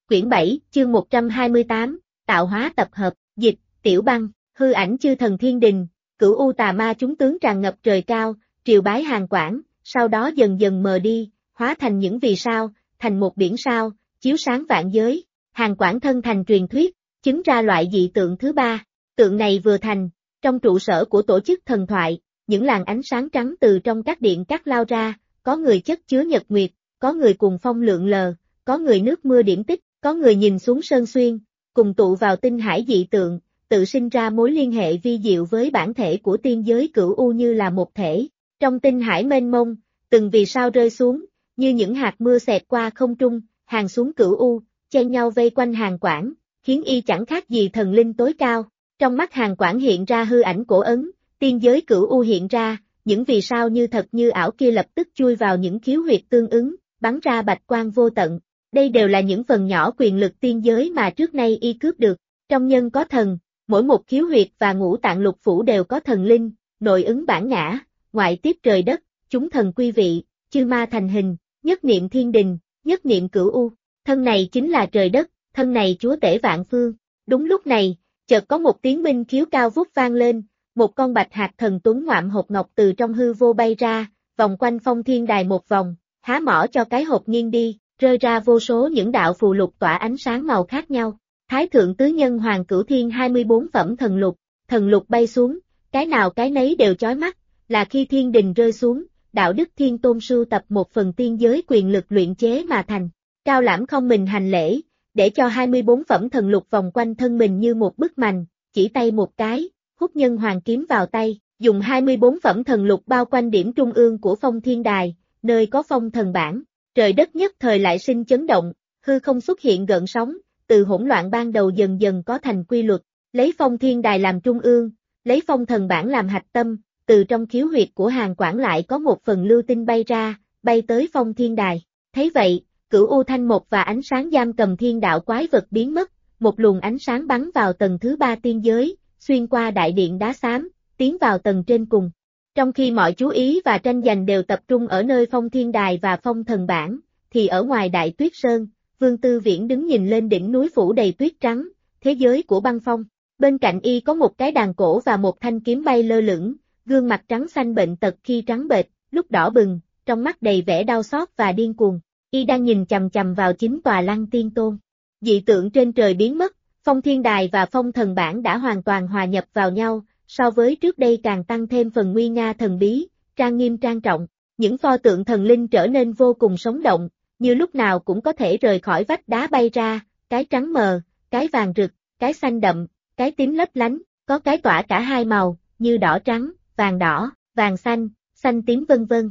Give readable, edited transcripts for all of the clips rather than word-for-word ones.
Quyển 7, chương 128, tạo hóa tập hợp, dịch, Tiểu Băng, hư ảnh chư thần thiên đình, cửu u tà ma chúng tướng tràn ngập trời cao, triều bái Hàn Quảng, sau đó dần dần mờ đi, hóa thành những vì sao, thành một biển sao, chiếu sáng vạn giới. Hàn Quảng thân thành truyền thuyết, chứng ra loại dị tượng thứ ba. Tượng này vừa thành, trong trụ sở của tổ chức thần thoại, những làn ánh sáng trắng từ trong các điện cát lao ra, có người chất chứa nhật nguyệt, có người cùng phong lượn lờ, có người nước mưa điểm tích, có người nhìn xuống sơn xuyên, cùng tụ vào tinh hải dị tượng, tự sinh ra mối liên hệ vi diệu với bản thể của tiên giới cửu u như là một thể. Trong tinh hải mênh mông, từng vì sao rơi xuống, như những hạt mưa xẹt qua không trung, hàng xuống cửu u, chen nhau vây quanh Hàn Quảng, khiến y chẳng khác gì thần linh tối cao. Trong mắt Hàn Quảng hiện ra hư ảnh cổ ấn, tiên giới cửu u hiện ra, những vì sao như thật như ảo kia lập tức chui vào những khiếu huyệt tương ứng, bắn ra bạch quang vô tận. Đây đều là những phần nhỏ quyền lực tiên giới mà trước nay y cướp được. Trong nhân có thần, mỗi một khiếu huyệt và ngũ tạng lục phủ đều có thần linh, nội ứng bản ngã, ngoại tiếp trời đất, chúng thần quy vị, chư ma thành hình, nhất niệm thiên đình, nhất niệm cửu u. Thân này chính là trời đất, thân này chúa tể vạn phương. Đúng lúc này, chợt có một tiếng minh khiếu cao vút vang lên, một con bạch hạc thần tuấn ngoạm hộp ngọc từ trong hư vô bay ra, vòng quanh phong thiên đài một vòng, há mỏ cho cái hộp nghiêng đi, rơi ra vô số những đạo phù lục tỏa ánh sáng màu khác nhau. Thái thượng tứ nhân hoàng cửu thiên 24 phẩm thần lục bay xuống, cái nào cái nấy đều chói mắt, là khi thiên đình rơi xuống, đạo đức thiên tôn sưu tập một phần tiên giới quyền lực luyện chế mà thành. Cao Lãm không mình hành lễ, để cho 24 phẩm thần lục vòng quanh thân mình như một bức mành, chỉ tay một cái, hút nhân hoàng kiếm vào tay, dùng 24 phẩm thần lục bao quanh điểm trung ương của phong thiên đài, nơi có phong thần bản. Trời đất nhất thời lại sinh chấn động, hư không xuất hiện gợn sóng, từ hỗn loạn ban đầu dần dần có thành quy luật, lấy phong thiên đài làm trung ương, lấy phong thần bản làm hạch tâm, từ trong khiếu huyệt của Hàn Quảng lại có một phần lưu tinh bay ra, bay tới phong thiên đài. Thấy vậy, cửu u thanh mộc và ánh sáng giam cầm thiên đạo quái vật biến mất, một luồng ánh sáng bắn vào tầng thứ ba tiên giới, xuyên qua đại điện đá xám, tiến vào tầng trên cùng. Trong khi mọi chú ý và tranh giành đều tập trung ở nơi phong thiên đài và phong thần bản, thì ở ngoài đại tuyết sơn, Vương Tư Viễn đứng nhìn lên đỉnh núi phủ đầy tuyết trắng, thế giới của băng phong. Bên cạnh y có một cái đàn cổ và một thanh kiếm bay lơ lửng, gương mặt trắng xanh bệnh tật khi trắng bệch, lúc đỏ bừng, trong mắt đầy vẻ đau xót và điên cuồng. Y đang nhìn chằm chằm vào chính tòa Lăng Tiên Tôn. Dị tượng trên trời biến mất, phong thiên đài và phong thần bản đã hoàn toàn hòa nhập vào nhau, so với trước đây càng tăng thêm phần nguy nga thần bí, trang nghiêm trang trọng. Những pho tượng thần linh trở nên vô cùng sống động, như lúc nào cũng có thể rời khỏi vách đá bay ra, cái trắng mờ, cái vàng rực, cái xanh đậm, cái tím lấp lánh, có cái tỏa cả hai màu, như đỏ trắng, vàng đỏ, vàng xanh, xanh tím vân vân.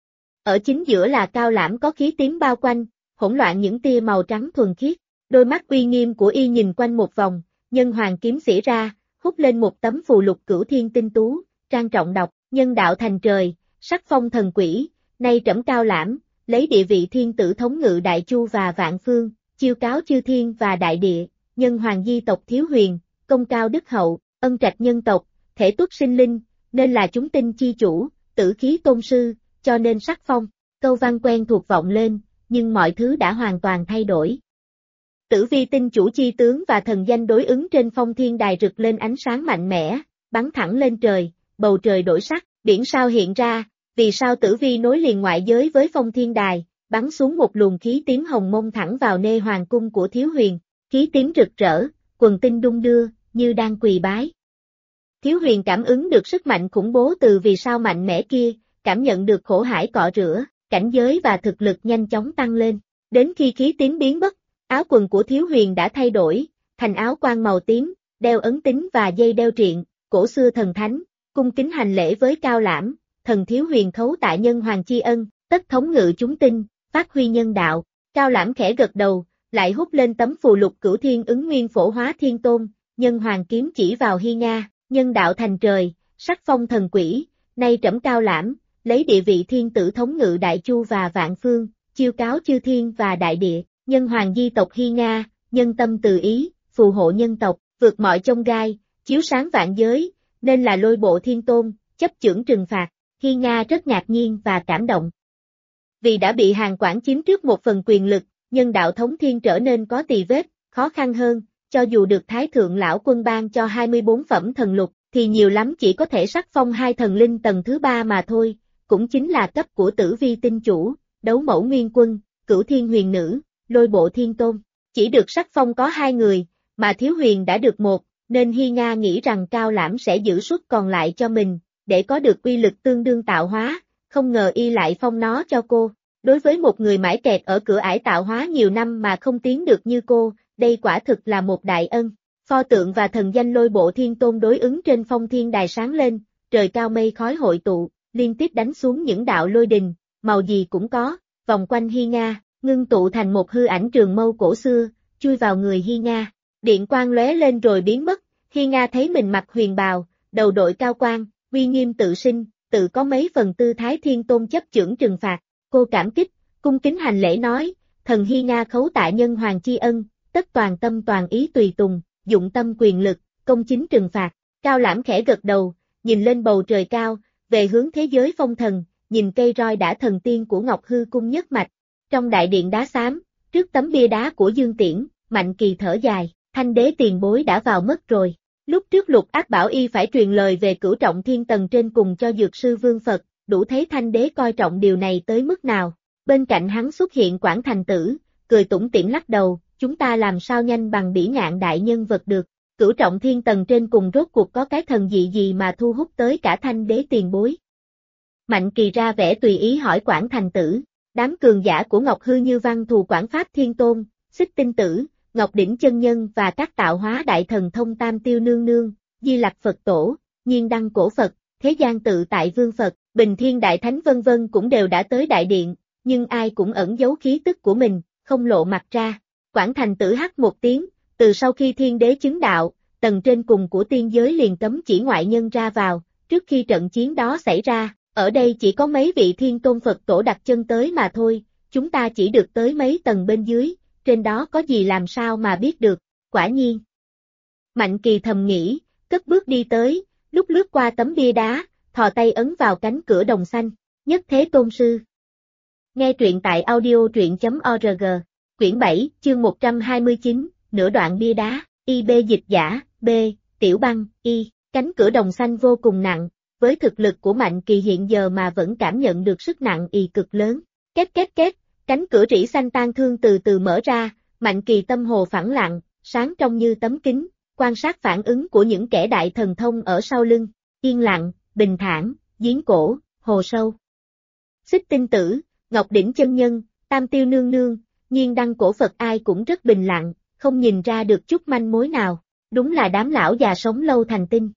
Ở chính giữa là Cao Lãm có khí tím bao quanh, hỗn loạn những tia màu trắng thuần khiết, đôi mắt uy nghiêm của y nhìn quanh một vòng, nhân hoàng kiếm xỉ ra, hút lên một tấm phù lục cửu thiên tinh tú, trang trọng đọc, nhân đạo thành trời, sắc phong thần quỷ, nay trẫm Cao Lãm, lấy địa vị thiên tử thống ngự đại chu và vạn phương, chiêu cáo chư thiên và đại địa, nhân hoàng di tộc thiếu huyền, công cao đức hậu, ân trạch nhân tộc, thể tuất sinh linh, nên là chúng tinh chi chủ, tử khí tôn sư, cho nên sắc phong. Câu văn quen thuộc vọng lên, nhưng mọi thứ đã hoàn toàn thay đổi. Tử vi tinh chủ chi tướng và thần danh đối ứng trên phong thiên đài rực lên ánh sáng mạnh mẽ, bắn thẳng lên trời, bầu trời đổi sắc, biển sao hiện ra, vì sao tử vi nối liền ngoại giới với phong thiên đài, bắn xuống một luồng khí tím hồng mông thẳng vào nê hoàng cung của Thiếu Huyền, khí tím rực rỡ, quần tinh đung đưa, như đang quỳ bái. Thiếu Huyền cảm ứng được sức mạnh khủng bố từ vì sao mạnh mẽ kia, cảm nhận được khổ hải cọ rửa, cảnh giới và thực lực nhanh chóng tăng lên. Đến khi khí tím biến mất, áo quần của Thiếu Huyền đã thay đổi, thành áo quan màu tím, đeo ấn tín và dây đeo triện, cổ xưa thần thánh, cung kính hành lễ với Cao Lãm, thần Thiếu Huyền khấu tạ nhân hoàng tri ân, tất thống ngự chúng tinh, phát huy nhân đạo. Cao Lãm khẽ gật đầu, lại hút lên tấm phù lục cửu thiên ứng nguyên phổ hóa thiên tôn, nhân hoàng kiếm chỉ vào Hy Nga, nhân đạo thành trời, sắc phong thần quỷ, nay trẫm Cao Lãm, lấy địa vị thiên tử thống ngự đại chu và vạn phương, chiêu cáo chư thiên và đại địa, nhân hoàng di tộc Hy Nga, nhân tâm từ ý, phù hộ nhân tộc, vượt mọi chông gai, chiếu sáng vạn giới, nên là lôi bộ thiên tôn, chấp chưởng trừng phạt. Hy Nga rất ngạc nhiên và cảm động. Vì đã bị Hàn Quảng chiếm trước một phần quyền lực, nhân đạo thống thiên trở nên có tì vết, khó khăn hơn, cho dù được Thái Thượng Lão Quân ban cho 24 phẩm thần lục, thì nhiều lắm chỉ có thể sắc phong 2 thần linh tầng thứ 3 mà thôi, cũng chính là cấp của Tử Vi tinh chủ, Đấu Mẫu Nguyên Quân, Cửu Thiên Huyền Nữ, Lôi Bộ Thiên Tôn. Chỉ được sắc phong có 2 người, mà Thiếu Huyền đã được 1, nên Hi Nga nghĩ rằng Cao Lãm sẽ giữ suất còn lại cho mình, để có được uy lực tương đương tạo hóa, không ngờ y lại phong nó cho cô. Đối với một người mãi kẹt ở cửa ải tạo hóa nhiều năm mà không tiến được như cô, đây quả thực là một đại ân. Pho tượng và thần danh Lôi Bộ Thiên Tôn đối ứng trên phong thiên đài sáng lên, trời cao mây khói hội tụ, liên tiếp đánh xuống những đạo lôi đình, màu gì cũng có, vòng quanh Hi Nga, ngưng tụ thành một hư ảnh trường mâu cổ xưa, chui vào người Hi Nga. Điện quang lóe lên rồi biến mất, Hi Nga thấy mình mặc huyền bào, đầu đội cao quan, uy nghiêm tự sinh, tự có mấy phần tư thái Thiên Tôn chấp chưởng trừng phạt. Cô cảm kích, cung kính hành lễ nói, thần Hi Nga khấu tạ nhân hoàng tri ân, tất toàn tâm toàn ý tùy tùng, dụng tâm quyền lực, công chính trừng phạt. Cao Lãm khẽ gật đầu, nhìn lên bầu trời cao, về hướng thế giới phong thần, nhìn cây roi đã thần tiên của Ngọc Hư cung nhất mạch. Trong đại điện đá xám, trước tấm bia đá của Dương Tiễn, Mạnh Kỳ thở dài, Thanh đế tiền bối đã vào mất rồi. Lúc trước Lục Ác bảo y phải truyền lời về Cửu Trọng Thiên tầng trên cùng cho Dược sư Vương Phật, đủ thấy Thanh đế coi trọng điều này tới mức nào. Bên cạnh hắn xuất hiện Quảng Thành Tử, cười tủm tỉm lắc đầu, chúng ta làm sao nhanh bằng Bỉ Ngạn đại nhân vật được. Cửu Trọng Thiên tầng trên cùng rốt cuộc có cái thần dị gì mà thu hút tới cả Thanh đế tiền bối. Mạnh Kỳ ra vẻ tùy ý hỏi Quảng Thành Tử, đám cường giả của Ngọc Hư như Văn Thù Quảng Pháp Thiên Tôn, Xích Tinh Tử, Ngọc Đỉnh Chân Nhân và các tạo hóa đại thần thông Tam Tiêu Nương Nương, Di Lặc Phật Tổ, Nhiên Đăng Cổ Phật, Thế Gian Tự Tại Vương Phật, Bình Thiên Đại Thánh vân vân cũng đều đã tới đại điện, nhưng ai cũng ẩn giấu khí tức của mình, không lộ mặt ra. Quảng Thành Tử hắt một tiếng, từ sau khi Thiên Đế chứng đạo, tầng trên cùng của tiên giới liền cấm chỉ ngoại nhân ra vào, trước khi trận chiến đó xảy ra, ở đây chỉ có mấy vị Thiên Tôn Phật Tổ đặt chân tới mà thôi, chúng ta chỉ được tới mấy tầng bên dưới, trên đó có gì làm sao mà biết được, quả nhiên. Mạnh Kỳ thầm nghĩ, cất bước đi tới, lúc lướt qua tấm bia đá, thò tay ấn vào cánh cửa đồng xanh, Nhất Thế Tôn Sư. Nghe truyện tại audio.org, quyển 7, chương 129, nửa đoạn bia đá, IB dịch giả, B, Tiểu Băng, Y, cánh cửa đồng xanh vô cùng nặng, với thực lực của Mạnh Kỳ hiện giờ mà vẫn cảm nhận được sức nặng ì cực lớn. Két két két, cánh cửa rỉ xanh tan thương từ từ mở ra, Mạnh Kỳ tâm hồ phẳng lặng, sáng trong như tấm kính, quan sát phản ứng của những kẻ đại thần thông ở sau lưng, yên lặng, bình thản, giếng cổ, hồ sâu. Xích Tinh Tử, Ngọc Đỉnh Chân Nhân, Tam Tiêu Nương Nương, Nhiên Đăng Cổ Phật ai cũng rất bình lặng, không nhìn ra được chút manh mối nào, đúng là đám lão già sống lâu thành tinh.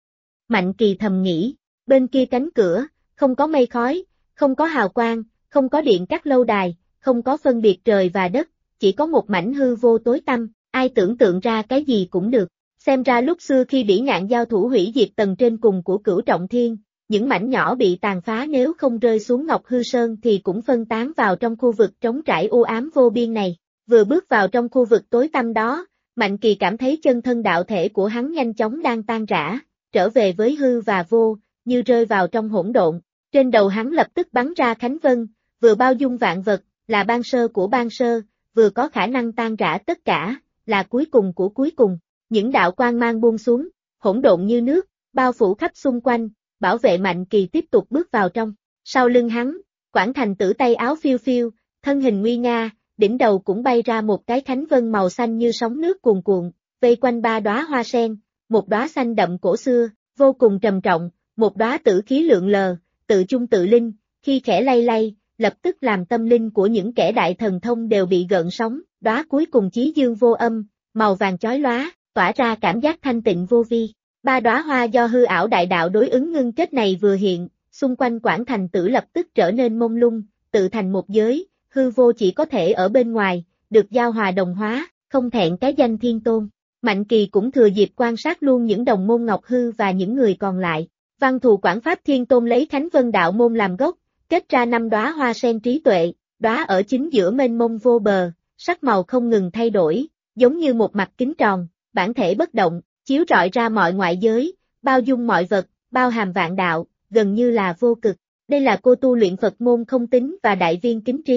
Mạnh Kỳ thầm nghĩ, bên kia cánh cửa, không có mây khói, không có hào quang, không có điện các lâu đài, không có phân biệt trời và đất, chỉ có một mảnh hư vô tối tăm, ai tưởng tượng ra cái gì cũng được. Xem ra lúc xưa khi Bỉ Ngạn giao thủ hủy diệt tầng trên cùng của Cửu Trọng Thiên, những mảnh nhỏ bị tàn phá nếu không rơi xuống Ngọc Hư Sơn thì cũng phân tán vào trong khu vực trống trải u ám vô biên này. Vừa bước vào trong khu vực tối tăm đó, Mạnh Kỳ cảm thấy chân thân đạo thể của hắn nhanh chóng đang tan rã, trở về với hư và vô, như rơi vào trong hỗn độn. Trên đầu hắn lập tức bắn ra Khánh Vân, vừa bao dung vạn vật, là ban sơ của ban sơ, vừa có khả năng tan rã tất cả, là cuối cùng của cuối cùng. Những đạo quang mang buông xuống, hỗn độn như nước, bao phủ khắp xung quanh, bảo vệ Mạnh Kỳ tiếp tục bước vào trong. Sau lưng hắn, Quảng Thành Tử tay áo phiêu phiêu, thân hình nguy nga, đỉnh đầu cũng bay ra một cái khánh vân màu xanh như sóng nước cuồn cuộn, vây quanh 3 đóa hoa sen, một đóa xanh đậm cổ xưa, vô cùng trầm trọng, một đóa tử khí lượn lờ, tự chung tự linh, khi khẽ lay lay, lập tức làm tâm linh của những kẻ đại thần thông đều bị gợn sóng, đóa cuối cùng chí dương vô âm, màu vàng chói lóa, tỏa ra cảm giác thanh tịnh vô vi. 3 đóa hoa do hư ảo đại đạo đối ứng ngưng kết này vừa hiện, xung quanh Quảng Thành Tử lập tức trở nên mông lung, tự thành một giới, hư vô chỉ có thể ở bên ngoài, được giao hòa đồng hóa, không thẹn cái danh Thiên Tôn. Mạnh Kỳ cũng thừa dịp quan sát luôn những đồng môn Ngọc Hư và những người còn lại. Văn Thù Quảng Pháp Thiên Tôn lấy Khánh Vân đạo môn làm gốc, kết ra 5 đóa hoa sen trí tuệ, đóa ở chính giữa mênh mông vô bờ, sắc màu không ngừng thay đổi, giống như một mặt kính tròn, bản thể bất động, chiếu rọi ra mọi ngoại giới, bao dung mọi vật, bao hàm vạn đạo, gần như là vô cực. Đây là cô tu luyện Phật môn không tính và đại viên kính trí,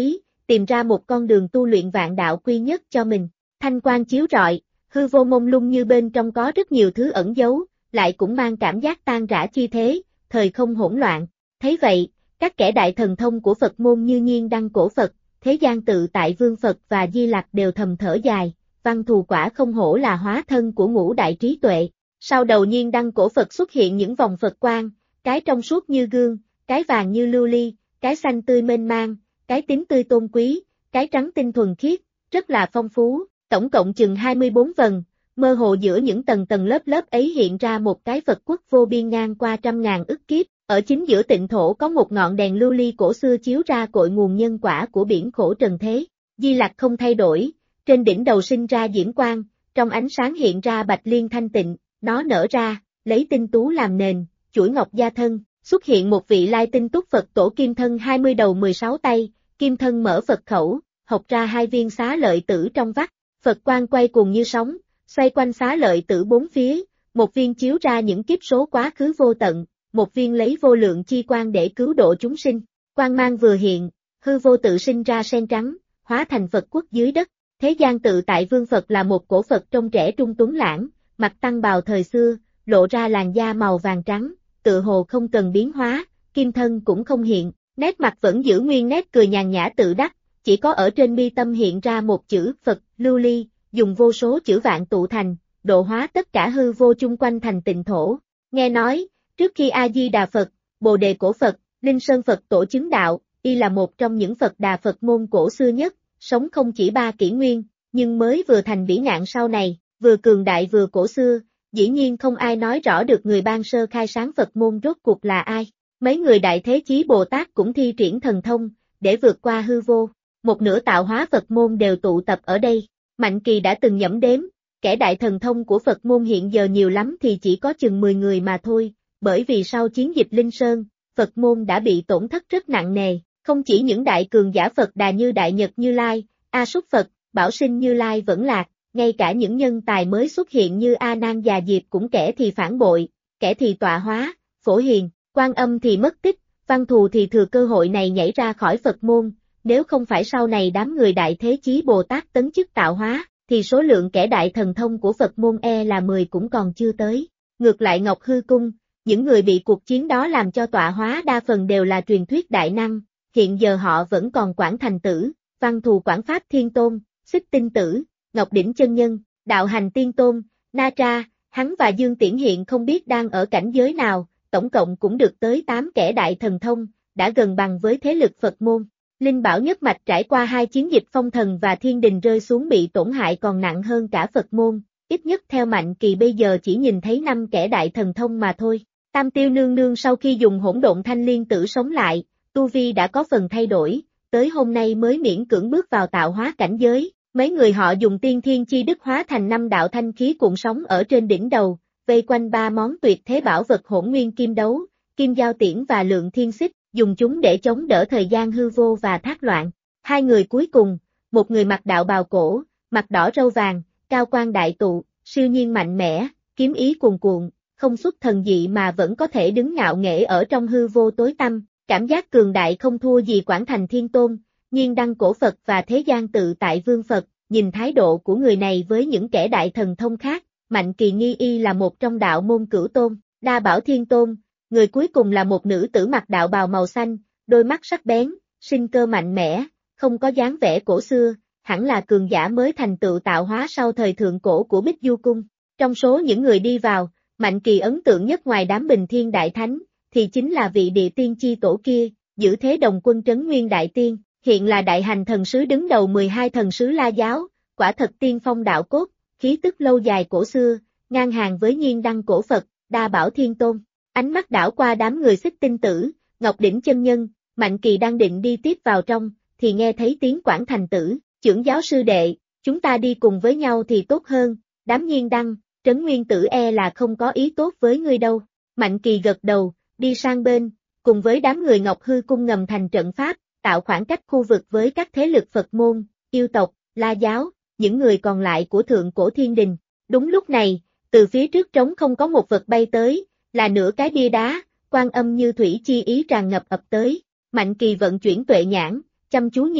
tìm ra một con đường tu luyện vạn đạo quy nhất cho mình. Thanh quang chiếu rọi, hư vô mông lung như bên trong có rất nhiều thứ ẩn giấu, lại cũng mang cảm giác tan rã chi thế, thời không hỗn loạn. Thấy vậy, các kẻ đại thần thông của Phật môn như Nhiên Đăng Cổ Phật, Thế Gian Tự Tại Vương Phật và Di Lặc đều thầm thở dài, Văn Thù quả không hổ là hóa thân của ngũ đại trí tuệ. Sau đầu Nhiên Đăng Cổ Phật xuất hiện những vòng Phật quang, cái trong suốt như gương, cái vàng như lưu ly, cái xanh tươi mênh mang, cái tím tươi tôn quý, cái trắng tinh thuần khiết, rất là phong phú, tổng cộng chừng 24 vần, mơ hồ giữa những tầng tầng lớp lớp ấy hiện ra một cái Phật quốc vô biên ngang qua trăm ngàn ức kiếp, ở chính giữa tịnh thổ có một ngọn đèn lưu ly cổ xưa chiếu ra cội nguồn nhân quả của biển khổ trần thế. Di Lặc không thay đổi, trên đỉnh đầu sinh ra diễm quang, trong ánh sáng hiện ra bạch liên thanh tịnh, nó nở ra, lấy tinh tú làm nền, chuỗi ngọc gia thân, xuất hiện một vị lai tinh túc Phật tổ kim thân 20 đầu 16 tay, kim thân mở Phật khẩu, học ra hai viên xá lợi tử trong vắt, Phật quang quay cuồng như sóng, xoay quanh xá lợi tử bốn phía, một viên chiếu ra những kiếp số quá khứ vô tận, một viên lấy vô lượng chi quang để cứu độ chúng sinh, quang mang vừa hiện, hư vô tự sinh ra sen trắng, hóa thành Phật quốc dưới đất. Thế Gian Tự Tại Vương Phật là một cổ Phật trông trẻ trung tuấn lãng, mặc tăng bào thời xưa, lộ ra làn da màu vàng trắng, tự hồ không cần biến hóa, kim thân cũng không hiện, nét mặt vẫn giữ nguyên nét cười nhàn nhã tự đắc, chỉ có ở trên mi tâm hiện ra một chữ Phật, lưu ly, dùng vô số chữ vạn tụ thành, độ hóa tất cả hư vô chung quanh thành tịnh thổ. Nghe nói, trước khi A-di-đà Phật, Bồ Đề Cổ Phật, Linh Sơn Phật tổ chứng đạo, y là một trong những Phật Đà Phật môn cổ xưa nhất, sống không chỉ 3 kỷ nguyên, nhưng mới vừa thành bỉ ngạn sau này, vừa cường đại vừa cổ xưa, dĩ nhiên không ai nói rõ được người ban sơ khai sáng Phật môn rốt cuộc là ai. Mấy người Đại Thế Chí Bồ Tát cũng thi triển thần thông, để vượt qua hư vô, một nửa tạo hóa Phật môn đều tụ tập ở đây. Mạnh Kỳ đã từng nhẩm đếm, kẻ đại thần thông của Phật môn hiện giờ nhiều lắm thì chỉ có chừng 10 người mà thôi, bởi vì sau chiến dịch Linh Sơn, Phật môn đã bị tổn thất rất nặng nề, không chỉ những đại cường giả Phật Đà như Đại Nhật Như Lai, A Súc Phật, Bảo Sinh Như Lai vẫn lạc, ngay cả những nhân tài mới xuất hiện như A Nan Già Diệp cũng kẻ thì phản bội, kẻ thì tọa hóa, Phổ Hiền, Quan Âm thì mất tích, Văn Thù thì thừa cơ hội này nhảy ra khỏi Phật môn, nếu không phải sau này đám người Đại Thế Chí Bồ Tát tấn chức tạo hóa, thì số lượng kẻ đại thần thông của Phật môn là 10 cũng còn chưa tới. Ngược lại Ngọc Hư Cung, những người bị cuộc chiến đó làm cho tọa hóa đa phần đều là truyền thuyết đại năng, hiện giờ họ vẫn còn Quảng Thành Tử, Văn Thù Quảng Pháp Thiên Tôn, Xích Tinh Tử, Ngọc Đỉnh Chân Nhân, Đạo Hành Tiên Tôn, Na Tra, hắn và Dương Tiễn hiện không biết đang ở cảnh giới nào, tổng cộng cũng được tới 8 kẻ đại thần thông, đã gần bằng với thế lực Phật môn. Linh Bảo nhất mạch trải qua 2 chiến dịch phong thần và thiên đình rơi xuống bị tổn hại còn nặng hơn cả Phật môn, ít nhất theo Mạnh Kỳ bây giờ chỉ nhìn thấy 5 kẻ đại thần thông mà thôi. Tam Tiêu Nương Nương sau khi dùng hỗn độn thanh liên tử sống lại, tu vi đã có phần thay đổi, tới hôm nay mới miễn cưỡng bước vào tạo hóa cảnh giới. Mấy người họ dùng tiên thiên chi đức hóa thành 5 đạo thanh khí cuộn sóng ở trên đỉnh đầu, vây quanh 3 món tuyệt thế bảo vật hỗn nguyên kim đấu, kim giao tiễn và lượng thiên xích, dùng chúng để chống đỡ thời gian hư vô và thác loạn. 2 người cuối cùng, một người mặc đạo bào cổ, mặt đỏ râu vàng, cao quan đại tụ, siêu nhiên mạnh mẽ, kiếm ý cuồn cuộn, không xuất thần dị mà vẫn có thể đứng ngạo nghễ ở trong hư vô tối tăm, cảm giác cường đại không thua gì Quảng Thành Thiên Tôn, Nhiên Đăng Cổ Phật và Thế Gian Tự Tại Vương Phật. Nhìn thái độ của người này với những kẻ đại thần thông khác, Mạnh Kỳ nghi y là một trong đạo môn Cửu Tôn, Đa Bảo Thiên Tôn, người cuối cùng là một nữ tử mặc đạo bào màu xanh, đôi mắt sắc bén, sinh cơ mạnh mẽ, không có dáng vẻ cổ xưa, hẳn là cường giả mới thành tựu tạo hóa sau thời thượng cổ của Bích Du Cung. Trong số những người đi vào, Mạnh Kỳ ấn tượng nhất ngoài đám Bình Thiên Đại Thánh, thì chính là vị địa tiên chi tổ kia, giữ thế đồng quân trấn nguyên đại tiên. Hiện là đại hành thần sứ đứng đầu 12 thần sứ La Giáo, quả thật tiên phong đạo cốt, khí tức lâu dài cổ xưa, ngang hàng với Nhiên Đăng Cổ Phật, Đa Bảo Thiên Tôn. Ánh mắt đảo qua đám người Xích Tinh Tử, Ngọc Đỉnh Chân Nhân, Mạnh Kỳ đang định đi tiếp vào trong, thì nghe thấy tiếng Quảng Thành Tử, trưởng giáo sư đệ, chúng ta đi cùng với nhau thì tốt hơn, đám Nhiên Đăng, Trấn Nguyên Tử là không có ý tốt với ngươi đâu. Mạnh Kỳ gật đầu, đi sang bên, cùng với đám người Ngọc Hư Cung ngầm thành trận pháp, tạo khoảng cách khu vực với các thế lực Phật môn, yêu tộc, La Giáo, những người còn lại của Thượng Cổ Thiên Đình. Đúng lúc này, từ phía trước trống không có một vật bay tới, là nửa cái bia đá, Quan Âm như thủy chi ý tràn ngập ập tới. Mạnh Kỳ vận chuyển tuệ nhãn, chăm chú nhìn,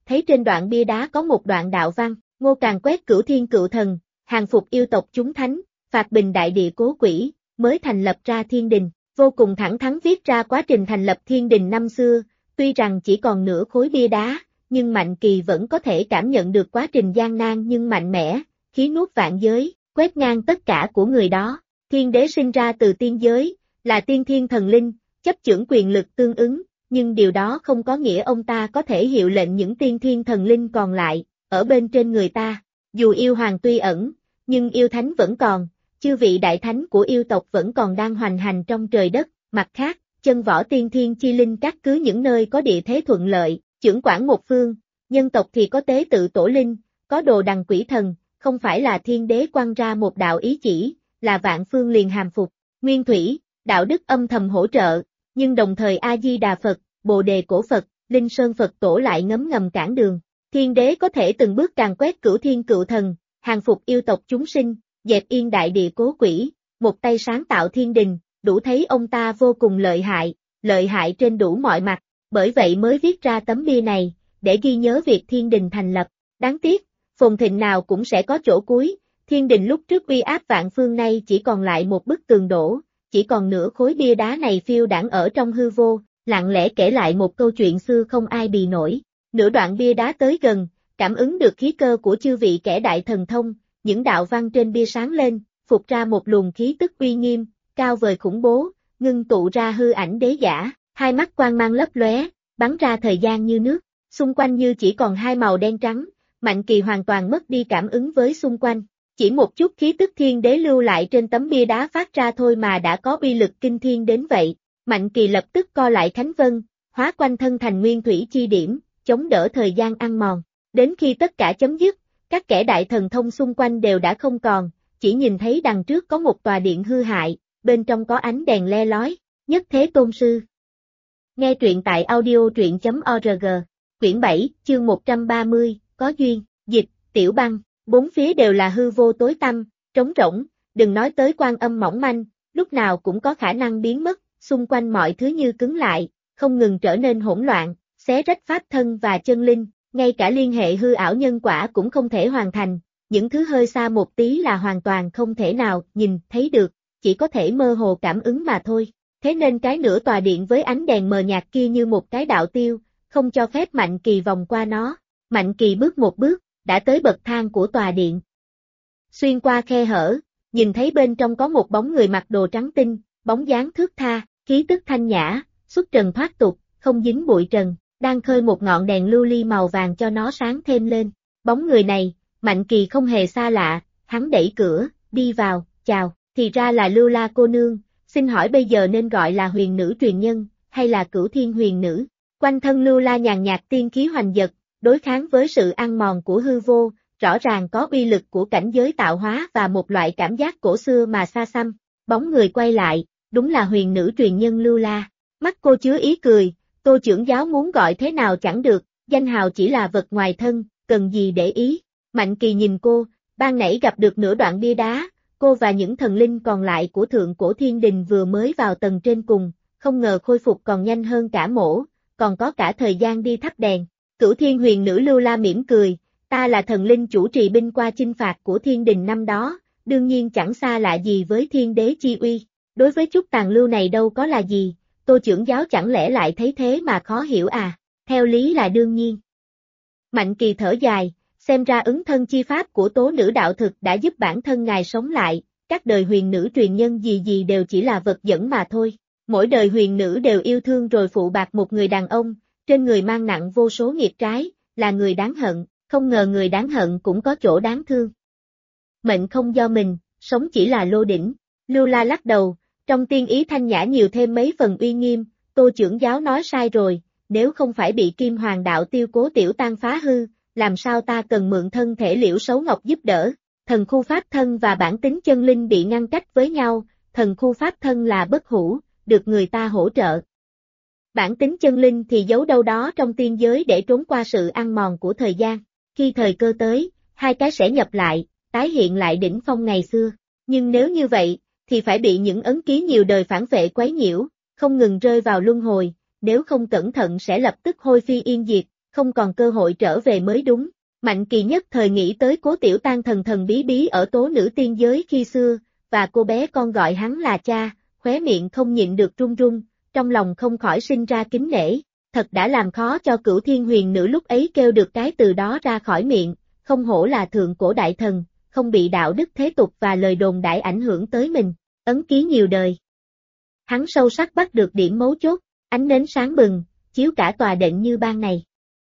thấy trên đoạn bia đá có một đoạn đạo văn, Ngô Càn quét cửu thiên cựu thần, hàng phục yêu tộc chúng thánh, phạt bình đại địa cố quỷ, mới thành lập ra thiên đình, vô cùng thẳng thắn viết ra quá trình thành lập thiên đình năm xưa, tuy rằng chỉ còn nửa khối bia đá, nhưng Mạnh Kỳ vẫn có thể cảm nhận được quá trình gian nan nhưng mạnh mẽ, khí nuốt vạn giới, quét ngang tất cả của người đó. Thiên đế sinh ra từ tiên giới, là tiên thiên thần linh, chấp chưởng quyền lực tương ứng, nhưng điều đó không có nghĩa ông ta có thể hiệu lệnh những tiên thiên thần linh còn lại, ở bên trên người ta. Dù yêu hoàng tuy ẩn, nhưng yêu thánh vẫn còn, chư vị đại thánh của yêu tộc vẫn còn đang hoành hành trong trời đất. Mặt khác, chân võ tiên thiên chi linh cát cứ những nơi có địa thế thuận lợi, chưởng quản một phương, nhân tộc thì có tế tự tổ linh, có đồ đằng quỷ thần, không phải là thiên đế quăng ra một đạo ý chỉ, là vạn phương liền hàm phục. Nguyên thủy, đạo đức âm thầm hỗ trợ, nhưng đồng thời A-di-đà Phật, Bồ Đề Cổ Phật, Linh Sơn Phật Tổ lại ngấm ngầm cản đường. Thiên đế có thể từng bước càn quét cửu thiên cựu thần, hàng phục yêu tộc chúng sinh, dẹp yên đại địa cố quỷ, một tay sáng tạo thiên đình, đủ thấy ông ta vô cùng lợi hại trên đủ mọi mặt, bởi vậy mới viết ra tấm bia này, để ghi nhớ việc thiên đình thành lập. Đáng tiếc, phồn thịnh nào cũng sẽ có chỗ cuối, thiên đình lúc trước uy áp vạn phương nay chỉ còn lại một bức tường đổ, chỉ còn nửa khối bia đá này phiêu đãng ở trong hư vô, lặng lẽ kể lại một câu chuyện xưa không ai bì nổi. Nửa đoạn bia đá tới gần, cảm ứng được khí cơ của chư vị kẻ đại thần thông, những đạo văn trên bia sáng lên, phục ra một luồng khí tức uy nghiêm, cao vời khủng bố, ngưng tụ ra hư ảnh đế giả, hai mắt quang mang lấp lóe, bắn ra thời gian như nước, xung quanh như chỉ còn hai màu đen trắng, Mạnh Kỳ hoàn toàn mất đi cảm ứng với xung quanh, chỉ một chút khí tức thiên đế lưu lại trên tấm bia đá phát ra thôi mà đã có uy lực kinh thiên đến vậy. Mạnh Kỳ lập tức co lại Khánh Vân, hóa quanh thân thành nguyên thủy chi điểm, chống đỡ thời gian ăn mòn. Đến khi tất cả chấm dứt, các kẻ đại thần thông xung quanh đều đã không còn, chỉ nhìn thấy đằng trước có một tòa điện hư hại, bên trong có ánh đèn le lói. Nhất Thế Tôn Sư. Nghe truyện tại audio.org, quyển 7, chương 130, có duyên, dịch, Tiểu Băng, bốn phía đều là hư vô tối tăm, trống rỗng, đừng nói tới quan âm mỏng manh, lúc nào cũng có khả năng biến mất, xung quanh mọi thứ như cứng lại, không ngừng trở nên hỗn loạn, xé rách pháp thân và chân linh, ngay cả liên hệ hư ảo nhân quả cũng không thể hoàn thành, những thứ hơi xa một tí là hoàn toàn không thể nào nhìn thấy được, chỉ có thể mơ hồ cảm ứng mà thôi. Thế nên cái nửa tòa điện với ánh đèn mờ nhạt kia như một cái đạo tiêu, không cho phép Mạnh Kỳ vòng qua nó. Mạnh Kỳ bước một bước, đã tới bậc thang của tòa điện. Xuyên qua khe hở, nhìn thấy bên trong có một bóng người mặc đồ trắng tinh, bóng dáng thướt tha, khí tức thanh nhã, xuất trần thoát tục, không dính bụi trần, đang khơi một ngọn đèn lưu ly màu vàng cho nó sáng thêm lên. Bóng người này, Mạnh Kỳ không hề xa lạ, hắn đẩy cửa, đi vào, chào, thì ra là Lưu La cô nương, xin hỏi bây giờ nên gọi là huyền nữ truyền nhân, hay là cửu thiên huyền nữ? Quanh thân Lưu La nhàn nhạt tiên khí hoành dật, đối kháng với sự ăn mòn của hư vô, rõ ràng có uy lực của cảnh giới tạo hóa và một loại cảm giác cổ xưa mà xa xăm. Bóng người quay lại, đúng là huyền nữ truyền nhân Lưu La. Mắt cô chứa ý cười, Tô trưởng giáo muốn gọi thế nào chẳng được, danh hào chỉ là vật ngoài thân, cần gì để ý. Mạnh Kỳ nhìn cô, ban nãy gặp được nửa đoạn bia đá, cô và những thần linh còn lại của thượng cổ thiên đình vừa mới vào tầng trên cùng, không ngờ khôi phục còn nhanh hơn cả mổ, còn có cả thời gian đi thắp đèn. Cửu thiên huyền nữ Lưu La mỉm cười, ta là thần linh chủ trì binh qua chinh phạt của thiên đình năm đó, đương nhiên chẳng xa lạ gì với thiên đế chi uy, đối với chút tàn lưu này đâu có là gì, Tô trưởng giáo chẳng lẽ lại thấy thế mà khó hiểu à, theo lý là đương nhiên. Mạnh Kỳ thở dài, xem ra ứng thân chi pháp của tố nữ đạo thực đã giúp bản thân ngài sống lại, các đời huyền nữ truyền nhân gì gì đều chỉ là vật dẫn mà thôi, mỗi đời huyền nữ đều yêu thương rồi phụ bạc một người đàn ông, trên người mang nặng vô số nghiệp trái, là người đáng hận, không ngờ người đáng hận cũng có chỗ đáng thương. Mệnh không do mình, sống chỉ là lô đỉnh. Lưu La lắc đầu, trong tiên ý thanh nhã nhiều thêm mấy phần uy nghiêm, Tô trưởng giáo nói sai rồi, nếu không phải bị Kim Hoàng đạo tiêu Cố Tiểu Tan phá hư, làm sao ta cần mượn thân thể Liễu Sấu Ngọc giúp đỡ. Thần khu pháp thân và bản tính chân linh bị ngăn cách với nhau, thần khu pháp thân là bất hủ, được người ta hỗ trợ. Bản tính chân linh thì giấu đâu đó trong tiên giới để trốn qua sự ăn mòn của thời gian. Khi thời cơ tới, hai cái sẽ nhập lại, tái hiện lại đỉnh phong ngày xưa. Nhưng nếu như vậy, thì phải bị những ấn ký nhiều đời phản vệ quấy nhiễu, không ngừng rơi vào luân hồi, nếu không cẩn thận sẽ lập tức hôi phi yên diệt, không còn cơ hội trở về mới đúng. Mạnh Kỳ nhất thời nghĩ tới Cố Tiểu Tang thần thần bí bí ở tố nữ tiên giới khi xưa, và cô bé con gọi hắn là cha, khóe miệng không nhịn được run run, trong lòng không khỏi sinh ra kính nể, thật đã làm khó cho Cửu Thiên Huyền Nữ lúc ấy kêu được cái từ đó ra khỏi miệng, không hổ là thượng cổ đại thần, không bị đạo đức thế tục và lời đồn đại ảnh hưởng tới mình, ấn ký nhiều đời. Hắn sâu sắc bắt được điểm mấu chốt, ánh nến sáng bừng, chiếu cả tòa đệm như ban ngày.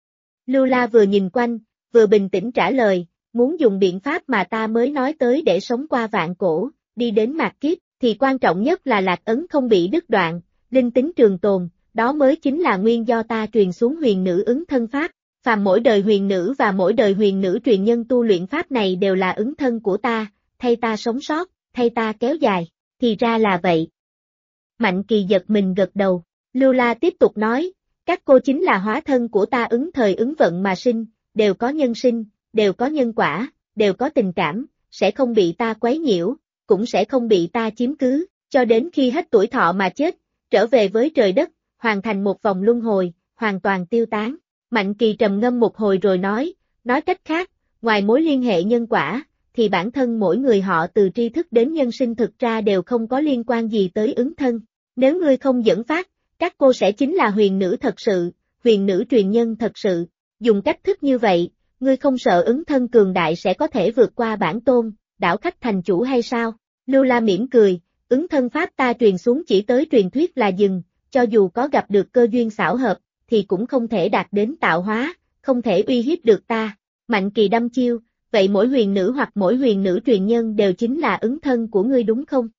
Lưu La vừa nhìn quanh, vừa bình tĩnh trả lời, muốn dùng biện pháp mà ta mới nói tới để sống qua vạn cổ, đi đến mạt kiếp, thì quan trọng nhất là lạc ấn không bị đứt đoạn, linh tính trường tồn, đó mới chính là nguyên do ta truyền xuống huyền nữ ứng thân pháp. Phàm mỗi đời huyền nữ và mỗi đời huyền nữ truyền nhân tu luyện pháp này đều là ứng thân của ta, thay ta sống sót, thay ta kéo dài, thì ra là vậy. Mạnh Kỳ giật mình gật đầu, Lưu La tiếp tục nói, các cô chính là hóa thân của ta ứng thời ứng vận mà sinh, đều có nhân sinh, đều có nhân quả, đều có tình cảm, sẽ không bị ta quấy nhiễu, cũng sẽ không bị ta chiếm cứ, cho đến khi hết tuổi thọ mà chết, trở về với trời đất, hoàn thành một vòng luân hồi, hoàn toàn tiêu tán. Mạnh Kỳ trầm ngâm một hồi rồi nói cách khác, ngoài mối liên hệ nhân quả, thì bản thân mỗi người họ từ tri thức đến nhân sinh thực ra đều không có liên quan gì tới ứng thân. Nếu ngươi không dẫn phát, các cô sẽ chính là huyền nữ thật sự, huyền nữ truyền nhân thật sự. Dùng cách thức như vậy, ngươi không sợ ứng thân cường đại sẽ có thể vượt qua bản tôn, đảo khách thành chủ hay sao? Lưu La mỉm cười, ứng thân pháp ta truyền xuống chỉ tới truyền thuyết là dừng, cho dù có gặp được cơ duyên xảo hợp, thì cũng không thể đạt đến tạo hóa, không thể uy hiếp được ta. Mạnh Kỳ đâm chiêu, vậy mỗi huyền nữ hoặc mỗi huyền nữ truyền nhân đều chính là ứng thân của ngươi đúng không?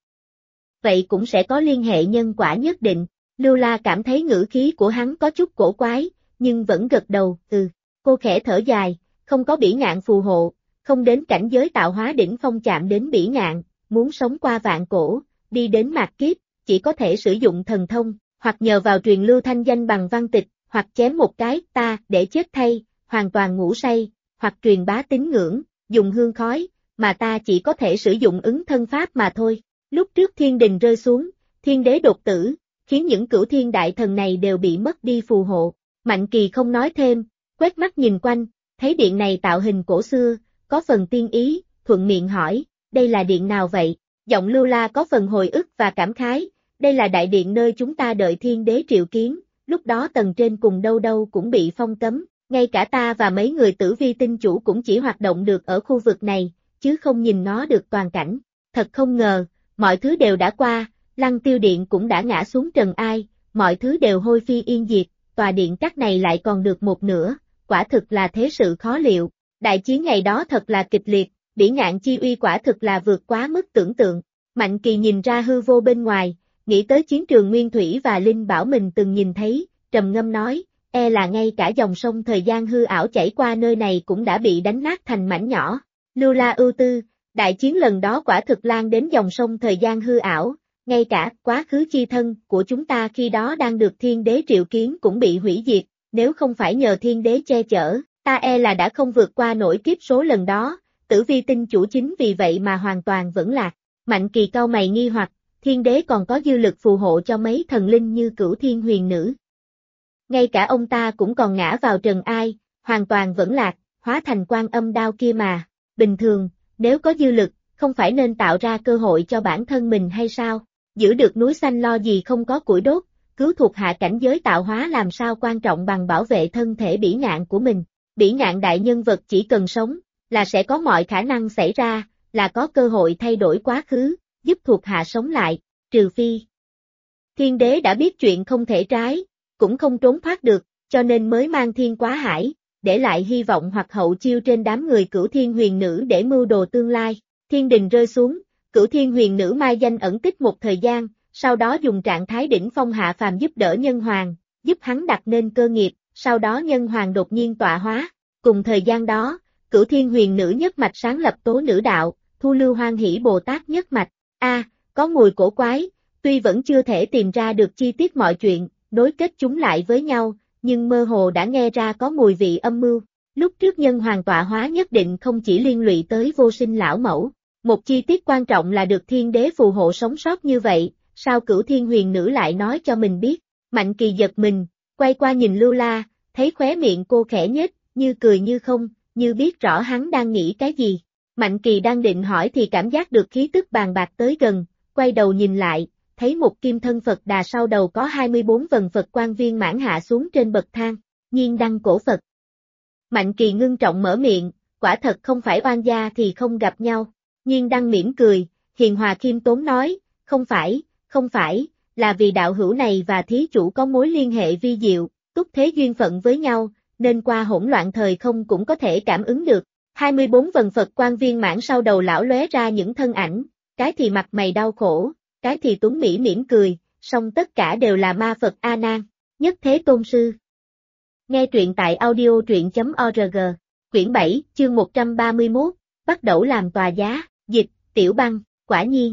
Vậy cũng sẽ có liên hệ nhân quả nhất định. Lưu La cảm thấy ngữ khí của hắn có chút cổ quái, nhưng vẫn gật đầu, Cô khẽ thở dài, không có bỉ ngạn phù hộ, không đến cảnh giới tạo hóa đỉnh phong chạm đến bỉ ngạn, muốn sống qua vạn cổ, đi đến mạt kiếp, chỉ có thể sử dụng thần thông, hoặc nhờ vào truyền lưu thanh danh bằng văn tịch, hoặc chém một cái ta để chết thay, hoàn toàn ngủ say, hoặc truyền bá tín ngưỡng, dùng hương khói, mà ta chỉ có thể sử dụng ứng thân pháp mà thôi. Lúc trước thiên đình rơi xuống, thiên đế đột tử, khiến những cửu thiên đại thần này đều bị mất đi phù hộ. Mạnh Kỳ không nói thêm, quét mắt nhìn quanh, thấy điện này tạo hình cổ xưa, có phần tiên ý, thuận miệng hỏi, đây là điện nào vậy? Giọng Lưu La có phần hồi ức và cảm khái, đây là đại điện nơi chúng ta đợi thiên đế triệu kiến, lúc đó tầng trên cùng đâu đâu cũng bị phong cấm, ngay cả ta và mấy người Tử Vi tinh chủ cũng chỉ hoạt động được ở khu vực này, chứ không nhìn nó được toàn cảnh. Thật không ngờ, mọi thứ đều đã qua, Lăng Tiêu Điện cũng đã ngã xuống trần ai, mọi thứ đều hôi phi yên diệt, tòa điện các này lại còn được một nửa, quả thực là thế sự khó liệu. Đại chiến ngày đó thật là kịch liệt, bỉ ngạn chi uy quả thực là vượt quá mức tưởng tượng. Mạnh Kỳ nhìn ra hư vô bên ngoài, nghĩ tới chiến trường Nguyên Thủy và Linh Bảo mình từng nhìn thấy, trầm ngâm nói, là ngay cả dòng sông thời gian hư ảo chảy qua nơi này cũng đã bị đánh nát thành mảnh nhỏ. Lưu La ưu tư, đại chiến lần đó quả thực lan đến dòng sông thời gian hư ảo, ngay cả quá khứ chi thân của chúng ta khi đó đang được thiên đế triệu kiến cũng bị hủy diệt, nếu không phải nhờ thiên đế che chở, ta là đã không vượt qua nổi kiếp số lần đó, Tử Vi tinh chủ chính vì vậy mà hoàn toàn vẫn lạc. Mạnh Kỳ cau mày nghi hoặc, thiên đế còn có dư lực phù hộ cho mấy thần linh như Cửu Thiên Huyền Nữ. Ngay cả ông ta cũng còn ngã vào trần ai, hoàn toàn vẫn lạc, hóa thành Quan Âm đao kia mà, bình thường, nếu có dư lực, không phải nên tạo ra cơ hội cho bản thân mình hay sao? Giữ được núi xanh lo gì không có củi đốt, cứu thuộc hạ cảnh giới tạo hóa làm sao quan trọng bằng bảo vệ thân thể bỉ ngạn của mình. Bỉ ngạn đại nhân vật chỉ cần sống, là sẽ có mọi khả năng xảy ra, là có cơ hội thay đổi quá khứ, giúp thuộc hạ sống lại, trừ phi. Thiên đế đã biết chuyện không thể trái, cũng không trốn thoát được, cho nên mới mang thiên quá hải, để lại hy vọng hoặc hậu chiêu trên đám người Cửu Thiên Huyền Nữ để mưu đồ tương lai. Thiên đình rơi xuống, Cửu Thiên Huyền Nữ mai danh ẩn tích một thời gian, sau đó dùng trạng thái đỉnh phong hạ phàm giúp đỡ Nhân Hoàng, giúp hắn đặt nên cơ nghiệp, sau đó Nhân Hoàng đột nhiên tọa hóa. Cùng thời gian đó, Cửu Thiên Huyền Nữ nhất mạch sáng lập Tố Nữ Đạo, thu lưu Hoan Hỷ Bồ Tát nhất mạch. Có mùi cổ quái, tuy vẫn chưa thể tìm ra được chi tiết mọi chuyện, nối kết chúng lại với nhau, nhưng mơ hồ đã nghe ra có mùi vị âm mưu. Lúc trước Nhân Hoàng tọa hóa nhất định không chỉ liên lụy tới Vô Sinh lão mẫu. Một chi tiết quan trọng là được thiên đế phù hộ sống sót như vậy, sao Cửu Thiên Huyền Nữ lại nói cho mình biết? Mạnh Kỳ giật mình, quay qua nhìn Lưu La, thấy khóe miệng cô khẽ nhếch, như cười như không, như biết rõ hắn đang nghĩ cái gì. Mạnh Kỳ đang định hỏi thì cảm giác được khí tức bàn bạc tới gần, quay đầu nhìn lại, thấy một kim thân Phật Đà sau đầu có 24 vần Phật quang viên mãn hạ xuống trên bậc thang, Nhiên Đăng cổ Phật. Mạnh Kỳ ngưng trọng mở miệng, quả thật không phải oan gia thì không gặp nhau. Nhiên Đăng mỉm cười, hiền hòa khiêm tốn nói, không phải, là vì đạo hữu này và thí chủ có mối liên hệ vi diệu, túc thế duyên phận với nhau, nên qua hỗn loạn thời không cũng có thể cảm ứng được. 24 vần Phật quang viên mãn sau đầu lão lóe ra những thân ảnh, cái thì mặt mày đau khổ, cái thì tuấn mỹ mỉm cười, song tất cả đều là ma Phật A Nan, Nhất Thế Tôn Sư. Nghe truyện tại audio truyện.org, quyển 7, chương 131, bắt đầu làm tòa giá, dịch, Tiểu Băng, quả nhiên.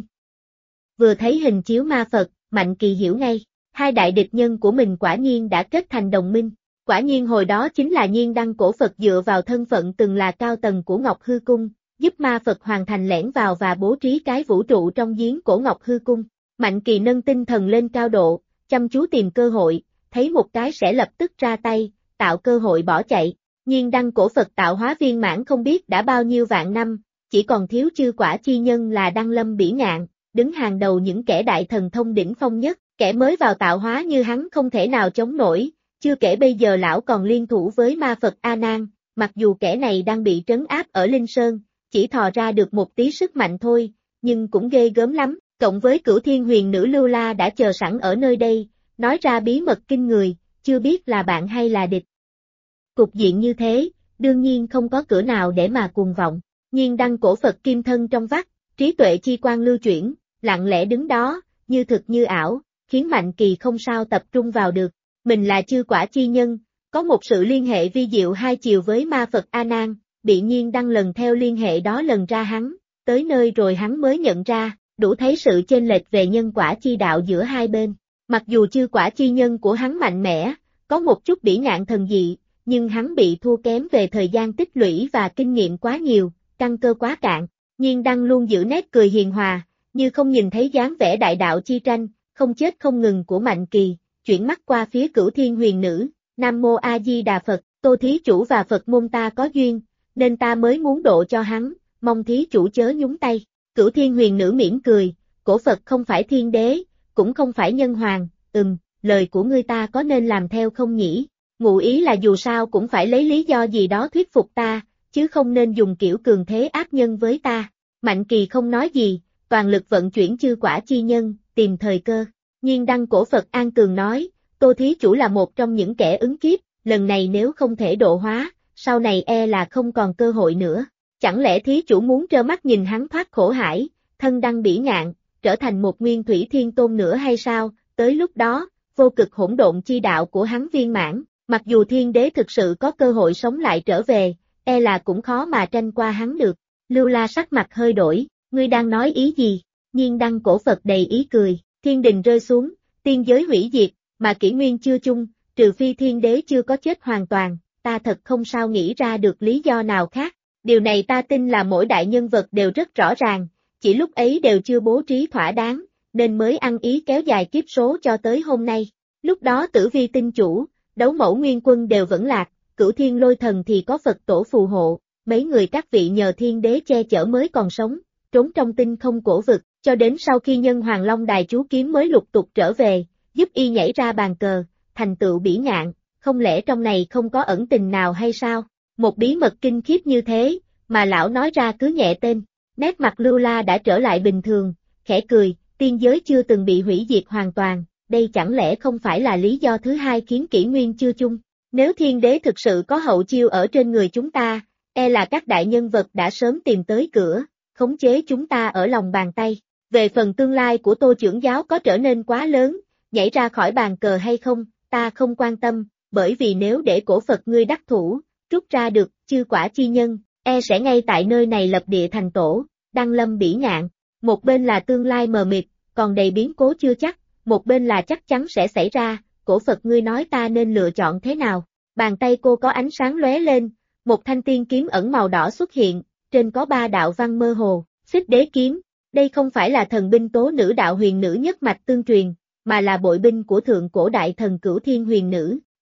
Vừa thấy hình chiếu ma Phật, Mạnh Kỳ hiểu ngay, hai đại địch nhân của mình quả nhiên đã kết thành đồng minh. Quả nhiên hồi đó chính là Nhiên Đăng cổ Phật dựa vào thân phận từng là cao tầng của Ngọc Hư Cung, giúp ma Phật hoàn thành lẻn vào và bố trí cái vũ trụ trong giếng cổ Ngọc Hư Cung. Mạnh Kỳ nâng tinh thần lên cao độ, chăm chú tìm cơ hội, thấy một cái sẽ lập tức ra tay, tạo cơ hội bỏ chạy. Nhiên Đăng cổ Phật tạo hóa viên mãn không biết đã bao nhiêu vạn năm, chỉ còn thiếu chư quả chi nhân là Đăng Lâm Bỉ Ngạn, đứng hàng đầu những kẻ đại thần thông đỉnh phong nhất, kẻ mới vào tạo hóa như hắn không thể nào chống nổi. Chưa kể bây giờ lão còn liên thủ với ma Phật A Nan, mặc dù kẻ này đang bị trấn áp ở Linh Sơn, chỉ thò ra được một tí sức mạnh thôi, nhưng cũng ghê gớm lắm, cộng với Cửu Thiên Huyền Nữ Lưu La đã chờ sẵn ở nơi đây, nói ra bí mật kinh người, chưa biết là bạn hay là địch. Cục diện như thế, đương nhiên không có cửa nào để mà cuồng vọng, Nhiên Đăng cổ Phật kim thân trong vắt, trí tuệ chi quang lưu chuyển, lặng lẽ đứng đó, như thực như ảo, khiến Mạnh Kỳ không sao tập trung vào được. Mình là chư quả chi nhân, có một sự liên hệ vi diệu hai chiều với ma Phật A Nan, bị Nhiên Đăng lần theo liên hệ đó lần ra hắn, tới nơi rồi hắn mới nhận ra, đủ thấy sự chênh lệch về nhân quả chi đạo giữa hai bên. Mặc dù chư quả chi nhân của hắn mạnh mẽ, có một chút bỉ ngạn thần dị, nhưng hắn bị thua kém về thời gian tích lũy và kinh nghiệm quá nhiều, căn cơ quá cạn. Nhiên Đăng luôn giữ nét cười hiền hòa, như không nhìn thấy dáng vẻ đại đạo chi tranh, không chết không ngừng của Mạnh Kỳ. Chuyển mắt qua phía Cửu Thiên Huyền Nữ, Nam Mô A Di Đà Phật, Tô thí chủ và Phật môn ta có duyên, nên ta mới muốn độ cho hắn, mong thí chủ chớ nhúng tay. Cửu Thiên Huyền Nữ mỉm cười, cổ Phật không phải thiên đế, cũng không phải nhân hoàng, lời của ngươi ta có nên làm theo không nhỉ? Ngụ ý là dù sao cũng phải lấy lý do gì đó thuyết phục ta, chứ không nên dùng kiểu cường thế áp nhân với ta. Mạnh Kỳ không nói gì, toàn lực vận chuyển chư quả chi nhân, tìm thời cơ. Nhiên Đăng cổ Phật An Tường nói, Tô thí chủ là một trong những kẻ ứng kiếp, lần này nếu không thể độ hóa, sau này e là không còn cơ hội nữa. Chẳng lẽ thí chủ muốn trơ mắt nhìn hắn thoát khổ hải, thân đăng bỉ ngạn, trở thành một nguyên thủy thiên tôn nữa hay sao? Tới lúc đó, vô cực hỗn độn chi đạo của hắn viên mãn, mặc dù thiên đế thực sự có cơ hội sống lại trở về, e là cũng khó mà tranh qua hắn được. Lưu La sắc mặt hơi đổi, ngươi đang nói ý gì? Nhiên Đăng cổ Phật đầy ý cười. Thiên đình rơi xuống, tiên giới hủy diệt, mà kỷ nguyên chưa chung, trừ phi thiên đế chưa có chết hoàn toàn, ta thật không sao nghĩ ra được lý do nào khác. Điều này ta tin là mỗi đại nhân vật đều rất rõ ràng, chỉ lúc ấy đều chưa bố trí thỏa đáng, nên mới ăn ý kéo dài kiếp số cho tới hôm nay. Lúc đó Tử Vi tinh chủ, Đấu Mẫu Nguyên Quân đều vẫn lạc, Cửu Thiên Lôi Thần thì có Phật tổ phù hộ, mấy người các vị nhờ thiên đế che chở mới còn sống, trốn trong tinh không cổ vực. Cho đến sau khi nhân Hoàng Long Đài chú kiếm mới lục tục trở về, giúp y nhảy ra bàn cờ, thành tựu bỉ ngạn, không lẽ trong này không có ẩn tình nào hay sao? Một bí mật kinh khiếp như thế, mà lão nói ra cứ nhẹ tên. Nét mặt Lưu La đã trở lại bình thường, khẽ cười, tiên giới chưa từng bị hủy diệt hoàn toàn, đây chẳng lẽ không phải là lý do thứ hai khiến kỷ nguyên chưa chung? Nếu thiên đế thực sự có hậu chiêu ở trên người chúng ta, e là các đại nhân vật đã sớm tìm tới cửa, khống chế chúng ta ở lòng bàn tay. Về phần tương lai của Tô trưởng giáo có trở nên quá lớn, nhảy ra khỏi bàn cờ hay không, ta không quan tâm, bởi vì nếu để cổ Phật ngươi đắc thủ, rút ra được chư quả chi nhân, e sẽ ngay tại nơi này lập địa thành tổ, đăng lâm bỉ ngạn. Một bên là tương lai mờ mịt, còn đầy biến cố chưa chắc, một bên là chắc chắn sẽ xảy ra, cổ Phật ngươi nói ta nên lựa chọn thế nào? Bàn tay cô có ánh sáng lóe lên, một thanh tiên kiếm ẩn màu đỏ xuất hiện, trên có 3 đạo văn mơ hồ, Xích Đế kiếm. Đây không phải là thần binh tố nữ đạo huyền nữ nhất mạch tương truyền, mà là bội binh của thượng cổ đại thần Cửu Thiên Huyền Nữ,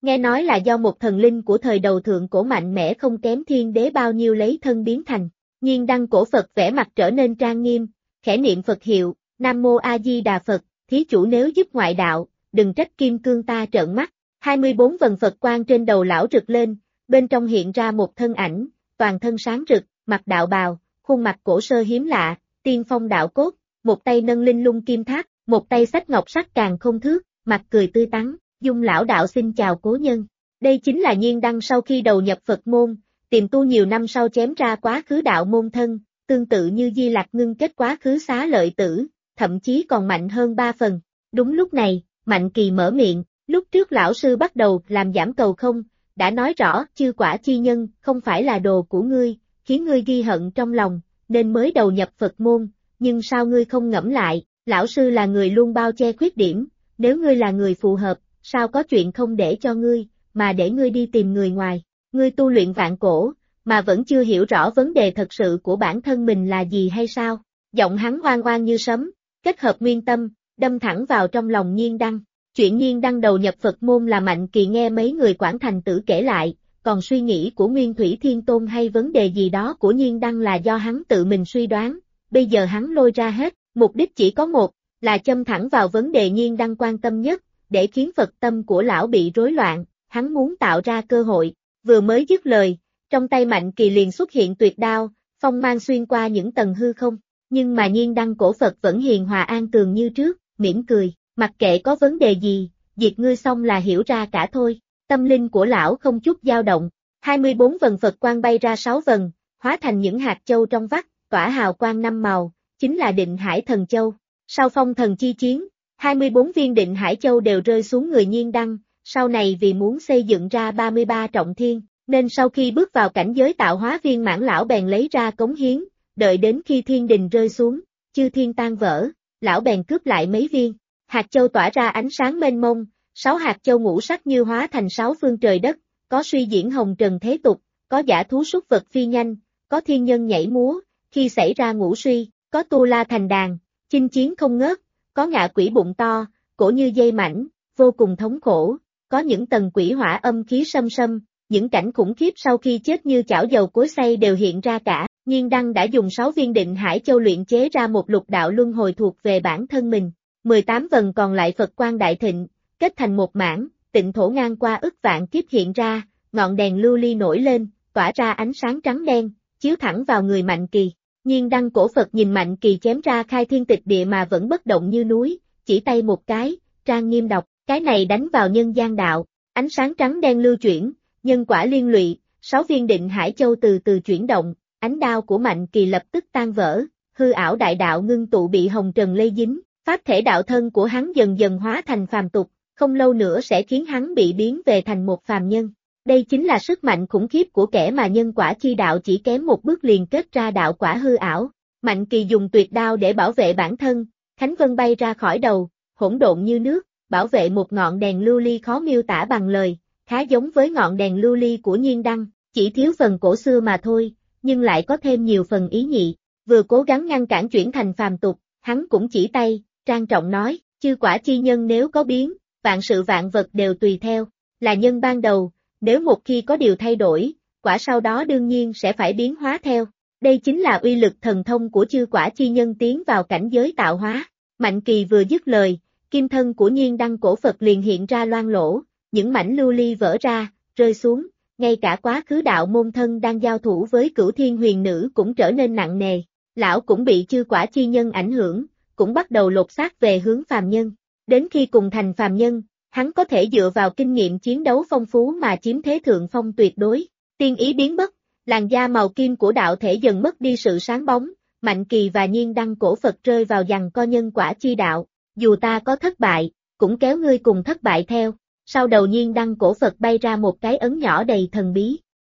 nghe nói là do một thần linh của thời đầu thượng cổ mạnh mẽ không kém thiên đế bao nhiêu lấy thân biến thành. Nhiên đăng cổ Phật vẻ mặt trở nên trang nghiêm, khẽ niệm Phật hiệu, Nam Mô A Di Đà Phật, thí chủ nếu giúp ngoại đạo, đừng trách kim cương ta trợn mắt. 24 vần Phật quang trên đầu lão rực lên, bên trong hiện ra một thân ảnh, toàn thân sáng rực, mặc đạo bào, khuôn mặt cổ sơ hiếm lạ, tiên phong đạo cốt, một tay nâng linh lung kim tháp, một tay xách ngọc sắc càng không thước, mặt cười tươi tắn, dung lão đạo xin chào cố nhân. Đây chính là Nhiên đăng sau khi đầu nhập Phật môn, tìm tu nhiều năm sau chém ra quá khứ đạo môn thân, tương tự như Di Lặc ngưng kết quá khứ xá lợi tử, thậm chí còn mạnh hơn 3 phần. Đúng lúc này, Mạnh Kỳ mở miệng, lúc trước lão sư bắt đầu làm giảm cầu không, đã nói rõ chư quả chi nhân không phải là đồ của ngươi, khiến ngươi ghi hận trong lòng, nên mới đầu nhập Phật môn, nhưng sao ngươi không ngẫm lại, lão sư là người luôn bao che khuyết điểm, nếu ngươi là người phù hợp, sao có chuyện không để cho ngươi, mà để ngươi đi tìm người ngoài, ngươi tu luyện vạn cổ, mà vẫn chưa hiểu rõ vấn đề thật sự của bản thân mình là gì hay sao, giọng hắn oan oan như sấm, kết hợp nguyên tâm, đâm thẳng vào trong lòng Nhiên đăng. Chuyện Nhiên đăng đầu nhập Phật môn là Mạnh Kỳ nghe mấy người Quảng Thành Tử kể lại, còn suy nghĩ của Nguyên Thủy Thiên Tôn hay vấn đề gì đó của Nhiên đăng là do hắn tự mình suy đoán, bây giờ hắn lôi ra hết, mục đích chỉ có một, là châm thẳng vào vấn đề Nhiên đăng quan tâm nhất, để khiến Phật tâm của lão bị rối loạn, hắn muốn tạo ra cơ hội, vừa mới dứt lời, trong tay Mạnh Kỳ liền xuất hiện tuyệt đao, phong mang xuyên qua những tầng hư không, nhưng mà Nhiên đăng cổ Phật vẫn hiền hòa an tường như trước, mỉm cười. Mặc kệ có vấn đề gì, diệt ngươi xong là hiểu ra cả thôi. Tâm linh của lão không chút dao động. 24 vần Phật quang bay ra 6 vần, hóa thành những hạt châu trong vắt, tỏa hào quang 5 màu, chính là Định Hải Thần Châu. Sau phong thần chi chiến, 24 viên Định Hải Châu đều rơi xuống người Nhiên đăng, sau này vì muốn xây dựng ra 33 trọng thiên, nên sau khi bước vào cảnh giới tạo hóa viên mãn lão bèn lấy ra cống hiến, đợi đến khi thiên đình rơi xuống, chư thiên tan vỡ, lão bèn cướp lại mấy viên. Hạt châu tỏa ra ánh sáng mênh mông, 6 hạt châu ngũ sắc như hóa thành 6 phương trời đất, có suy diễn hồng trần thế tục, có giả thú súc vật phi nhanh, có thiên nhân nhảy múa, khi xảy ra ngũ suy, có tu la thành đàn, chinh chiến không ngớt, có ngạ quỷ bụng to, cổ như dây mảnh, vô cùng thống khổ, có những tầng quỷ hỏa âm khí xâm xâm, những cảnh khủng khiếp sau khi chết như chảo dầu cối xay đều hiện ra cả. Nhiên đăng đã dùng 6 viên Định Hải Châu luyện chế ra một lục đạo luân hồi thuộc về bản thân mình. 18 vần còn lại Phật quang đại thịnh, kết thành một mảng, tịnh thổ ngang qua ức vạn kiếp hiện ra, ngọn đèn lưu ly nổi lên, tỏa ra ánh sáng trắng đen, chiếu thẳng vào người Mạnh Kỳ. Nhiên đăng cổ Phật nhìn Mạnh Kỳ chém ra khai thiên tịch địa mà vẫn bất động như núi, chỉ tay một cái, trang nghiêm đọc, cái này đánh vào nhân gian đạo, ánh sáng trắng đen lưu chuyển, nhân quả liên lụy, 6 viên Định Hải Châu từ từ chuyển động, ánh đao của Mạnh Kỳ lập tức tan vỡ, hư ảo đại đạo ngưng tụ bị hồng trần lây dính. Pháp thể đạo thân của hắn dần dần hóa thành phàm tục, không lâu nữa sẽ khiến hắn bị biến về thành một phàm nhân. Đây chính là sức mạnh khủng khiếp của kẻ mà nhân quả chi đạo chỉ kém một bước liền kết ra đạo quả hư ảo. Mạnh Kỳ dùng tuyệt đao để bảo vệ bản thân, Khánh Vân bay ra khỏi đầu, hỗn độn như nước, bảo vệ một ngọn đèn lưu ly khó miêu tả bằng lời, khá giống với ngọn đèn lưu ly của Nhiên đăng, chỉ thiếu phần cổ xưa mà thôi, nhưng lại có thêm nhiều phần ý nhị. Vừa cố gắng ngăn cản chuyển thành phàm tục, hắn cũng chỉ tay. Trang trọng nói, chư quả chi nhân nếu có biến, vạn sự vạn vật đều tùy theo, là nhân ban đầu, nếu một khi có điều thay đổi, quả sau đó đương nhiên sẽ phải biến hóa theo. Đây chính là uy lực thần thông của chư quả chi nhân tiến vào cảnh giới tạo hóa. Mạnh Kỳ vừa dứt lời, kim thân của Nhiên đăng cổ Phật liền hiện ra loang lỗ, những mảnh lưu ly vỡ ra, rơi xuống, ngay cả quá khứ đạo môn thân đang giao thủ với Cửu Thiên Huyền Nữ cũng trở nên nặng nề, lão cũng bị chư quả chi nhân ảnh hưởng. Cũng bắt đầu lột xác về hướng phàm nhân. Đến khi cùng thành phàm nhân, hắn có thể dựa vào kinh nghiệm chiến đấu phong phú mà chiếm thế thượng phong tuyệt đối. Tiên ý biến mất, làn da màu kim của đạo thể dần mất đi sự sáng bóng, Mạnh Kỳ và Nhiên đăng cổ Phật rơi vào giằng co nhân quả chi đạo. Dù ta có thất bại, cũng kéo ngươi cùng thất bại theo. Sau đầu Nhiên đăng cổ Phật bay ra một cái ấn nhỏ đầy thần bí.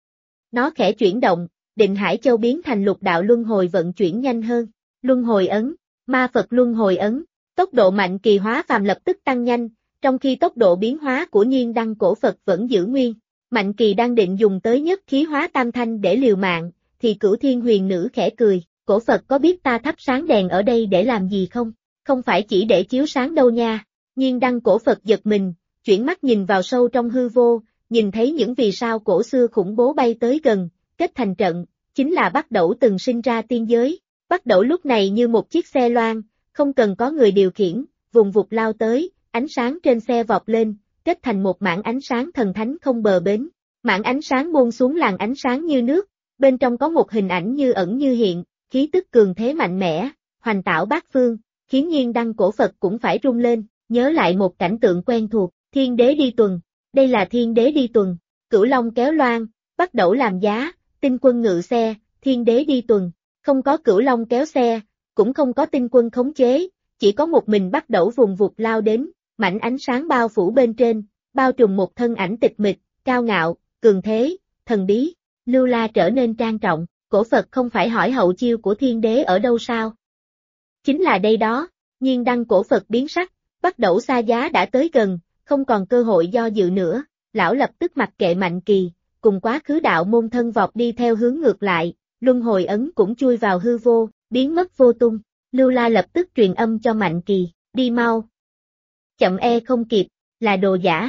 Nó khẽ chuyển động, Định Hải Châu biến thành lục đạo luân hồi vận chuyển nhanh hơn. Luân hồi ấn. Ma Phật luân hồi ấn, tốc độ Mạnh Kỳ hóa phàm lập tức tăng nhanh, trong khi tốc độ biến hóa của Nhiên đăng cổ Phật vẫn giữ nguyên. Mạnh Kỳ đang định dùng tới nhất khí hóa tam thanh để liều mạng, thì Cửu Thiên Huyền Nữ khẽ cười, cổ Phật có biết ta thắp sáng đèn ở đây để làm gì không? Không phải chỉ để chiếu sáng đâu nha. Nhiên đăng cổ Phật giật mình, chuyển mắt nhìn vào sâu trong hư vô, nhìn thấy những vì sao cổ xưa khủng bố bay tới gần, kết thành trận, chính là Bắc Đẩu từng sinh ra tiên giới. Bắc Đẩu lúc này như một chiếc xe loan, không cần có người điều khiển, vùng vụt lao tới, ánh sáng trên xe vọt lên, kết thành một mảng ánh sáng thần thánh không bờ bến. Mảng ánh sáng buông xuống làn ánh sáng như nước, bên trong có một hình ảnh như ẩn như hiện, khí tức cường thế mạnh mẽ, hoành tảo bát phương, khiến Nhiên Đăng cổ Phật cũng phải rung lên, nhớ lại một cảnh tượng quen thuộc, Thiên Đế đi tuần. Đây là Thiên Đế đi tuần, Cửu Long kéo loan, Bắc Đẩu làm giá, Tinh Quân ngự xe, Thiên Đế đi tuần, không có Cửu Long kéo xe, cũng không có Tinh Quân khống chế, chỉ có một mình Bắc Đẩu vùng vụt lao đến, mảnh ánh sáng bao phủ bên trên, bao trùm một thân ảnh tịch mịch, cao ngạo, cường thế, thần bí. Lưu La trở nên trang trọng, cổ Phật không phải hỏi hậu chiêu của Thiên Đế ở đâu sao? Chính là đây đó. Nhiên Đăng cổ Phật biến sắc, Bắc Đẩu xa giá đã tới gần, không còn cơ hội do dự nữa, lão lập tức mặc kệ Mạnh Kỳ, cùng quá khứ đạo môn thân vọt đi theo hướng ngược lại, luân hồi ấn cũng chui vào hư vô, biến mất vô tung. Lưu La lập tức truyền âm cho Mạnh Kỳ, đi mau. Chậm không kịp, là đồ giả.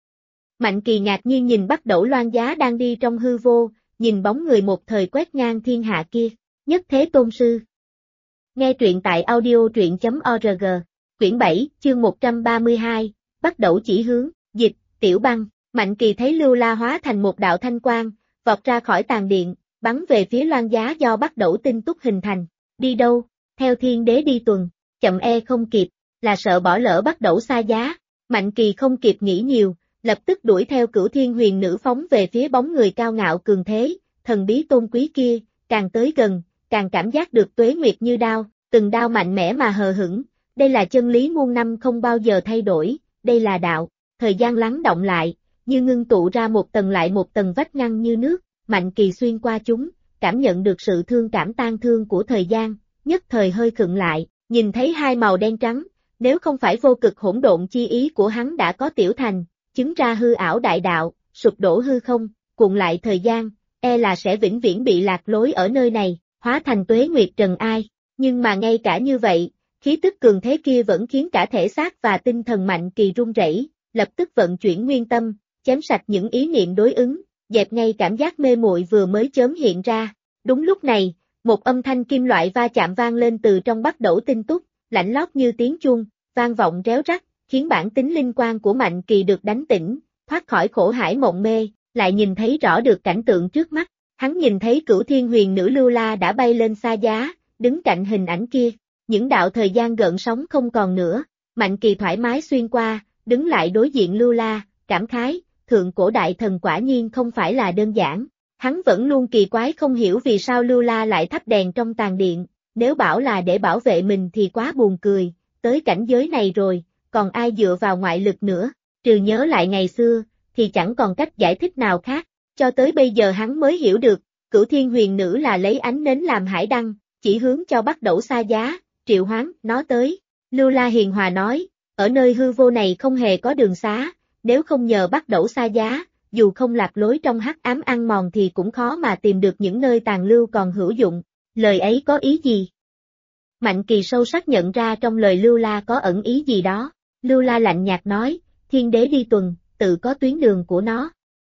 Mạnh Kỳ ngạc nhiên nhìn Bắc Đẩu loan giá đang đi trong hư vô, nhìn bóng người một thời quét ngang thiên hạ kia, Nhất Thế Tôn Sư. Nghe truyện tại audio.org, quyển 7, chương 132, Bắc Đẩu chỉ hướng, dịch, Tiểu Băng. Mạnh Kỳ thấy Lưu La hóa thành một đạo thanh quang, vọt ra khỏi tàn điện, bắn về phía loan giá do Bắc Đẩu tinh túc hình thành. Đi đâu? Theo Thiên Đế đi tuần, chậm không kịp, là sợ bỏ lỡ Bắc Đẩu xa giá. Mạnh Kỳ không kịp nghĩ nhiều, lập tức đuổi theo Cửu Thiên Huyền Nữ phóng về phía bóng người cao ngạo cường thế, thần bí tôn quý kia, càng tới gần, càng cảm giác được tuế nguyệt như đao, từng đao mạnh mẽ mà hờ hững, đây là chân lý muôn năm không bao giờ thay đổi, đây là đạo. Thời gian lắng động lại, như ngưng tụ ra một tầng lại một tầng vách ngăn như nước, Mạnh Kỳ xuyên qua chúng, cảm nhận được sự thương cảm tan thương của thời gian, nhất thời hơi khựng lại, nhìn thấy hai màu đen trắng, nếu không phải vô cực hỗn độn chi ý của hắn đã có tiểu thành, chứng ra hư ảo đại đạo, sụp đổ hư không, cuộn lại thời gian, là sẽ vĩnh viễn bị lạc lối ở nơi này, hóa thành tuế nguyệt trần ai. Nhưng mà ngay cả như vậy, khí tức cường thế kia vẫn khiến cả thể xác và tinh thần Mạnh Kỳ run rẩy, lập tức vận chuyển nguyên tâm, chém sạch những ý niệm đối ứng, dẹp ngay cảm giác mê muội vừa mới chớm hiện ra. Đúng lúc này, một âm thanh kim loại va chạm vang lên từ trong Bắc Đẩu tinh túc, lạnh lót như tiếng chuông, vang vọng réo rắt, khiến bản tính linh quan của Mạnh Kỳ được đánh tỉnh, thoát khỏi khổ hải mộng mê, lại nhìn thấy rõ được cảnh tượng trước mắt. Hắn nhìn thấy Cửu Thiên Huyền Nữ Lưu La đã bay lên xa giá, đứng cạnh hình ảnh kia, những đạo thời gian gợn sóng không còn nữa, Mạnh Kỳ thoải mái xuyên qua, đứng lại đối diện Lưu La, cảm khái, thượng cổ đại thần quả nhiên không phải là đơn giản. Hắn vẫn luôn kỳ quái không hiểu vì sao Lưu La lại thắp đèn trong tàn điện, nếu bảo là để bảo vệ mình thì quá buồn cười, tới cảnh giới này rồi, còn ai dựa vào ngoại lực nữa, trừ nhớ lại ngày xưa, thì chẳng còn cách giải thích nào khác, cho tới bây giờ hắn mới hiểu được, Cửu Thiên Huyền Nữ là lấy ánh nến làm hải đăng, chỉ hướng cho Bắc Đẩu xa giá, triệu hoán, nó tới. Lưu La hiền hòa nói, ở nơi hư vô này không hề có đường xá, nếu không nhờ Bắc Đẩu xa giá, dù không lạc lối trong hắc ám ăn mòn thì cũng khó mà tìm được những nơi tàn lưu còn hữu dụng. Lời ấy có ý gì? Mạnh Kỳ sâu sắc nhận ra trong lời Lưu La có ẩn ý gì đó. Lưu La lạnh nhạt nói, Thiên Đế đi tuần, tự có tuyến đường của nó.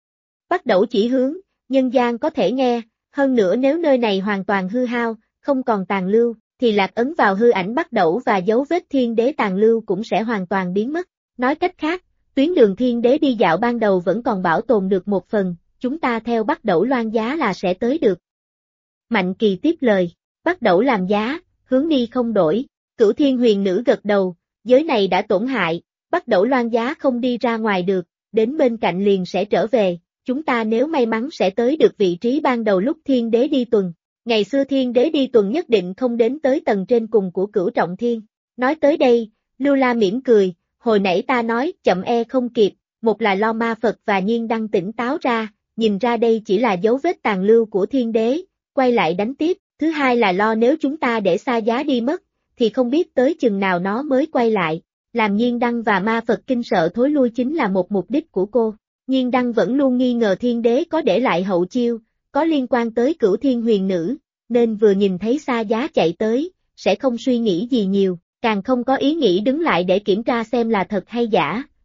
Bắc Đẩu chỉ hướng, nhân gian có thể nghe, hơn nữa nếu nơi này hoàn toàn hư hao, không còn tàn lưu, thì lạc ấn vào hư ảnh Bắc Đẩu và dấu vết Thiên Đế tàn lưu cũng sẽ hoàn toàn biến mất. Nói cách khác, tuyến đường Thiên Đế đi dạo ban đầu vẫn còn bảo tồn được một phần, chúng ta theo Bắc Đẩu loan giá là sẽ tới được. Mạnh Kỳ tiếp lời, Bắc Đẩu làm giá, hướng đi không đổi. Cửu Thiên Huyền Nữ gật đầu, giới này đã tổn hại, Bắc Đẩu loan giá không đi ra ngoài được, đến bên cạnh liền sẽ trở về, chúng ta nếu may mắn sẽ tới được vị trí ban đầu lúc Thiên Đế đi tuần. Ngày xưa Thiên Đế đi tuần nhất định không đến tới tầng trên cùng của Cửu Trọng Thiên. Nói tới đây, Lưu La mỉm cười, hồi nãy ta nói chậm không kịp, một là lo ma Phật và Nhiên Đăng tỉnh táo ra, nhìn ra đây chỉ là dấu vết tàn lưu của Thiên Đế, quay lại đánh tiếp, thứ hai là lo nếu chúng ta để xa giá đi mất, thì không biết tới chừng nào nó mới quay lại, làm Nhiên Đăng và ma Phật kinh sợ thối lui chính là một mục đích của cô. Nhiên Đăng vẫn luôn nghi ngờ Thiên Đế có để lại hậu chiêu, có liên quan tới Cửu Thiên Huyền Nữ, nên vừa nhìn thấy xa giá chạy tới, sẽ không suy nghĩ gì nhiều, càng không có ý nghĩ đứng lại để kiểm tra xem là thật hay giả,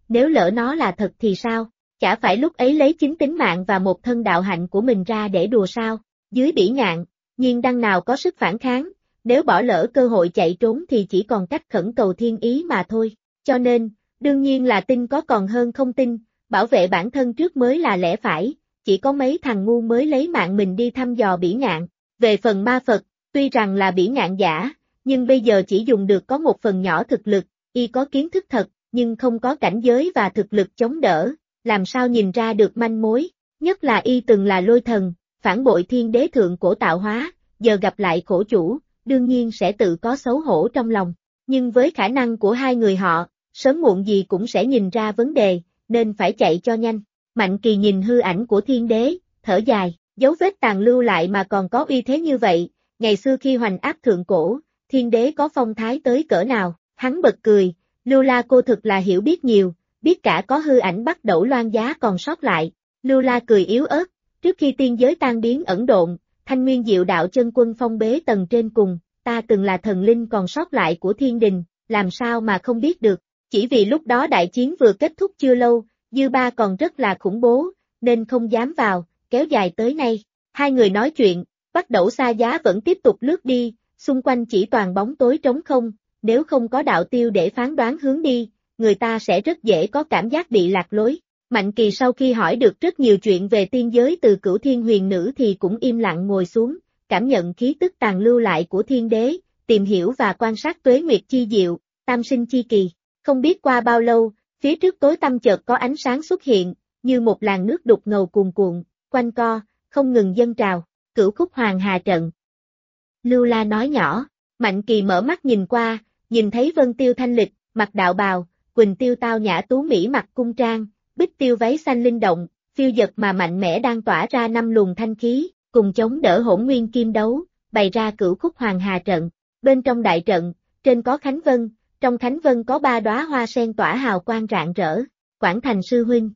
nếu lỡ nó là thật thì sao? Chả phải lúc ấy lấy chính tính mạng và một thân đạo hạnh của mình ra để đùa sao? Dưới bỉ ngạn, Nhiên Đăng nào có sức phản kháng, nếu bỏ lỡ cơ hội chạy trốn thì chỉ còn cách khẩn cầu thiên ý mà thôi. Cho nên, đương nhiên là tin có còn hơn không tin, bảo vệ bản thân trước mới là lẽ phải, chỉ có mấy thằng ngu mới lấy mạng mình đi thăm dò bỉ ngạn. Về phần ma Phật, tuy rằng là bỉ ngạn giả, nhưng bây giờ chỉ dùng được có một phần nhỏ thực lực, y có kiến thức thật, nhưng không có cảnh giới và thực lực chống đỡ, làm sao nhìn ra được manh mối, nhất là y từng là lôi thần, phản bội thiên đế thượng cổ tạo hóa, giờ gặp lại khổ chủ, đương nhiên sẽ tự có xấu hổ trong lòng, nhưng với khả năng của hai người họ, sớm muộn gì cũng sẽ nhìn ra vấn đề, nên phải chạy cho nhanh. Mạnh Kỳ nhìn hư ảnh của thiên đế, thở dài, dấu vết tàn lưu lại mà còn có uy thế như vậy, ngày xưa khi hoành áp thượng cổ, thiên đế có phong thái tới cỡ nào, hắn bật cười, Lưu La cô thực là hiểu biết nhiều, biết cả có hư ảnh bắt đẩu loan giá còn sót lại. Lưu La cười yếu ớt, trước khi tiên giới tan biến ẩn độn, Thanh Nguyên Diệu Đạo chân quân phong bế tầng trên cùng, ta từng là thần linh còn sót lại của thiên đình, làm sao mà không biết được, chỉ vì lúc đó đại chiến vừa kết thúc chưa lâu, dư ba còn rất là khủng bố, nên không dám vào, kéo dài tới nay. Hai người nói chuyện, bắt đẩu xa giá vẫn tiếp tục lướt đi, xung quanh chỉ toàn bóng tối trống không, nếu không có đạo tiêu để phán đoán hướng đi, người ta sẽ rất dễ có cảm giác bị lạc lối. Mạnh Kỳ sau khi hỏi được rất nhiều chuyện về tiên giới từ Cửu Thiên Huyền Nữ thì cũng im lặng ngồi xuống, cảm nhận khí tức tàn lưu lại của thiên đế, tìm hiểu và quan sát tuế nguyệt chi diệu, tam sinh chi kỳ. Không biết qua bao lâu, phía trước tối tăm chợt có ánh sáng xuất hiện, như một làn nước đục ngầu cuồn cuộn, quanh co, không ngừng dâng trào, Cửu Khúc Hoàng Hà Trận. Lưu La nói nhỏ, Mạnh Kỳ mở mắt nhìn qua, nhìn thấy Vân Tiêu thanh lịch, mặc đạo bào, Quỳnh Tiêu tao nhã tú mỹ mặc cung trang, Bích Tiêu váy xanh linh động, phiêu dật mà mạnh mẽ đang tỏa ra 5 luồng thanh khí, cùng chống đỡ hỗn nguyên kim đấu, bày ra Cửu Khúc Hoàng Hà Trận. Bên trong đại trận, trên có Khánh Vân, trong Khánh Vân có 3 đóa hoa sen tỏa hào quang rạng rỡ. Quảng Thành sư huynh.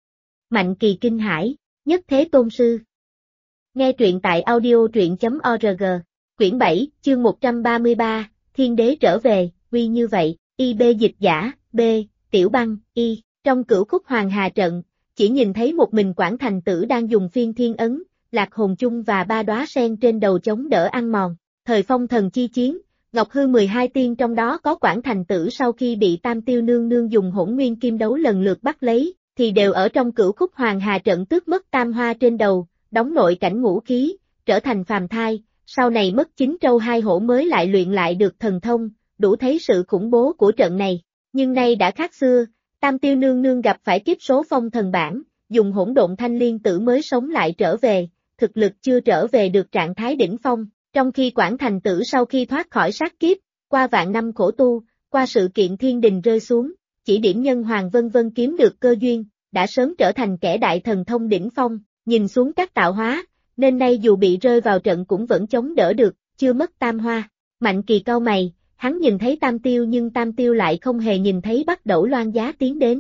Mạnh Kỳ kinh hãi, Nhất Thế Tôn sư. Nghe truyện tại audio truyện.org. Quyển 7, chương 133, Thiên Đế trở về, quy như vậy, IB dịch giả, B, Tiểu Băng, Y. Trong Cửu Khúc Hoàng Hà Trận, chỉ nhìn thấy một mình Quảng Thành Tử đang dùng phiên thiên ấn, lạc hồn chung và 3 đóa sen trên đầu chống đỡ ăn mòn. Thời phong thần chi chiến, Ngọc Hư 12 tiên trong đó có Quảng Thành Tử sau khi bị Tam Tiêu Nương Nương dùng hỗn nguyên kim đấu lần lượt bắt lấy, thì đều ở trong Cửu Khúc Hoàng Hà Trận tước mất tam hoa trên đầu, đóng nội cảnh ngũ khí, trở thành phàm thai, sau này mất 9 trâu 2 hổ mới lại luyện lại được thần thông, đủ thấy sự khủng bố của trận này. Nhưng nay đã khác xưa, Tam Tiêu Nương Nương gặp phải kiếp số phong thần bản, dùng hỗn độn thanh liên tử mới sống lại trở về, thực lực chưa trở về được trạng thái đỉnh phong, trong khi Quảng Thành Tử sau khi thoát khỏi sát kiếp, qua vạn năm khổ tu, qua sự kiện thiên đình rơi xuống, chỉ điểm nhân hoàng vân vân kiếm được cơ duyên, đã sớm trở thành kẻ đại thần thông đỉnh phong, nhìn xuống các tạo hóa, nên nay dù bị rơi vào trận cũng vẫn chống đỡ được, chưa mất tam hoa. Mạnh Kỳ cau mày, hắn nhìn thấy Tam Tiêu nhưng Tam Tiêu lại không hề nhìn thấy bắt đẩu loan giá tiến đến.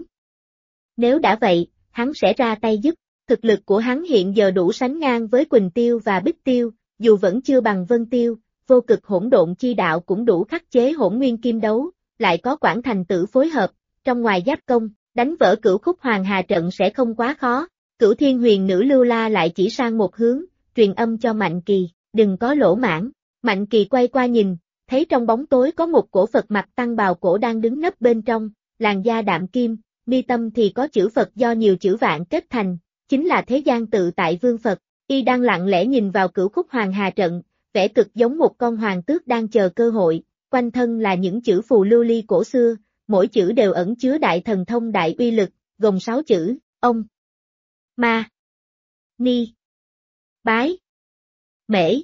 Nếu đã vậy, hắn sẽ ra tay giúp, thực lực của hắn hiện giờ đủ sánh ngang với Quỳnh Tiêu và Bích Tiêu, dù vẫn chưa bằng Vân Tiêu, vô cực hỗn độn chi đạo cũng đủ khắc chế hỗn nguyên kim đấu, lại có Quảng Thành Tử phối hợp, trong ngoài giáp công, đánh vỡ Cửu Khúc Hoàng Hà Trận sẽ không quá khó. Cửu Thiên Huyền Nữ Lưu La lại chỉ sang một hướng, truyền âm cho Mạnh Kỳ, đừng có lỗ mãng. Mạnh Kỳ quay qua nhìn, thấy trong bóng tối có một cổ Phật mặt tăng bào cổ đang đứng nấp bên trong, làn da đạm kim, mi tâm thì có chữ Phật do nhiều chữ vạn kết thành, chính là Thế Gian Tự Tại Vương Phật. Y đang lặng lẽ nhìn vào Cửu Khúc Hoàng Hà Trận, vẻ cực giống một con hoàng tước đang chờ cơ hội, quanh thân là những chữ phù lưu ly cổ xưa, mỗi chữ đều ẩn chứa đại thần thông đại uy lực, gồm 6 chữ, Ông, Ma, Ni, Bái, Mễ,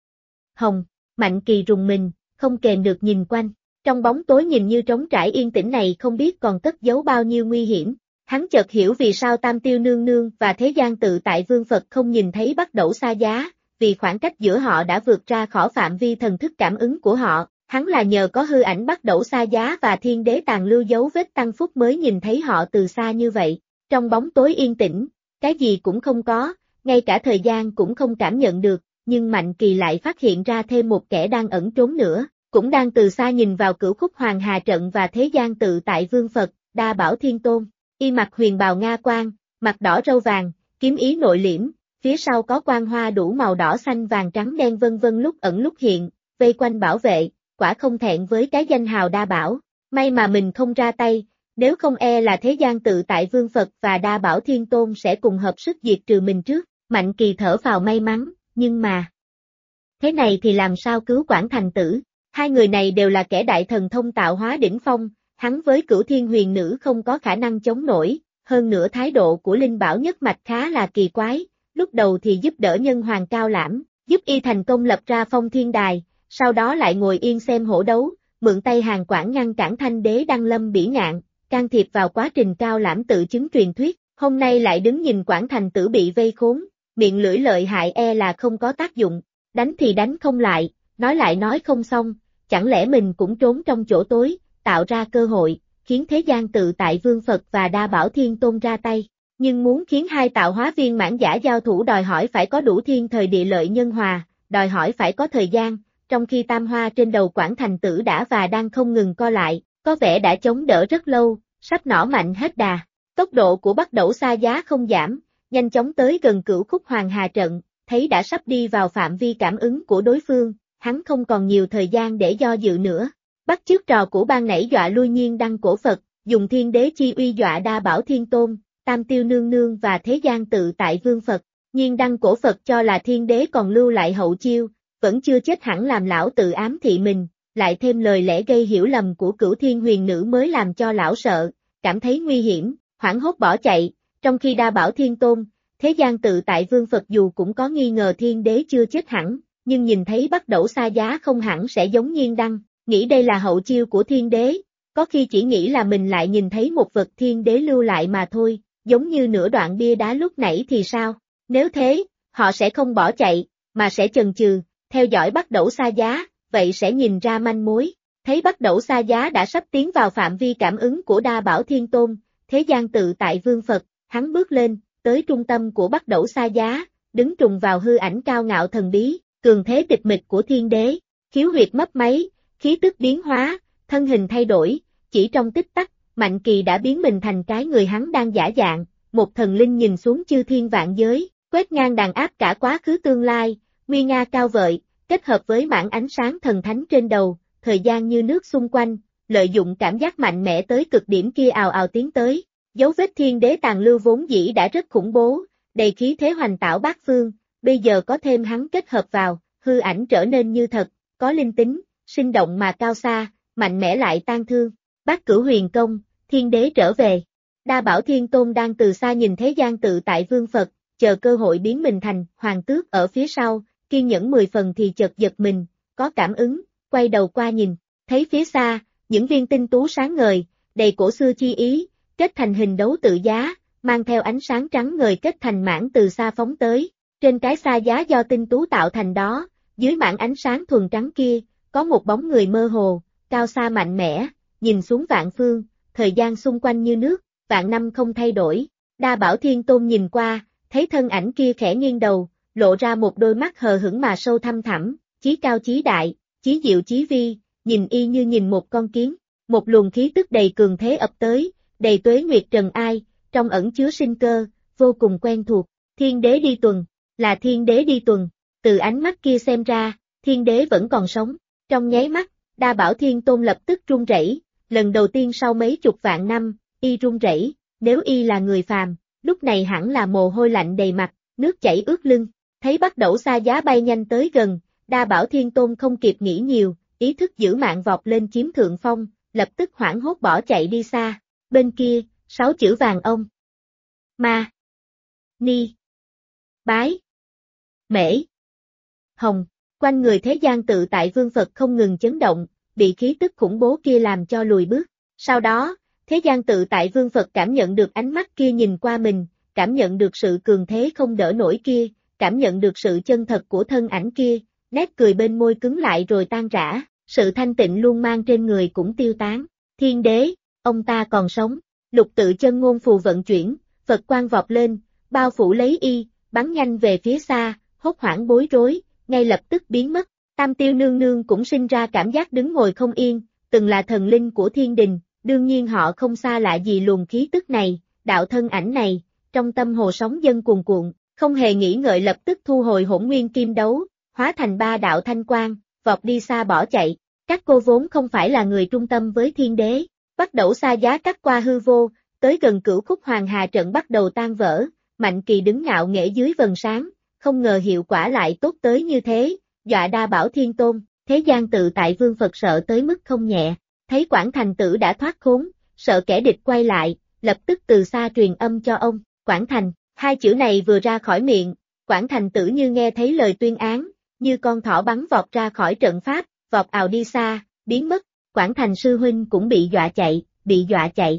Hồng. Mạnh Kỳ rùng mình, không kềm được nhìn quanh, trong bóng tối nhìn như trống trải yên tĩnh này không biết còn cất giấu bao nhiêu nguy hiểm. Hắn chợt hiểu vì sao Tam Tiêu Nương Nương và Thế Gian Tự Tại Vương Phật không nhìn thấy bắt đẩu xa giá, vì khoảng cách giữa họ đã vượt ra khỏi phạm vi thần thức cảm ứng của họ, hắn là nhờ có hư ảnh bắt đẩu xa giá và thiên đế tàn lưu dấu vết tăng phúc mới nhìn thấy họ từ xa như vậy. Trong bóng tối yên tĩnh, cái gì cũng không có, ngay cả thời gian cũng không cảm nhận được, nhưng Mạnh Kỳ lại phát hiện ra thêm một kẻ đang ẩn trốn nữa, cũng đang từ xa nhìn vào Cửu Khúc Hoàng Hà Trận và Thế Gian Tự Tại Vương Phật, Đa Bảo Thiên Tôn. y mặc huyền bào nga quan, mặt đỏ râu vàng, kiếm ý nội liễm, phía sau có quan hoa đủ màu đỏ xanh vàng trắng đen vân vân lúc ẩn lúc hiện, vây quanh bảo vệ, quả không thẹn với cái danh hào đa bảo, may mà mình không ra tay, nếu không e là thế gian tự tại Vương Phật và Đa Bảo Thiên Tôn sẽ cùng hợp sức diệt trừ mình trước, Mạnh Kỳ thở phào may mắn, nhưng mà thế này thì làm sao cứu Quảng Thành Tử, hai người này đều là kẻ đại thần thông tạo hóa đỉnh phong, hắn với Cửu Thiên Huyền Nữ không có khả năng chống nổi, hơn nữa thái độ của Linh Bảo Nhất Mạch khá là kỳ quái, lúc đầu thì giúp đỡ nhân hoàng cao lãm, giúp y thành công lập ra Phong Thiên Đài, sau đó lại ngồi yên xem hổ đấu, mượn tay Hàn Quảng ngăn cản Thanh Đế Đăng Lâm bỉ ngạn, can thiệp vào quá trình cao lãm tự chứng truyền thuyết, hôm nay lại đứng nhìn Quảng Thành Tử bị vây khốn, miệng lưỡi lợi hại e là không có tác dụng, đánh thì đánh không lại, nói nói không xong, chẳng lẽ mình cũng trốn trong chỗ tối, tạo ra cơ hội, khiến thế gian tự tại Vương Phật và Đa Bảo Thiên Tôn ra tay. Nhưng muốn khiến hai tạo hóa viên mãn giả giao thủ đòi hỏi phải có đủ thiên thời địa lợi nhân hòa, đòi hỏi phải có thời gian, trong khi tam hoa trên đầu Quảng Thành Tử đã và đang không ngừng co lại, có vẻ đã chống đỡ rất lâu, sắp nỏ mạnh hết đà. Tốc độ của Bắc Đẩu Xa Giá không giảm, nhanh chóng tới gần Cửu Khúc Hoàng Hà trận, thấy đã sắp đi vào phạm vi cảm ứng của đối phương, hắn không còn nhiều thời gian để do dự nữa. Bắt chước trò của ban nãy dọa lui Nhiên Đăng cổ Phật, dùng thiên đế chi uy dọa Đa Bảo Thiên Tôn, Tam Tiêu Nương Nương và thế gian tự tại Vương Phật. Nhiên Đăng cổ Phật cho là thiên đế còn lưu lại hậu chiêu, vẫn chưa chết hẳn làm lão tự ám thị mình, lại thêm lời lẽ gây hiểu lầm của Cửu Thiên Huyền Nữ mới làm cho lão sợ, cảm thấy nguy hiểm, hoảng hốt bỏ chạy, trong khi Đa Bảo Thiên Tôn, thế gian tự tại Vương Phật dù cũng có nghi ngờ thiên đế chưa chết hẳn, nhưng nhìn thấy Bắc Đẩu Xa Giá không hẳn sẽ giống Nhiên Đăng, nghĩ đây là hậu chiêu của thiên đế, có khi chỉ nghĩ là mình lại nhìn thấy một vật thiên đế lưu lại mà thôi, giống như nửa đoạn bia đá lúc nãy thì sao, nếu thế, họ sẽ không bỏ chạy, mà sẽ chần chừ, theo dõi Bắc Đẩu Xa Giá, vậy sẽ nhìn ra manh mối, thấy Bắc Đẩu Xa Giá đã sắp tiến vào phạm vi cảm ứng của Đa Bảo Thiên Tôn, thế gian tự tại Vương Phật, hắn bước lên, tới trung tâm của Bắc Đẩu Xa Giá, đứng trùng vào hư ảnh cao ngạo thần bí, cường thế tịch mịch của thiên đế, khiếu huyệt mấp máy, khí tức biến hóa, thân hình thay đổi, chỉ trong tích tắc, Mạnh Kỳ đã biến mình thành cái người hắn đang giả dạng, một thần linh nhìn xuống chư thiên vạn giới, quét ngang đàn áp cả quá khứ tương lai, nguy nga cao vợi, kết hợp với mảng ánh sáng thần thánh trên đầu, thời gian như nước xung quanh, lợi dụng cảm giác mạnh mẽ tới cực điểm kia ào ào tiến tới, dấu vết thiên đế tàn lưu vốn dĩ đã rất khủng bố, đầy khí thế hoành tảo bát phương, bây giờ có thêm hắn kết hợp vào, hư ảnh trở nên như thật, có linh tính, sinh động mà cao xa, mạnh mẽ lại tan thương, Bát Cửu Huyền Công, thiên đế trở về. Đa Bảo Thiên Tôn đang từ xa nhìn thế gian tự tại Vương Phật, chờ cơ hội biến mình thành hoàng tước ở phía sau, kiên nhẫn 10 phần thì chợt giật mình, có cảm ứng, quay đầu qua nhìn, thấy phía xa, những viên tinh tú sáng ngời, đầy cổ xưa chi ý, kết thành hình đấu tự giá, mang theo ánh sáng trắng ngời kết thành mảng từ xa phóng tới, trên cái xa giá do tinh tú tạo thành đó, dưới mảng ánh sáng thuần trắng kia, có một bóng người mơ hồ, cao xa mạnh mẽ, nhìn xuống vạn phương, thời gian xung quanh như nước, vạn năm không thay đổi. Đa Bảo Thiên Tôn nhìn qua, thấy thân ảnh kia khẽ nghiêng đầu, lộ ra một đôi mắt hờ hững mà sâu thăm thẳm, chí cao chí đại, chí diệu chí vi, nhìn y như nhìn một con kiến. Một luồng khí tức đầy cường thế ập tới, đầy tuế nguyệt trần ai, trong ẩn chứa sinh cơ, vô cùng quen thuộc. Thiên đế đi tuần, là thiên đế đi tuần, từ ánh mắt kia xem ra, thiên đế vẫn còn sống. Trong nháy mắt, Đa Bảo Thiên Tôn lập tức run rẩy, lần đầu tiên sau mấy chục vạn năm, y run rẩy, nếu y là người phàm, lúc này hẳn là mồ hôi lạnh đầy mặt, nước chảy ướt lưng, thấy Bắc Đẩu Xa Giá bay nhanh tới gần, Đa Bảo Thiên Tôn không kịp nghĩ nhiều, ý thức giữ mạng vọt lên chiếm thượng phong, lập tức hoảng hốt bỏ chạy đi xa, bên kia, 6 chữ vàng ông. Ma, Ni, Bái, Mễ, Hồng, quanh người thế gian tự tại Vương Phật không ngừng chấn động, bị khí tức khủng bố kia làm cho lùi bước. Sau đó, thế gian tự tại Vương Phật cảm nhận được ánh mắt kia nhìn qua mình, cảm nhận được sự cường thế không đỡ nổi kia, cảm nhận được sự chân thật của thân ảnh kia, nét cười bên môi cứng lại rồi tan rã, sự thanh tịnh luôn mang trên người cũng tiêu tán. Thiên đế, ông ta còn sống, Lục Tự Chân Ngôn phù vận chuyển, Phật quang vọt lên, bao phủ lấy y, bắn nhanh về phía xa, hốt hoảng bối rối, ngay lập tức biến mất. Tam Tiêu Nương Nương cũng sinh ra cảm giác đứng ngồi không yên, từng là thần linh của thiên đình, đương nhiên họ không xa lạ gì luồng khí tức này, đạo thân ảnh này, trong tâm hồ sóng dân cuồn cuộn, không hề nghĩ ngợi lập tức thu hồi hỗn nguyên kim đấu, hóa thành 3 đạo thanh quang, vọt đi xa bỏ chạy. Các cô vốn không phải là người trung tâm với thiên đế, bắt đầu xa giá cắt qua hư vô, tới gần Cửu Khúc Hoàng Hà trận bắt đầu tan vỡ, Mạnh Kỳ đứng ngạo nghễ dưới vầng sáng, không ngờ hiệu quả lại tốt tới như thế, dọa Đa Bảo Thiên Tôn, thế gian tự tại vương Phật sợ tới mức không nhẹ, thấy Quảng Thành Tử đã thoát khốn, sợ kẻ địch quay lại, lập tức từ xa truyền âm cho ông, Quảng Thành, 2 chữ này vừa ra khỏi miệng, Quảng Thành Tử như nghe thấy lời tuyên án, như con thỏ bắn vọt ra khỏi trận pháp, vọt ào đi xa, biến mất, Quảng Thành sư huynh cũng bị dọa chạy.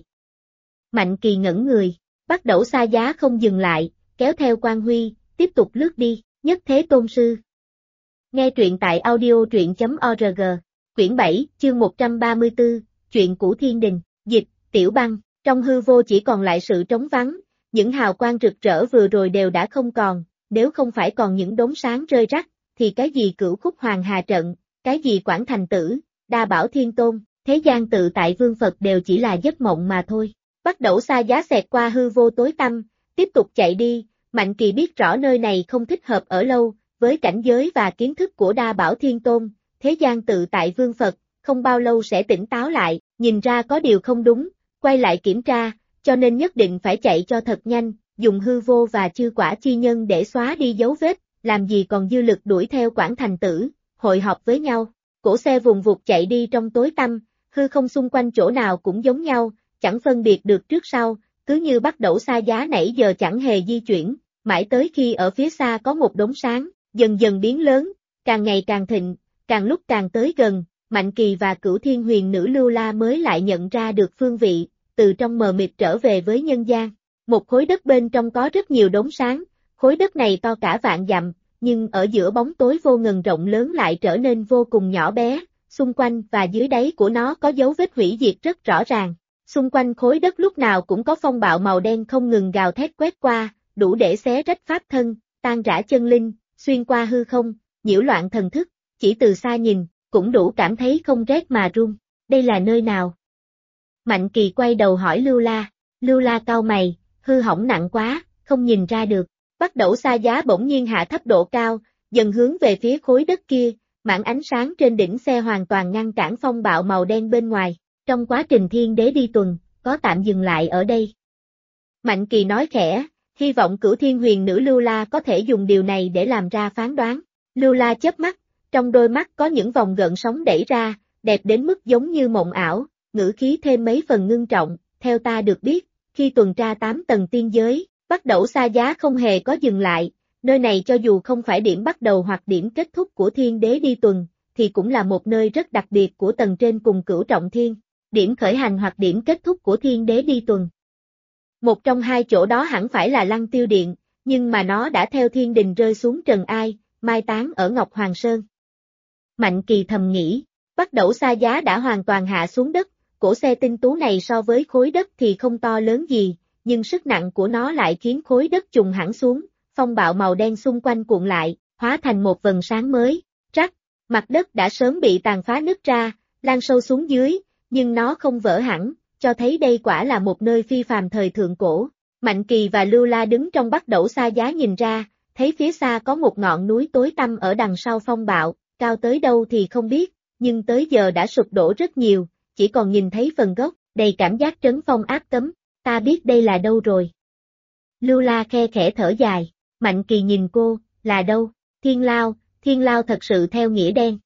Mạnh Kỳ ngẩn người, bắt đầu xa giá không dừng lại, kéo theo Quang Huy, tiếp tục lướt đi, nhất thế tôn sư. Nghe truyện tại audio truyện.org, quyển 7, chương 134, chuyện cũ thiên đình, dịch, Tiểu Băng, trong hư vô chỉ còn lại sự trống vắng, những hào quang rực rỡ vừa rồi đều đã không còn, nếu không phải còn những đốm sáng rơi rắc, thì cái gì Cửu Khúc Hoàng Hà trận, cái gì Quảng Thành Tử, Đa Bảo Thiên Tôn, thế gian tự tại vương Phật đều chỉ là giấc mộng mà thôi. Bắt đầu xa giá xẹt qua hư vô tối tăm, tiếp tục chạy đi, Mạnh Kỳ biết rõ nơi này không thích hợp ở lâu, với cảnh giới và kiến thức của Đa Bảo Thiên Tôn, thế gian tự tại vương Phật, không bao lâu sẽ tỉnh táo lại, nhìn ra có điều không đúng, quay lại kiểm tra, cho nên nhất định phải chạy cho thật nhanh, dùng hư vô và chư quả chi nhân để xóa đi dấu vết, làm gì còn dư lực đuổi theo Quảng Thành Tử, hội họp với nhau, cổ xe vùng vụt chạy đi trong tối tăm, hư không xung quanh chỗ nào cũng giống nhau, chẳng phân biệt được trước sau, cứ như bắt đầu xa giá nãy giờ chẳng hề di chuyển, mãi tới khi ở phía xa có một đốm sáng, dần dần biến lớn, càng ngày càng thịnh, càng lúc càng tới gần, Mạnh Kỳ và Cửu Thiên Huyền Nữ Lưu La mới lại nhận ra được phương vị, từ trong mờ mịt trở về với nhân gian. Một khối đất bên trong có rất nhiều đốm sáng, khối đất này to cả vạn dặm, nhưng ở giữa bóng tối vô ngần rộng lớn lại trở nên vô cùng nhỏ bé, xung quanh và dưới đáy của nó có dấu vết hủy diệt rất rõ ràng. Xung quanh khối đất lúc nào cũng có phong bạo màu đen không ngừng gào thét quét qua, đủ để xé rách pháp thân, tan rã chân linh, xuyên qua hư không, nhiễu loạn thần thức, chỉ từ xa nhìn, cũng đủ cảm thấy không rét mà run. Đây là nơi nào? Mạnh Kỳ quay đầu hỏi Lưu La cau mày, hư hỏng nặng quá, không nhìn ra được. Bắt đầu xa giá bỗng nhiên hạ thấp độ cao, dần hướng về phía khối đất kia, mảng ánh sáng trên đỉnh xe hoàn toàn ngăn cản phong bạo màu đen bên ngoài. Trong quá trình thiên đế đi tuần, có tạm dừng lại ở đây. Mạnh Kỳ nói khẽ, hy vọng Cửu Thiên Huyền Nữ Lưu La có thể dùng điều này để làm ra phán đoán. Lưu La chớp mắt, trong đôi mắt có những vòng gợn sóng đẩy ra, đẹp đến mức giống như mộng ảo, ngữ khí thêm mấy phần ngưng trọng, theo ta được biết, khi tuần tra 8 tầng tiên giới, bắt đầu xa giá không hề có dừng lại, nơi này cho dù không phải điểm bắt đầu hoặc điểm kết thúc của thiên đế đi tuần, thì cũng là một nơi rất đặc biệt của tầng trên cùng Cửu Trọng Thiên. Điểm khởi hành hoặc điểm kết thúc của thiên đế đi tuần. Một trong hai chỗ đó hẳn phải là Lăng Tiêu Điện, nhưng mà nó đã theo thiên đình rơi xuống trần ai, mai táng ở Ngọc Hoàng Sơn. Mạnh Kỳ thầm nghĩ, bắt đầu xa giá đã hoàn toàn hạ xuống đất, cỗ xe tinh tú này so với khối đất thì không to lớn gì, nhưng sức nặng của nó lại khiến khối đất trùng hẳn xuống, phong bạo màu đen xung quanh cuộn lại, hóa thành một vầng sáng mới, rắc, mặt đất đã sớm bị tàn phá nứt ra, lan sâu xuống dưới, nhưng nó không vỡ hẳn, cho thấy đây quả là một nơi phi phàm thời thượng cổ. Mạnh Kỳ và Lưu La đứng trong bắt đầu xa giá nhìn ra, thấy phía xa có một ngọn núi tối tăm ở đằng sau phong bạo, cao tới đâu thì không biết, nhưng tới giờ đã sụp đổ rất nhiều, chỉ còn nhìn thấy phần gốc, đầy cảm giác trấn phong áp cấm, ta biết đây là đâu rồi. Lưu La khe khẽ thở dài, Mạnh Kỳ nhìn cô, là đâu? Thiên Lao thật sự theo nghĩa đen.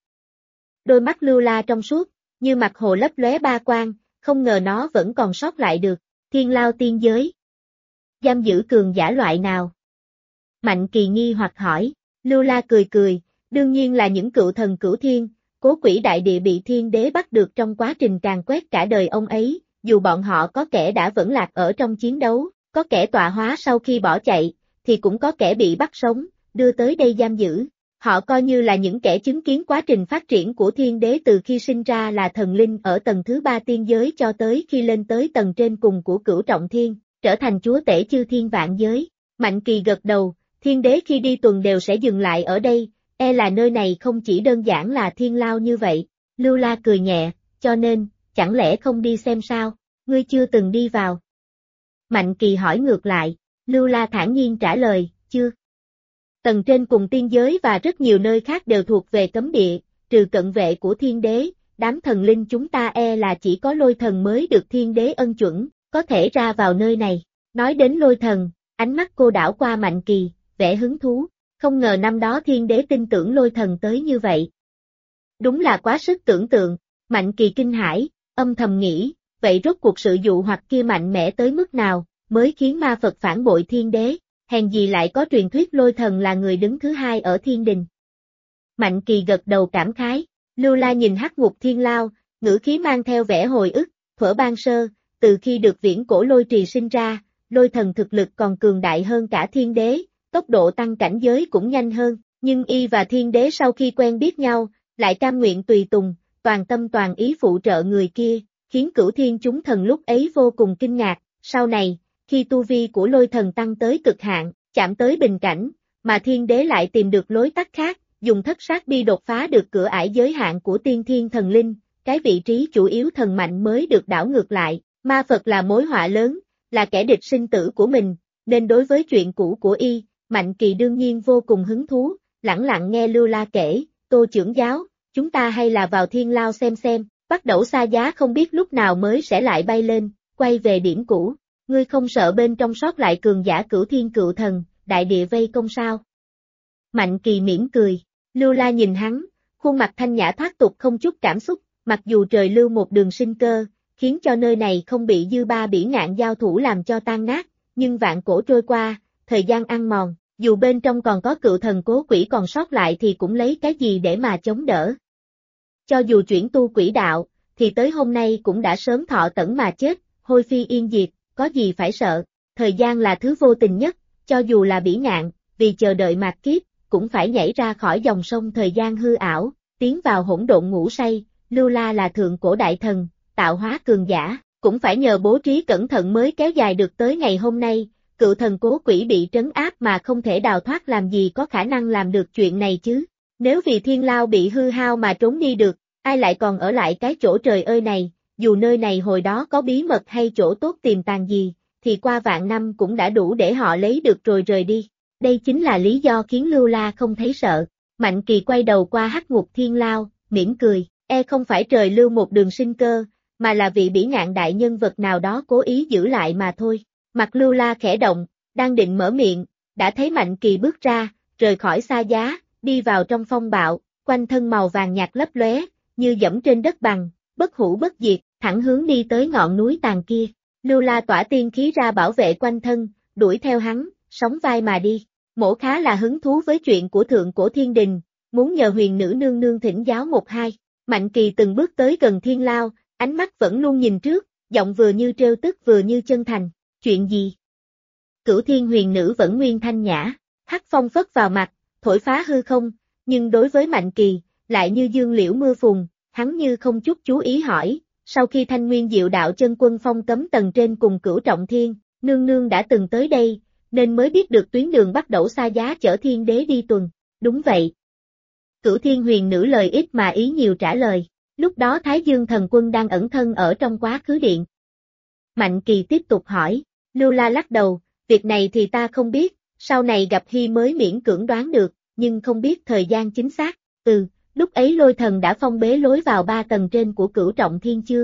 Đôi mắt Lưu La trong suốt, như mặt hồ lấp lóe ba quang, không ngờ nó vẫn còn sót lại được, Thiên Lao tiên giới. Giam giữ cường giả loại nào? Mạnh Kỳ nghi hoặc hỏi, Lưu La cười, đương nhiên là những cựu thần cửu thiên, cố quỷ đại địa bị thiên đế bắt được trong quá trình càn quét cả đời ông ấy, dù bọn họ có kẻ đã vẫn lạc ở trong chiến đấu, có kẻ tọa hóa sau khi bỏ chạy, thì cũng có kẻ bị bắt sống, đưa tới đây giam giữ. Họ coi như là những kẻ chứng kiến quá trình phát triển của thiên đế từ khi sinh ra là thần linh ở tầng thứ 3 tiên giới cho tới khi lên tới tầng trên cùng của Cửu Trọng Thiên, trở thành chúa tể chư thiên vạn giới. Mạnh Kỳ gật đầu, thiên đế khi đi tuần đều sẽ dừng lại ở đây, là nơi này không chỉ đơn giản là thiên lao như vậy. Lưu La cười nhẹ, cho nên, chẳng lẽ không đi xem sao, ngươi chưa từng đi vào. Mạnh Kỳ hỏi ngược lại, Lưu La thản nhiên trả lời, chưa. Tầng trên cùng tiên giới và rất nhiều nơi khác đều thuộc về cấm địa, trừ cận vệ của thiên đế, đám thần linh chúng ta là chỉ có lôi thần mới được thiên đế ân chuẩn, có thể ra vào nơi này. Nói đến lôi thần, ánh mắt cô đảo qua Mạnh Kỳ, vẻ hứng thú, không ngờ năm đó thiên đế tin tưởng lôi thần tới như vậy. Đúng là quá sức tưởng tượng, Mạnh Kỳ kinh hãi, âm thầm nghĩ, vậy rốt cuộc sự dụ hoặc kia mạnh mẽ tới mức nào, mới khiến ma Phật phản bội thiên đế, hèn gì lại có truyền thuyết lôi thần là người đứng thứ hai ở thiên đình. Mạnh Kỳ gật đầu cảm khái, Lưu La nhìn hắc ngục thiên lao, ngữ khí mang theo vẻ hồi ức, thuở ban sơ, từ khi được viễn cổ lôi trì sinh ra, lôi thần thực lực còn cường đại hơn cả thiên đế, tốc độ tăng cảnh giới cũng nhanh hơn, nhưng y và thiên đế sau khi quen biết nhau, lại cam nguyện tùy tùng, toàn tâm toàn ý phụ trợ người kia, khiến cửu thiên chúng thần lúc ấy vô cùng kinh ngạc, sau này, khi tu vi của lôi thần tăng tới cực hạn, chạm tới bình cảnh, mà thiên đế lại tìm được lối tắt khác, dùng thất sát bi đột phá được cửa ải giới hạn của tiên thiên thần linh, cái vị trí chủ yếu thần mạnh mới được đảo ngược lại, ma Phật là mối họa lớn, là kẻ địch sinh tử của mình, nên đối với chuyện cũ của y, Mạnh Kỳ đương nhiên vô cùng hứng thú, lẳng lặng nghe Lưu La kể, Tô trưởng giáo, chúng ta hay là vào thiên lao xem, bắt đầu xa giá không biết lúc nào mới sẽ lại bay lên, quay về điểm cũ, ngươi không sợ bên trong sót lại cường giả cửu thiên cựu thần, đại địa vây công sao? Mạnh Kỳ mỉm cười, Lưu La nhìn hắn, khuôn mặt thanh nhã thoát tục không chút cảm xúc, mặc dù trời lưu một đường sinh cơ, khiến cho nơi này không bị dư ba bỉ ngạn giao thủ làm cho tan nát, nhưng vạn cổ trôi qua, thời gian ăn mòn, dù bên trong còn có cựu thần cố quỷ còn sót lại thì cũng lấy cái gì để mà chống đỡ. Cho dù chuyển tu quỷ đạo, thì tới hôm nay cũng đã sớm thọ tẫn mà chết, hôi phi yên diệt, có gì phải sợ, thời gian là thứ vô tình nhất, cho dù là bỉ ngạn, vì chờ đợi mạt kiếp, cũng phải nhảy ra khỏi dòng sông thời gian hư ảo, tiến vào hỗn độn ngủ say, Lưu La là thượng cổ đại thần, tạo hóa cường giả, cũng phải nhờ bố trí cẩn thận mới kéo dài được tới ngày hôm nay, cựu thần cố quỷ bị trấn áp mà không thể đào thoát làm gì có khả năng làm được chuyện này chứ, nếu vì thiên lao bị hư hao mà trốn đi được, ai lại còn ở lại cái chỗ trời ơi này, dù nơi này hồi đó có bí mật hay chỗ tốt tiềm tàng gì, thì qua vạn năm cũng đã đủ để họ lấy được rồi rời đi. Đây chính là lý do khiến Lưu La không thấy sợ. Mạnh Kỳ quay đầu qua hắc ngục thiên lao, mỉm cười, không phải trời lưu một đường sinh cơ, mà là vị bỉ ngạn đại nhân vật nào đó cố ý giữ lại mà thôi. Mặt Lưu La khẽ động, đang định mở miệng, đã thấy Mạnh Kỳ bước ra, rời khỏi xa giá, đi vào trong phong bạo, quanh thân màu vàng nhạt lấp lóe, như dẫm trên đất bằng, bất hủ bất diệt, thẳng hướng đi tới ngọn núi tàn kia. Lưu La tỏa tiên khí ra bảo vệ quanh thân, đuổi theo hắn, sóng vai mà đi. Mỗ khá là hứng thú với chuyện của thượng cổ thiên đình, muốn nhờ huyền nữ nương nương thỉnh giáo một hai. Mạnh Kỳ từng bước tới gần thiên lao, ánh mắt vẫn luôn nhìn trước, giọng vừa như trêu tức vừa như chân thành. Chuyện gì? Cửu thiên huyền nữ vẫn nguyên thanh nhã, hắc phong phất vào mặt, thổi phá hư không, nhưng đối với Mạnh Kỳ, lại như dương liễu mưa phùn, hắn như không chút chú ý hỏi, sau khi Thanh Nguyên Diệu Đạo chân quân phong cấm tầng trên cùng Cửu Trọng Thiên, nương nương đã từng tới đây, nên mới biết được tuyến đường bắt đầu xa giá chở thiên đế đi tuần. Đúng vậy. Cửu thiên huyền nữ lời ít mà ý nhiều trả lời, lúc đó Thái Dương thần quân đang ẩn thân ở trong quá khứ điện. Mạnh Kỳ tiếp tục hỏi, Lưu La lắc đầu, việc này thì ta không biết, sau này gặp Hy mới miễn cưỡng đoán được, nhưng không biết thời gian chính xác. Lúc ấy lôi thần đã phong bế lối vào 3 tầng trên của Cửu Trọng Thiên chưa?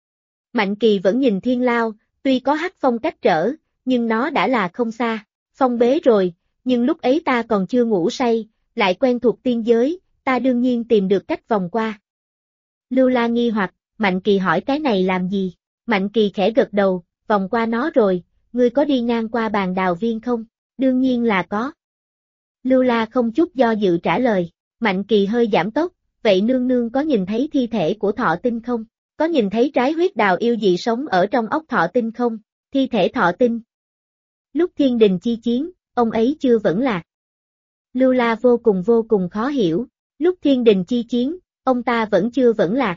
Mạnh Kỳ vẫn nhìn thiên lao, tuy có hắc phong cách trở, nhưng nó đã là không xa, phong bế rồi, nhưng lúc ấy ta còn chưa ngủ say, lại quen thuộc tiên giới, ta đương nhiên tìm được cách vòng qua. Lưu La nghi hoặc, Mạnh Kỳ hỏi cái này làm gì? Mạnh Kỳ khẽ gật đầu, vòng qua nó rồi, ngươi có đi ngang qua bàn đào viên không? Đương nhiên là có. Lưu La không chút do dự trả lời, Mạnh Kỳ hơi giảm tốc, vậy nương nương có nhìn thấy thi thể của Thọ Tinh không? Có nhìn thấy trái huyết đào yêu dị sống ở trong ốc Thọ Tinh không? Thi thể Thọ Tinh. Lúc thiên đình chi chiến, ông ấy chưa vẫn lạc. Lưu La vô cùng khó hiểu, lúc thiên đình chi chiến, ông ta vẫn chưa vẫn lạc.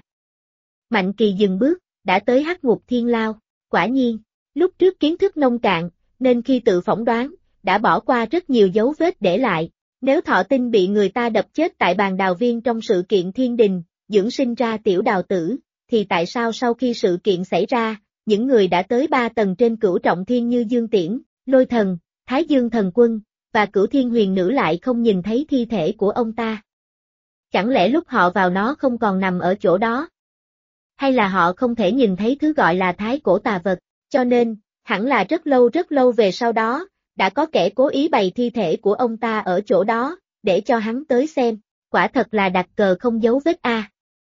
Mạnh Kỳ dừng bước, đã tới hắc ngục thiên lao, quả nhiên, lúc trước kiến thức nông cạn, nên khi tự phỏng đoán, đã bỏ qua rất nhiều dấu vết để lại. Nếu Thọ Tinh bị người ta đập chết tại bàn đào viên trong sự kiện thiên đình, dưỡng sinh ra tiểu đào tử, thì tại sao sau khi sự kiện xảy ra, những người đã tới 3 tầng trên Cửu Trọng Thiên như Dương Tiễn, Lôi Thần, Thái Dương Thần Quân, và Cửu Thiên Huyền Nữ lại không nhìn thấy thi thể của ông ta. Chẳng lẽ lúc họ vào nó không còn nằm ở chỗ đó? Hay là họ không thể nhìn thấy thứ gọi là thái cổ tà vật, cho nên, hẳn là rất lâu về sau đó, đã có kẻ cố ý bày thi thể của ông ta ở chỗ đó, để cho hắn tới xem, quả thật là đặt cờ không dấu vết a.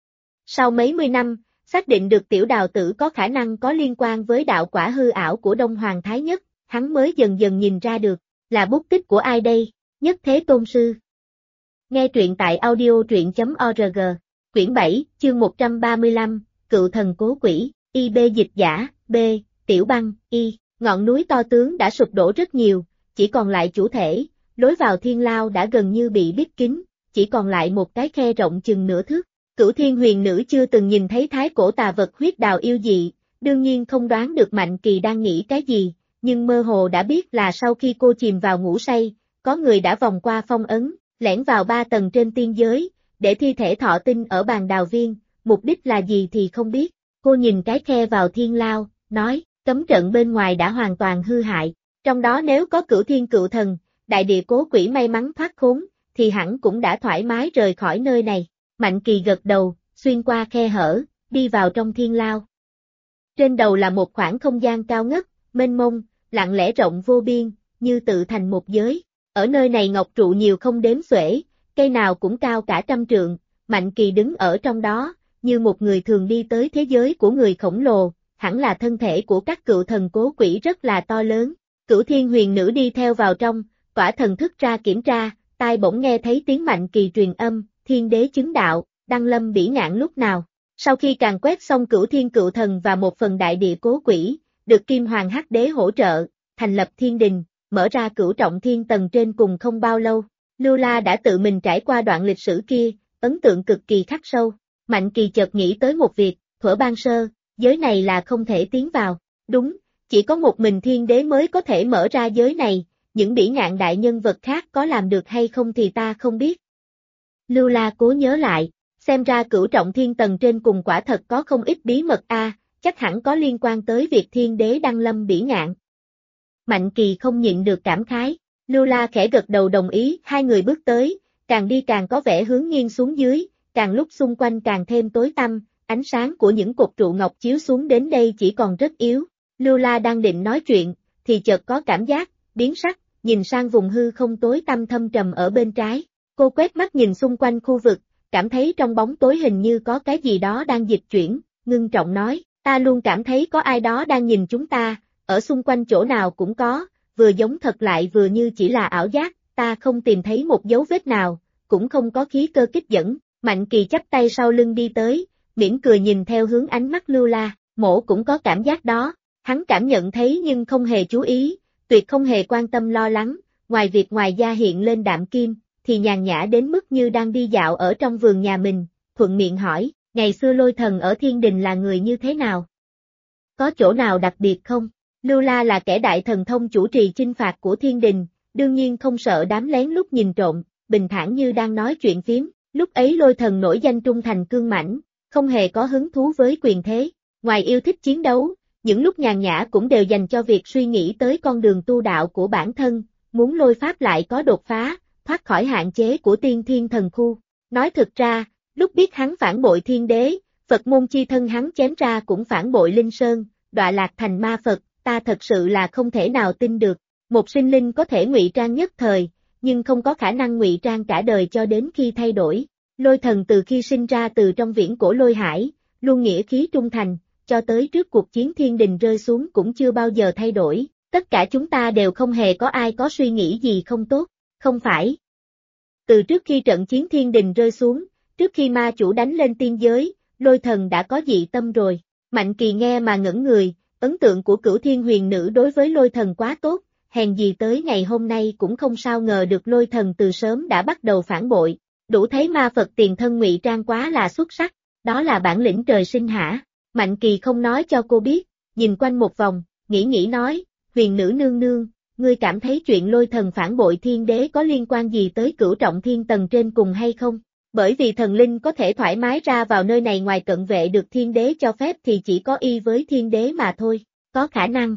Sau mấy mươi năm, xác định được Tiểu Đào Tử có khả năng có liên quan với đạo quả hư ảo của Đông Hoàng Thái Nhất, hắn mới dần dần nhìn ra được, là bút tích của ai đây, Nhất Thế Tôn Sư. Nghe truyện tại audio truyện.org, quyển 7, chương 135, Cựu Thần Cố Quỷ, IB dịch giả, B, Tiểu Băng, Y, ngọn núi to tướng đã sụp đổ rất nhiều, chỉ còn lại chủ thể, lối vào thiên lao đã gần như bị bít kín, chỉ còn lại một cái khe rộng chừng nửa thước. Cửu Thiên Huyền Nữ chưa từng nhìn thấy thái cổ tà vật huyết đào yêu dị, đương nhiên không đoán được Mạnh Kỳ đang nghĩ cái gì, nhưng mơ hồ đã biết là sau khi cô chìm vào ngủ say, có người đã vòng qua phong ấn, lẻn vào 3 tầng trên tiên giới, để thi thể thọ tinh ở bàn đào viên, mục đích là gì thì không biết. Cô nhìn cái khe vào thiên lao, nói, cấm trận bên ngoài đã hoàn toàn hư hại, trong đó nếu có Cửu Thiên Cựu Thần, đại địa cố quỷ may mắn thoát khốn, thì hẳn cũng đã thoải mái rời khỏi nơi này. Mạnh Kỳ gật đầu, xuyên qua khe hở, đi vào trong thiên lao. Trên đầu là một khoảng không gian cao ngất, mênh mông, lặng lẽ rộng vô biên, như tự thành một giới. Ở nơi này ngọc trụ nhiều không đếm xuể, cây nào cũng cao cả 100 trượng, Mạnh Kỳ đứng ở trong đó, như một người thường đi tới thế giới của người khổng lồ, hẳn là thân thể của các cựu thần cố quỷ rất là to lớn. Cửu Thiên Huyền Nữ đi theo vào trong, tỏa thần thức ra kiểm tra, tai bỗng nghe thấy tiếng Mạnh Kỳ truyền âm, Thiên Đế chứng đạo, đăng lâm bỉ ngạn lúc nào. Sau khi càn quét xong Cửu Thiên Cựu Thần và một phần đại địa cố quỷ, được Kim Hoàng Hắc Đế hỗ trợ, thành lập thiên đình, mở ra Cửu Trọng Thiên tầng trên cùng không bao lâu. Lưu La đã tự mình trải qua đoạn lịch sử kia, ấn tượng cực kỳ khắc sâu. Mạnh Kỳ chợt nghĩ tới một việc, thuở ban sơ, giới này là không thể tiến vào. Đúng, chỉ có một mình Thiên Đế mới có thể mở ra giới này, những bỉ ngạn đại nhân vật khác có làm được hay không thì ta không biết. Lưu La cố nhớ lại, xem ra Cửu Trọng Thiên tầng trên cùng quả thật có không ít bí mật chắc hẳn có liên quan tới việc Thiên Đế đăng lâm bỉ ngạn. Mạnh Kỳ không nhịn được cảm khái, Lưu La khẽ gật đầu đồng ý, hai người bước tới, càng đi càng có vẻ hướng nghiêng xuống dưới, càng lúc xung quanh càng thêm tối tăm, ánh sáng của những cột trụ ngọc chiếu xuống đến đây chỉ còn rất yếu. Lưu La đang định nói chuyện, thì chợt có cảm giác, biến sắc, nhìn sang vùng hư không tối tăm thâm trầm ở bên trái. Cô quét mắt nhìn xung quanh khu vực, cảm thấy trong bóng tối hình như có cái gì đó đang dịch chuyển, ngưng trọng nói, ta luôn cảm thấy có ai đó đang nhìn chúng ta, ở xung quanh chỗ nào cũng có, vừa giống thật lại vừa như chỉ là ảo giác, ta không tìm thấy một dấu vết nào, cũng không có khí cơ kích dẫn. Mạnh Kỳ chắp tay sau lưng đi tới, mỉm cười nhìn theo hướng ánh mắt Lưu La, mổ cũng có cảm giác đó, hắn cảm nhận thấy nhưng không hề chú ý, tuyệt không hề quan tâm lo lắng, ngoài việc ngoài da hiện lên đạm kim, thì nhàn nhã đến mức như đang đi dạo ở trong vườn nhà mình, thuận miệng hỏi, ngày xưa Lôi Thần ở thiên đình là người như thế nào? Có chỗ nào đặc biệt không? Lưu La là kẻ đại thần thông chủ trì chinh phạt của thiên đình, đương nhiên không sợ đám lén lút nhìn trộm, bình thản như đang nói chuyện phiếm, lúc ấy Lôi Thần nổi danh trung thành cương mãnh, không hề có hứng thú với quyền thế, ngoài yêu thích chiến đấu, những lúc nhàn nhã cũng đều dành cho việc suy nghĩ tới con đường tu đạo của bản thân, muốn lôi pháp lại có đột phá, thoát khỏi hạn chế của tiên thiên thần khu. Nói thực ra, lúc biết hắn phản bội thiên đế, Phật môn chi thân hắn chém ra cũng phản bội Linh Sơn, đọa lạc thành ma Phật, ta thật sự là không thể nào tin được. Một sinh linh có thể ngụy trang nhất thời, nhưng không có khả năng ngụy trang cả đời cho đến khi thay đổi. Lôi Thần từ khi sinh ra từ trong viễn cổ Lôi Hải, luôn nghĩa khí trung thành, cho tới trước cuộc chiến thiên đình rơi xuống cũng chưa bao giờ thay đổi. Tất cả chúng ta đều không hề có ai có suy nghĩ gì không tốt, không phải. Từ trước khi trận chiến thiên đình rơi xuống, trước khi ma chủ đánh lên tiên giới, Lôi Thần đã có dị tâm rồi. Mạnh Kỳ nghe mà ngẩn người, ấn tượng của Cửu Thiên Huyền Nữ đối với Lôi Thần quá tốt, hèn gì tới ngày hôm nay cũng không sao ngờ được Lôi Thần từ sớm đã bắt đầu phản bội, đủ thấy ma Phật tiền thân ngụy trang quá là xuất sắc, đó là bản lĩnh trời sinh hả? Mạnh Kỳ không nói cho cô biết, nhìn quanh một vòng, nghĩ nói, Huyền Nữ nương nương, ngươi cảm thấy chuyện Lôi Thần phản bội thiên đế có liên quan gì tới Cửu Trọng Thiên tầng trên cùng hay không? Bởi vì thần linh có thể thoải mái ra vào nơi này ngoài cận vệ được thiên đế cho phép thì chỉ có y với thiên đế mà thôi, có khả năng.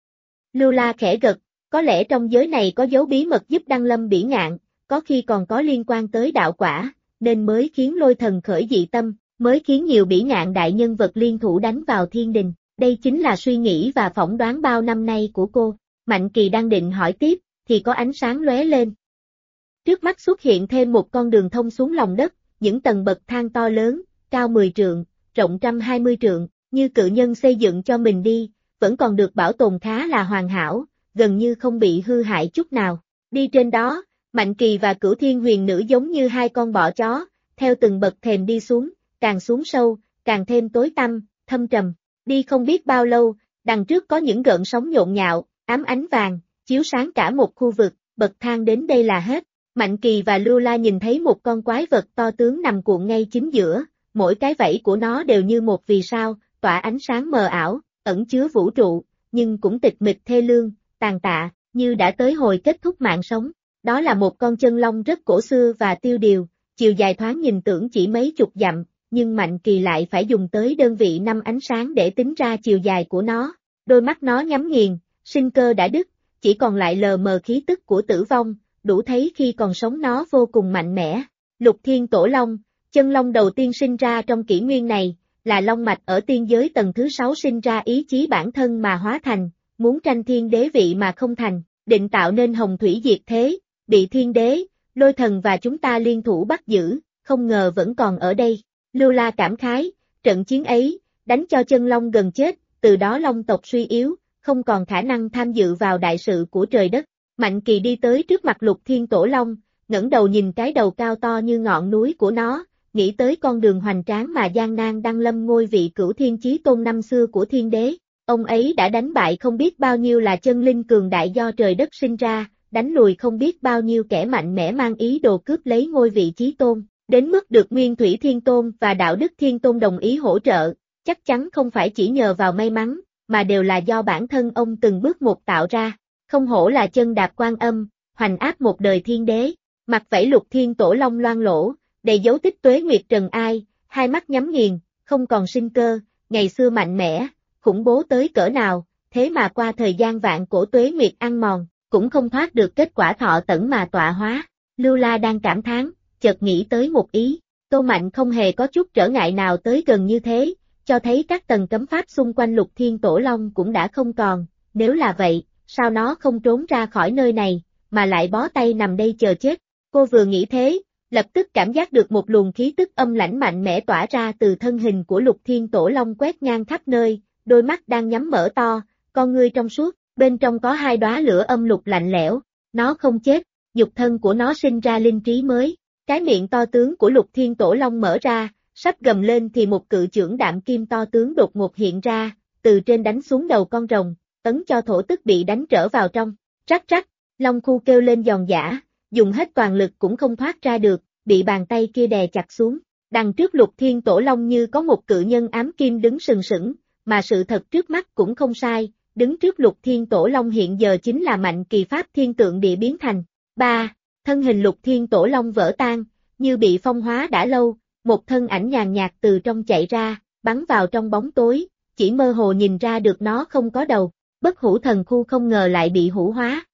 Lưu La khẽ gật, có lẽ trong giới này có dấu bí mật giúp Đăng Lâm bỉ ngạn, có khi còn có liên quan tới đạo quả, nên mới khiến lôi thần khởi dị tâm, mới khiến nhiều bỉ ngạn đại nhân vật liên thủ đánh vào thiên đình. Đây chính là suy nghĩ và phỏng đoán bao năm nay của cô. Mạnh Kỳ đang định hỏi tiếp, thì có ánh sáng lóe lên. Trước mắt xuất hiện thêm một con đường thông xuống lòng đất, những tầng bậc thang to lớn, cao 10 trượng, rộng 120 trượng, như cự nhân xây dựng cho mình đi, vẫn còn được bảo tồn khá là hoàn hảo, gần như không bị hư hại chút nào. Đi trên đó, Mạnh Kỳ và Cửu Thiên Huyền Nữ giống như hai con bọ chó, theo từng bậc thềm đi xuống, càng xuống sâu, càng thêm tối tăm, thâm trầm. Đi không biết bao lâu, đằng trước có những gợn sóng nhộn nhạo, ám ánh vàng, chiếu sáng cả một khu vực, bậc thang đến đây là hết. Mạnh Kỳ và Lưu La nhìn thấy một con quái vật to tướng nằm cuộn ngay chính giữa, mỗi cái vảy của nó đều như một vì sao, tỏa ánh sáng mờ ảo, ẩn chứa vũ trụ, nhưng cũng tịch mịch thê lương, tàn tạ, như đã tới hồi kết thúc mạng sống. Đó là một con chân long rất cổ xưa và tiêu điều, chiều dài thoáng nhìn tưởng chỉ mấy chục dặm, nhưng Mạnh Kỳ lại phải dùng tới đơn vị 5 ánh sáng để tính ra chiều dài của nó. Đôi mắt nó nhắm nghiền, sinh cơ đã đứt, chỉ còn lại lờ mờ khí tức của tử vong, đủ thấy khi còn sống nó vô cùng mạnh mẽ. Lục Thiên Tổ Long, chân long đầu tiên sinh ra trong kỷ nguyên này, là long mạch ở tiên giới tầng thứ 6 sinh ra ý chí bản thân mà hóa thành, muốn tranh thiên đế vị mà không thành, định tạo nên hồng thủy diệt thế, bị thiên đế, lôi thần và chúng ta liên thủ bắt giữ, không ngờ vẫn còn ở đây. Lưu La cảm khái, trận chiến ấy, đánh cho chân long gần chết, từ đó long tộc suy yếu, không còn khả năng tham dự vào đại sự của trời đất. Mạnh Kỳ đi tới trước mặt Lục Thiên Tổ Long, ngẩng đầu nhìn cái đầu cao to như ngọn núi của nó, nghĩ tới con đường hoành tráng mà gian nan đăng lâm ngôi vị Cửu Thiên Chí Tôn năm xưa của thiên đế. Ông ấy đã đánh bại không biết bao nhiêu là chân linh cường đại do trời đất sinh ra, đánh lùi không biết bao nhiêu kẻ mạnh mẽ mang ý đồ cướp lấy ngôi vị Chí Tôn, đến mức được Nguyên Thủy Thiên Tôn và Đạo Đức Thiên Tôn đồng ý hỗ trợ, chắc chắn không phải chỉ nhờ vào may mắn, mà đều là do bản thân ông từng bước một tạo ra. Không hổ là chân đạp Quan Âm, hoành áp một đời thiên đế. Mặt vảy Lục Thiên Tổ Long loang lỗ, đầy dấu tích tuế nguyệt trần ai, hai mắt nhắm nghiền, không còn sinh cơ, ngày xưa mạnh mẽ, khủng bố tới cỡ nào, thế mà qua thời gian vạn cổ tuế nguyệt ăn mòn, cũng không thoát được kết quả thọ tẩn mà tọa hóa. Lưu La đang cảm thán, chợt nghĩ tới một ý, Tô Mạnh không hề có chút trở ngại nào tới gần như thế, cho thấy các tầng cấm pháp xung quanh Lục Thiên Tổ Long cũng đã không còn, nếu là vậy, sao nó không trốn ra khỏi nơi này, mà lại bó tay nằm đây chờ chết. Cô vừa nghĩ thế, lập tức cảm giác được một luồng khí tức âm lãnh mạnh mẽ tỏa ra từ thân hình của Lục Thiên Tổ Long quét ngang khắp nơi, đôi mắt đang nhắm mở to, con ngươi trong suốt, bên trong có hai đóa lửa âm lục lạnh lẽo, nó không chết, nhục thân của nó sinh ra linh trí mới. Cái miệng to tướng của Lục Thiên Tổ Long mở ra, sắp gầm lên thì một cự chưởng đạm kim to tướng đột ngột hiện ra, từ trên đánh xuống đầu con rồng, tấn cho thổ tức bị đánh trở vào trong. Rắc rắc, Long Khu kêu lên giòn giã, dùng hết toàn lực cũng không thoát ra được, bị bàn tay kia đè chặt xuống. Đằng trước Lục Thiên Tổ Long như có một cự nhân ám kim đứng sừng sững, mà sự thật trước mắt cũng không sai, đứng trước Lục Thiên Tổ Long hiện giờ chính là Mạnh Kỳ pháp thiên tượng địa biến thành. 3. Thân hình Lục Thiên Tổ Long vỡ tan, như bị phong hóa đã lâu, một thân ảnh nhàn nhạt từ trong chạy ra, bắn vào trong bóng tối, chỉ mơ hồ nhìn ra được nó không có đầu. Bất Hủ Thần Khu không ngờ lại bị hủ hóa.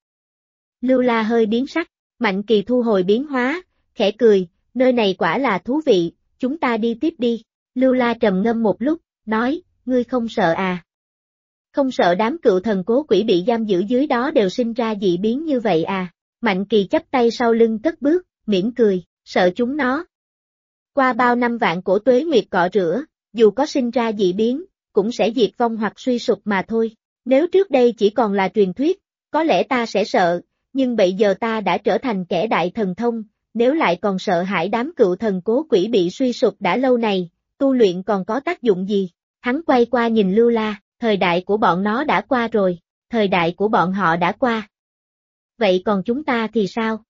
Lưu La hơi biến sắc, Mạnh Kỳ thu hồi biến hóa, khẽ cười, nơi này quả là thú vị, chúng ta đi tiếp đi. Lưu La trầm ngâm một lúc, nói, ngươi không sợ à? Không sợ đám cựu thần cố quỷ bị giam giữ dưới đó đều sinh ra dị biến như vậy à? Mạnh Kỳ chắp tay sau lưng cất bước, mỉm cười, sợ chúng nó. Qua bao năm vạn cổ tuế nguyệt cọ rửa, dù có sinh ra dị biến, cũng sẽ diệt vong hoặc suy sụp mà thôi. Nếu trước đây chỉ còn là truyền thuyết, có lẽ ta sẽ sợ, nhưng bây giờ ta đã trở thành kẻ đại thần thông, nếu lại còn sợ hãi đám cựu thần cố quỷ bị suy sụp đã lâu này, tu luyện còn có tác dụng gì? Hắn quay qua nhìn Lưu La, thời đại của bọn nó đã qua rồi, thời đại của bọn họ đã qua. Vậy còn chúng ta thì sao?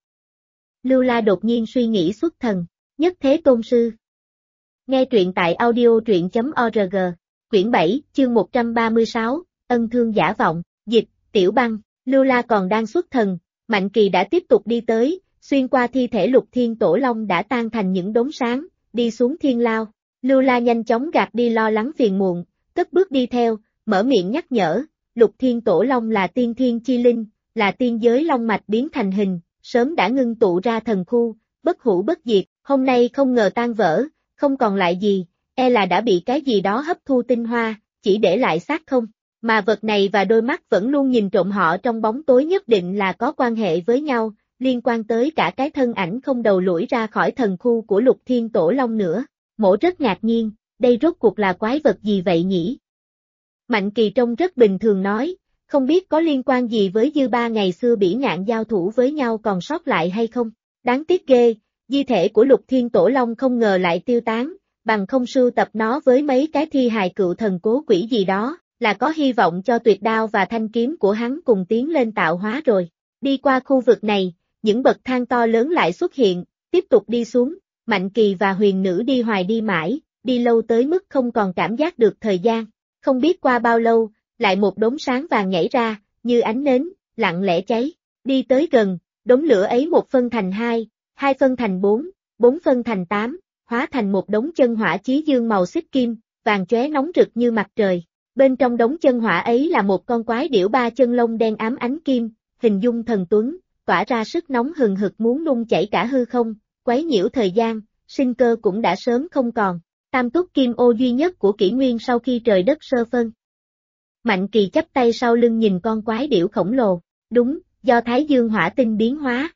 Lưu La đột nhiên suy nghĩ xuất thần, Nhất Thế Tôn Sư. Nghe truyện tại audio.org, quyển 7, chương 136, Ân Thương Giả Vọng, dịch, Tiểu Băng. Lưu La còn đang xuất thần, Mạnh Kỳ đã tiếp tục đi tới, xuyên qua thi thể Lục Thiên Tổ Long đã tan thành những đốm sáng, đi xuống thiên lao. Lưu La nhanh chóng gạt đi lo lắng phiền muộn, cất bước đi theo, mở miệng nhắc nhở, Lục Thiên Tổ Long là tiên thiên chi linh, là tiên giới long mạch biến thành hình, sớm đã ngưng tụ ra thần khu, bất hủ bất diệt, hôm nay không ngờ tan vỡ, không còn lại gì, e là đã bị cái gì đó hấp thu tinh hoa, chỉ để lại xác không. Mà vật này và đôi mắt vẫn luôn nhìn trộm họ trong bóng tối nhất định là có quan hệ với nhau, liên quan tới cả cái thân ảnh không đầu lũi ra khỏi thần khu của Lục Thiên Tổ Long nữa. Mỗ rất ngạc nhiên, đây rốt cuộc là quái vật gì vậy nhỉ? Mạnh Kỳ trông rất bình thường nói, không biết có liên quan gì với Dư Ba ngày xưa bỉ ngạn giao thủ với nhau còn sót lại hay không? Đáng tiếc ghê, di thể của Lục Thiên Tổ Long không ngờ lại tiêu tán, bằng không sưu tập nó với mấy cái thi hài cựu thần cố quỷ gì đó, là có hy vọng cho tuyệt đao và thanh kiếm của hắn cùng tiến lên tạo hóa rồi. Đi qua khu vực này, những bậc thang to lớn lại xuất hiện, tiếp tục đi xuống, Mạnh Kỳ và huyền nữ đi hoài đi mãi, đi lâu tới mức không còn cảm giác được thời gian. Không biết qua bao lâu, lại một đốm sáng vàng nhảy ra, như ánh nến, lặng lẽ cháy. Đi tới gần, đốm lửa ấy một phân thành hai, hai phân thành bốn, bốn phân thành tám, hóa thành một đống chân hỏa chí dương màu xích kim, vàng chóe nóng rực như mặt trời. Bên trong đống chân hỏa ấy là một con quái điểu ba chân lông đen ám ánh kim, hình dung thần tuấn, tỏa ra sức nóng hừng hực muốn nung chảy cả hư không, quấy nhiễu thời gian, sinh cơ cũng đã sớm không còn. Tam túc kim ô duy nhất của kỷ nguyên sau khi trời đất sơ phân. Mạnh Kỳ chắp tay sau lưng nhìn con quái điểu khổng lồ, đúng, do Thái Dương hỏa tinh biến hóa.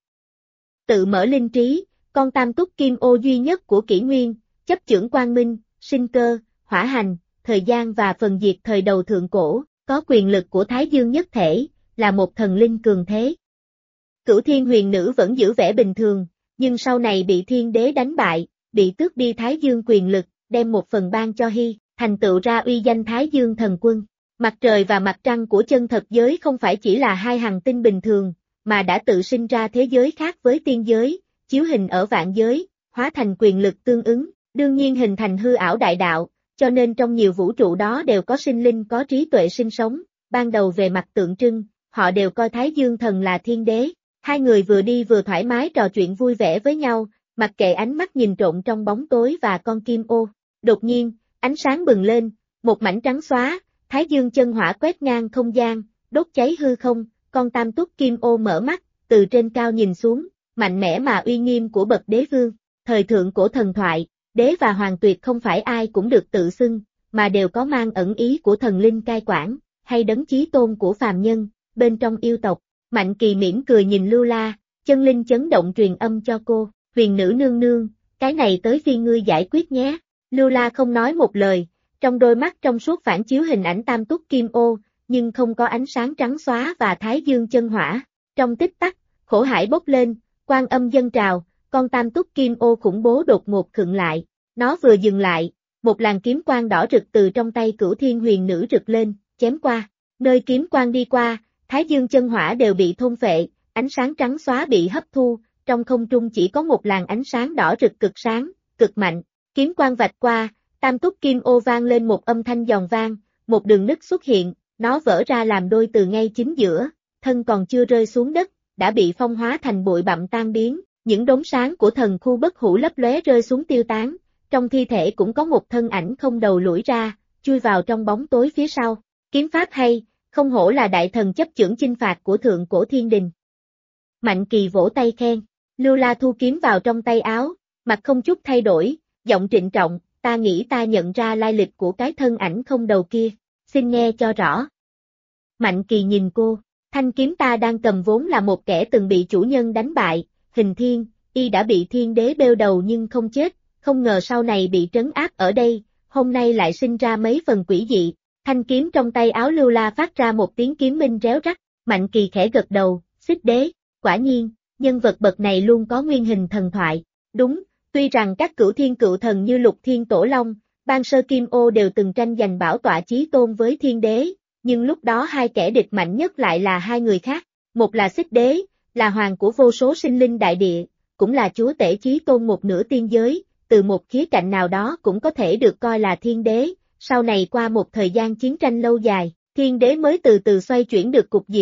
Tự mở linh trí, con tam túc kim ô duy nhất của kỷ nguyên, chấp chưởng quang minh, sinh cơ, hỏa hành, thời gian và phần diệt thời đầu thượng cổ, có quyền lực của Thái Dương nhất thể, là một thần linh cường thế. Cửu Thiên huyền nữ vẫn giữ vẻ bình thường, nhưng sau này bị thiên đế đánh bại, bị tước đi Thái Dương quyền lực, đem một phần ban cho Hy, thành tựu ra uy danh Thái Dương thần quân. Mặt trời và mặt trăng của chân thật giới không phải chỉ là hai hành tinh bình thường, mà đã tự sinh ra thế giới khác với tiên giới, chiếu hình ở vạn giới, hóa thành quyền lực tương ứng, đương nhiên hình thành hư ảo đại đạo, cho nên trong nhiều vũ trụ đó đều có sinh linh có trí tuệ sinh sống, ban đầu về mặt tượng trưng, họ đều coi Thái Dương thần là thiên đế. Hai người vừa đi vừa thoải mái trò chuyện vui vẻ với nhau, mặc kệ ánh mắt nhìn trộn trong bóng tối và con kim ô. Đột nhiên, ánh sáng bừng lên, một mảnh trắng xóa, Thái Dương chân hỏa quét ngang không gian, đốt cháy hư không, con tam túc kim ô mở mắt, từ trên cao nhìn xuống, mạnh mẽ mà uy nghiêm của bậc đế vương. Thời thượng cổ thần thoại, đế và hoàng tuyệt không phải ai cũng được tự xưng, mà đều có mang ẩn ý của thần linh cai quản, hay đấng chí tôn của phàm nhân, bên trong yêu tộc. Mạnh Kỳ mỉm cười nhìn Lưu La, chân linh chấn động truyền âm cho cô, huyền nữ nương nương, cái này tới phiên ngươi giải quyết nhé. Lưu La không nói một lời, trong đôi mắt trong suốt phản chiếu hình ảnh tam túc kim ô, nhưng không có ánh sáng trắng xóa và Thái Dương chân hỏa. Trong tích tắc, khổ hải bốc lên, quan âm dâng trào, con tam túc kim ô khủng bố đột ngột khựng lại. Nó vừa dừng lại, một làn kiếm quang đỏ rực từ trong tay Cửu Thiên huyền nữ rực lên, chém qua. Nơi kiếm quang đi qua, Thái Dương chân hỏa đều bị thôn phệ, ánh sáng trắng xóa bị hấp thu, trong không trung chỉ có một làn ánh sáng đỏ rực cực sáng, cực mạnh. Kiếm quang vạch qua, tam túc kim ô vang lên một âm thanh giòn vang, một đường nứt xuất hiện, nó vỡ ra làm đôi từ ngay chính giữa, thân còn chưa rơi xuống đất, đã bị phong hóa thành bụi bặm tan biến, những đốm sáng của thần khu bất hủ lấp lóe rơi xuống tiêu tán, trong thi thể cũng có một thân ảnh không đầu lũi ra, chui vào trong bóng tối phía sau. Kiếm pháp hay, không hổ là đại thần chấp chưởng chinh phạt của thượng cổ thiên đình. Mạnh Kỳ vỗ tay khen, Lưu La thu kiếm vào trong tay áo, mặt không chút thay đổi, giọng trịnh trọng, ta nghĩ ta nhận ra lai lịch của cái thân ảnh không đầu kia, xin nghe cho rõ. Mạnh Kỳ nhìn cô, thanh kiếm ta đang cầm vốn là một kẻ từng bị chủ nhân đánh bại, Hình Thiên, y đã bị thiên đế bêu đầu nhưng không chết, không ngờ sau này bị trấn áp ở đây, hôm nay lại sinh ra mấy phần quỷ dị. Thanh kiếm trong tay áo Lưu La phát ra một tiếng kiếm minh réo rắt, Mạnh Kỳ khẽ gật đầu, Xích Đế, quả nhiên, nhân vật bậc này luôn có nguyên hình thần thoại. Đúng, tuy rằng các cửu thiên cựu thần như Lục Thiên Tổ Long, Ban Sơ Kim Ô đều từng tranh giành bảo tọa chí tôn với thiên đế, nhưng lúc đó hai kẻ địch mạnh nhất lại là hai người khác, một là Xích Đế, là hoàng của vô số sinh linh đại địa, cũng là chúa tể chí tôn một nửa tiên giới, từ một khía cạnh nào đó cũng có thể được coi là thiên đế. Sau này qua một thời gian chiến tranh lâu dài, thiên đế mới từ từ xoay chuyển được cục diện,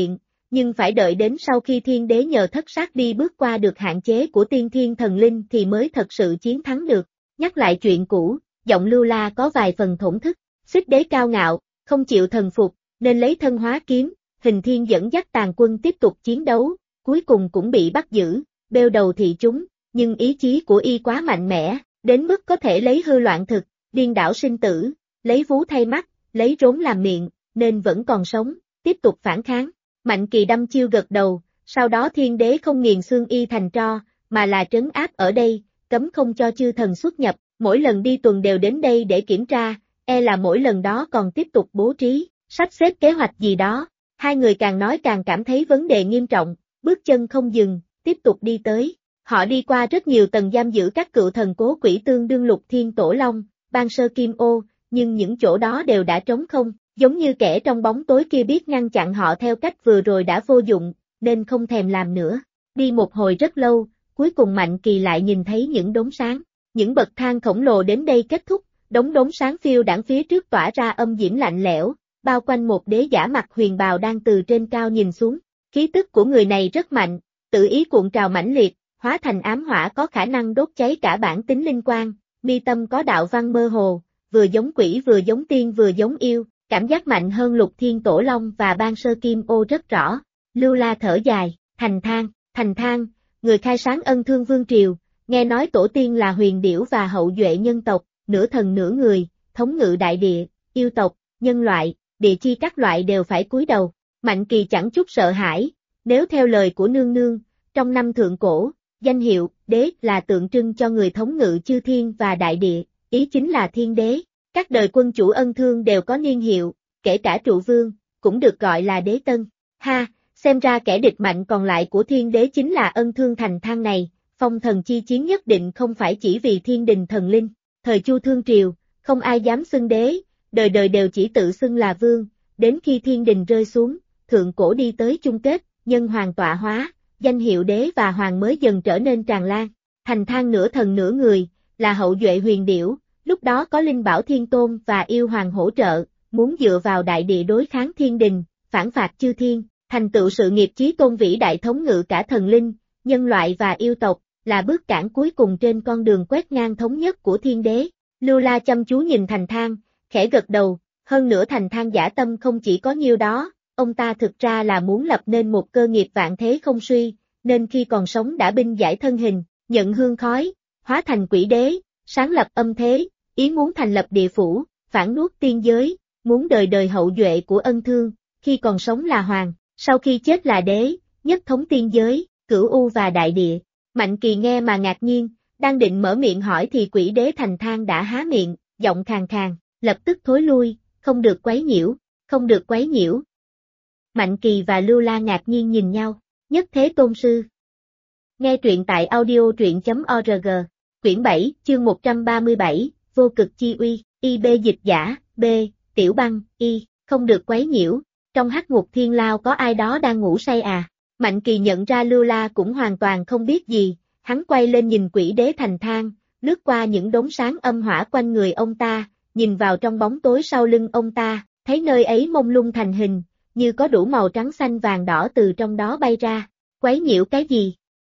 nhưng phải đợi đến sau khi thiên đế nhờ thất sát đi bước qua được hạn chế của tiên thiên thần linh thì mới thật sự chiến thắng được. Nhắc lại chuyện cũ, giọng Lưu La có vài phần thổn thức, xích đế cao ngạo, không chịu thần phục, nên lấy thân hóa kiếm, Hình Thiên dẫn dắt tàn quân tiếp tục chiến đấu, cuối cùng cũng bị bắt giữ, bêu đầu thị chúng, nhưng ý chí của y quá mạnh mẽ, đến mức có thể lấy hư loạn thực, điên đảo sinh tử, lấy vú thay mắt, lấy rốn làm miệng, nên vẫn còn sống, tiếp tục phản kháng. Mạnh Kỳ đăm chiêu gật đầu, sau đó thiên đế không nghiền xương y thành tro, mà là trấn áp ở đây, cấm không cho chư thần xuất nhập, mỗi lần đi tuần đều đến đây để kiểm tra, là mỗi lần đó còn tiếp tục bố trí, sắp xếp kế hoạch gì đó. Hai người càng nói càng cảm thấy vấn đề nghiêm trọng, bước chân không dừng, tiếp tục đi tới. Họ đi qua rất nhiều tầng giam giữ các cựu thần cố quỷ tương đương Lục Thiên Tổ Long, Ban Sơ Kim Ô, nhưng những chỗ đó đều đã trống không, giống như kẻ trong bóng tối kia biết ngăn chặn họ theo cách vừa rồi đã vô dụng, nên không thèm làm nữa. Đi một hồi rất lâu, cuối cùng Mạnh Kỳ lại nhìn thấy những đốm sáng, những bậc thang khổng lồ đến đây kết thúc, đốm sáng phiêu đãng phía trước tỏa ra âm diễm lạnh lẽo, bao quanh một đế giả mặc huyền bào đang từ trên cao nhìn xuống. Khí tức của người này rất mạnh, tự ý cuộn trào mãnh liệt, hóa thành ám hỏa có khả năng đốt cháy cả bản tính linh quan, mi tâm có đạo văn mơ hồ, vừa giống quỷ vừa giống tiên vừa giống yêu, cảm giác mạnh hơn Lục Thiên Tổ Long và Ban Sơ Kim Ô rất rõ. Lưu La thở dài, Thành Thang, người khai sáng Ân Thương Vương Triều, nghe nói tổ tiên là huyền điểu và hậu duệ nhân tộc, nửa thần nửa người, thống ngự đại địa, yêu tộc, nhân loại, địa chi các loại đều phải cúi đầu. Mạnh Kỳ chẳng chút sợ hãi, nếu theo lời của nương nương, trong năm thượng cổ, danh hiệu đế là tượng trưng cho người thống ngự chư thiên và đại địa, ý chính là thiên đế. Các đời quân chủ Ân Thương đều có niên hiệu, kể cả Trụ Vương, cũng được gọi là đế tân. Ha, xem ra kẻ địch mạnh còn lại của thiên đế chính là Ân Thương Thành Thang này, phong thần chi chiến nhất định không phải chỉ vì thiên đình thần linh. Thời Chu Thương Triều, không ai dám xưng đế, đời đời đều chỉ tự xưng là vương, đến khi thiên đình rơi xuống, thượng cổ đi tới chung kết, nhân hoàng tọa hóa, danh hiệu đế và hoàng mới dần trở nên tràn lan. Thành Thang nửa thần nửa người, là hậu duệ huyền điểu, lúc đó có Linh Bảo Thiên Tôn và yêu hoàng hỗ trợ, muốn dựa vào đại địa đối kháng thiên đình, phản phạt chư thiên, thành tựu sự nghiệp chí tôn vĩ đại thống ngự cả thần linh, nhân loại và yêu tộc, là bước cản cuối cùng trên con đường quét ngang thống nhất của thiên đế. Lưu La chăm chú nhìn Thành Thang, khẽ gật đầu, hơn nữa Thành Thang giả tâm không chỉ có nhiêu đó, ông ta thực ra là muốn lập nên một cơ nghiệp vạn thế không suy, nên khi còn sống đã binh giải thân hình, nhận hương khói, hóa thành quỷ đế, sáng lập âm thế, ý muốn thành lập địa phủ, phản nuốt tiên giới, muốn đời đời hậu duệ của Ân Thương, khi còn sống là hoàng, sau khi chết là đế, nhất thống tiên giới, cửu u và đại địa. Mạnh Kỳ nghe mà ngạc nhiên, đang định mở miệng hỏi thì quỷ đế Thành Thang đã há miệng, giọng khàn khàn, lập tức thối lui, không được quấy nhiễu, không được quấy nhiễu. Mạnh Kỳ và Lưu La ngạc nhiên nhìn nhau, nhất thế tôn sư. Nghe truyện tại audio.truyện.org, quyển 7, chương 137, vô cực chi uy, IB dịch giả, B, Tiểu Băng, Y, không được quấy nhiễu, trong hắc ngục thiên lao có ai đó đang ngủ say à? Mạnh Kỳ nhận ra Lưu La cũng hoàn toàn không biết gì, hắn quay lên nhìn quỷ đế Thành Thang, lướt qua những đốm sáng âm hỏa quanh người ông ta, nhìn vào trong bóng tối sau lưng ông ta, thấy nơi ấy mông lung thành hình, như có đủ màu trắng xanh vàng đỏ từ trong đó bay ra. Quấy nhiễu cái gì?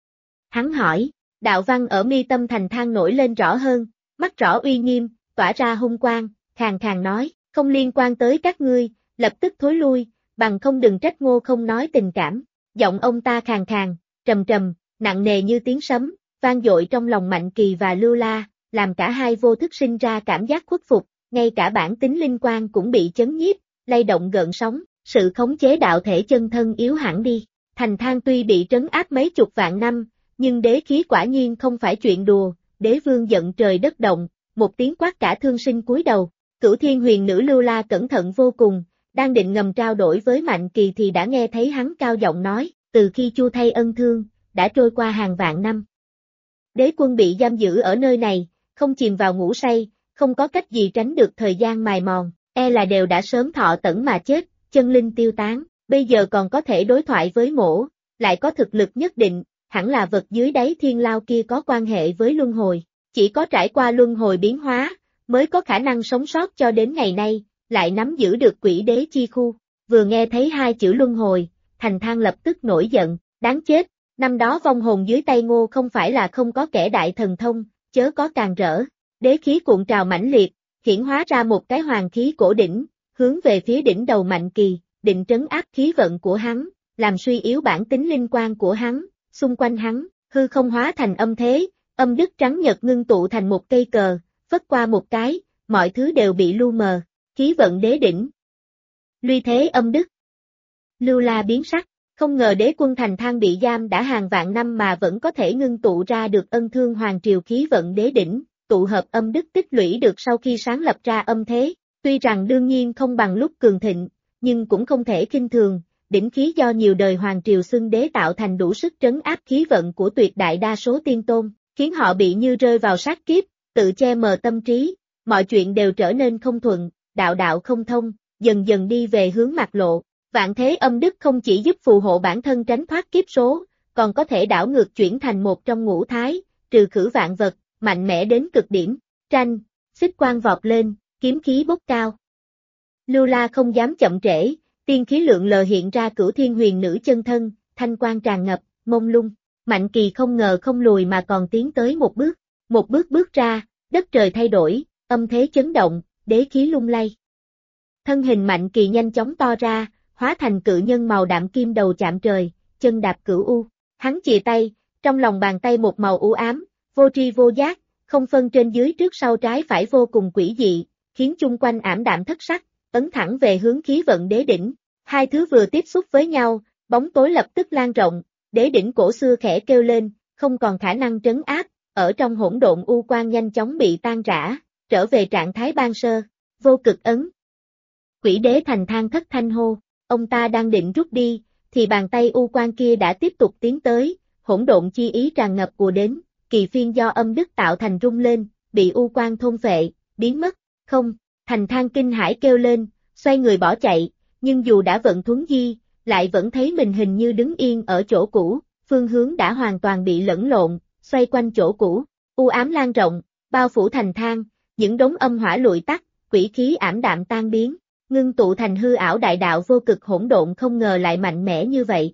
Hắn hỏi, đạo văn ở mi tâm Thành Thang nổi lên rõ hơn, mắt rõ uy nghiêm, tỏa ra hung quang, khàn khàn nói, không liên quan tới các ngươi, lập tức thối lui, bằng không đừng trách Ngô không nói tình cảm. Giọng ông ta khàn khàn, trầm trầm, nặng nề như tiếng sấm, vang dội trong lòng Mạnh Kỳ và Lưu La, làm cả hai vô thức sinh ra cảm giác khuất phục, ngay cả bản tính linh quan cũng bị chấn nhiếp, lay động gợn sóng, sự khống chế đạo thể chân thân yếu hẳn đi. Thành Thang tuy bị trấn áp mấy chục vạn năm, nhưng đế khí quả nhiên không phải chuyện đùa, đế vương giận trời đất động, một tiếng quát cả thương sinh cúi đầu. Cửu Thiên Huyền Nữ Lưu La cẩn thận vô cùng, đang định ngầm trao đổi với Mạnh Kỳ thì đã nghe thấy hắn cao giọng nói, từ khi Chu thay Ân Thương, đã trôi qua hàng vạn năm. Đế quân bị giam giữ ở nơi này, không chìm vào ngủ say, không có cách gì tránh được thời gian mài mòn, là đều đã sớm thọ tẫn mà chết, chân linh tiêu tán, bây giờ còn có thể đối thoại với mổ, lại có thực lực nhất định, hẳn là vật dưới đáy thiên lao kia có quan hệ với luân hồi, chỉ có trải qua luân hồi biến hóa, mới có khả năng sống sót cho đến ngày nay, lại nắm giữ được quỷ đế chi khu. Vừa nghe thấy hai chữ luân hồi, Thành Thang lập tức nổi giận, đáng chết, năm đó vong hồn dưới tay Ngô không phải là không có kẻ đại thần thông, chớ có càng rỡ. Đế khí cuộn trào mãnh liệt, hiển hóa ra một cái hoàng khí cổ đỉnh, hướng về phía đỉnh đầu Mạnh Kỳ, định trấn áp khí vận của hắn, làm suy yếu bản tính linh quan của hắn, xung quanh hắn, hư không hóa thành âm thế, âm đức trắng nhật ngưng tụ thành một cây cờ, phất qua một cái, mọi thứ đều bị lu mờ, khí vận đế đỉnh. Luy thế âm đức. Lưu La biến sắc, không ngờ đế quân Thành Thang bị giam đã hàng vạn năm mà vẫn có thể ngưng tụ ra được ân thương hoàng triều khí vận đế đỉnh, tụ hợp âm đức tích lũy được sau khi sáng lập ra âm thế, tuy rằng đương nhiên không bằng lúc cường thịnh, nhưng cũng không thể khinh thường, đỉnh khí do nhiều đời hoàng triều xưng đế tạo thành đủ sức trấn áp khí vận của tuyệt đại đa số tiên tôn, khiến họ bị như rơi vào sát kiếp, tự che mờ tâm trí, mọi chuyện đều trở nên không thuận, đạo đạo không thông, dần dần đi về hướng mạt lộ. Vạn thế âm đức không chỉ giúp phù hộ bản thân tránh thoát kiếp số, còn có thể đảo ngược chuyển thành một trong ngũ thái, trừ khử vạn vật, mạnh mẽ đến cực điểm. Tranh, xích quang vọt lên, kiếm khí bốc cao. Lưu La không dám chậm trễ, tiên khí lượng lờ hiện ra Cửu Thiên Huyền Nữ chân thân, thanh quang tràn ngập, mông lung. Mạnh Kỳ không ngờ không lùi mà còn tiến tới một bước bước ra, đất trời thay đổi, âm thế chấn động, đế khí lung lay. Thân hình Mạnh Kỳ nhanh chóng to ra, hóa thành cự nhân màu đạm kim đầu chạm trời, chân đạp cửu u. Hắn chìa tay, trong lòng bàn tay một màu u ám, vô tri vô giác, không phân trên dưới trước sau trái phải vô cùng quỷ dị, khiến chung quanh ảm đạm thất sắc, ấn thẳng về hướng khí vận đế đỉnh. Hai thứ vừa tiếp xúc với nhau, bóng tối lập tức lan rộng, đế đỉnh cổ xưa khẽ kêu lên, không còn khả năng trấn áp, ở trong hỗn độn u quang nhanh chóng bị tan rã, trở về trạng thái ban sơ, vô cực ấn. Quỷ đế Thành Thang thất thanh hô. Ông ta đang định rút đi, thì bàn tay u quan kia đã tiếp tục tiến tới, hỗn độn chi ý tràn ngập ùa đến, kỳ phiên do âm đức tạo thành rung lên, bị u quan thôn phệ, biến mất, không, Thành Thang kinh hãi kêu lên, xoay người bỏ chạy, nhưng dù đã vận thuấn di, lại vẫn thấy mình hình như đứng yên ở chỗ cũ, phương hướng đã hoàn toàn bị lẫn lộn, xoay quanh chỗ cũ, u ám lan rộng, bao phủ Thành Thang, những đống âm hỏa lụi tắt, quỷ khí ảm đạm tan biến. Ngưng tụ thành hư ảo đại đạo vô cực hỗn độn không ngờ lại mạnh mẽ như vậy.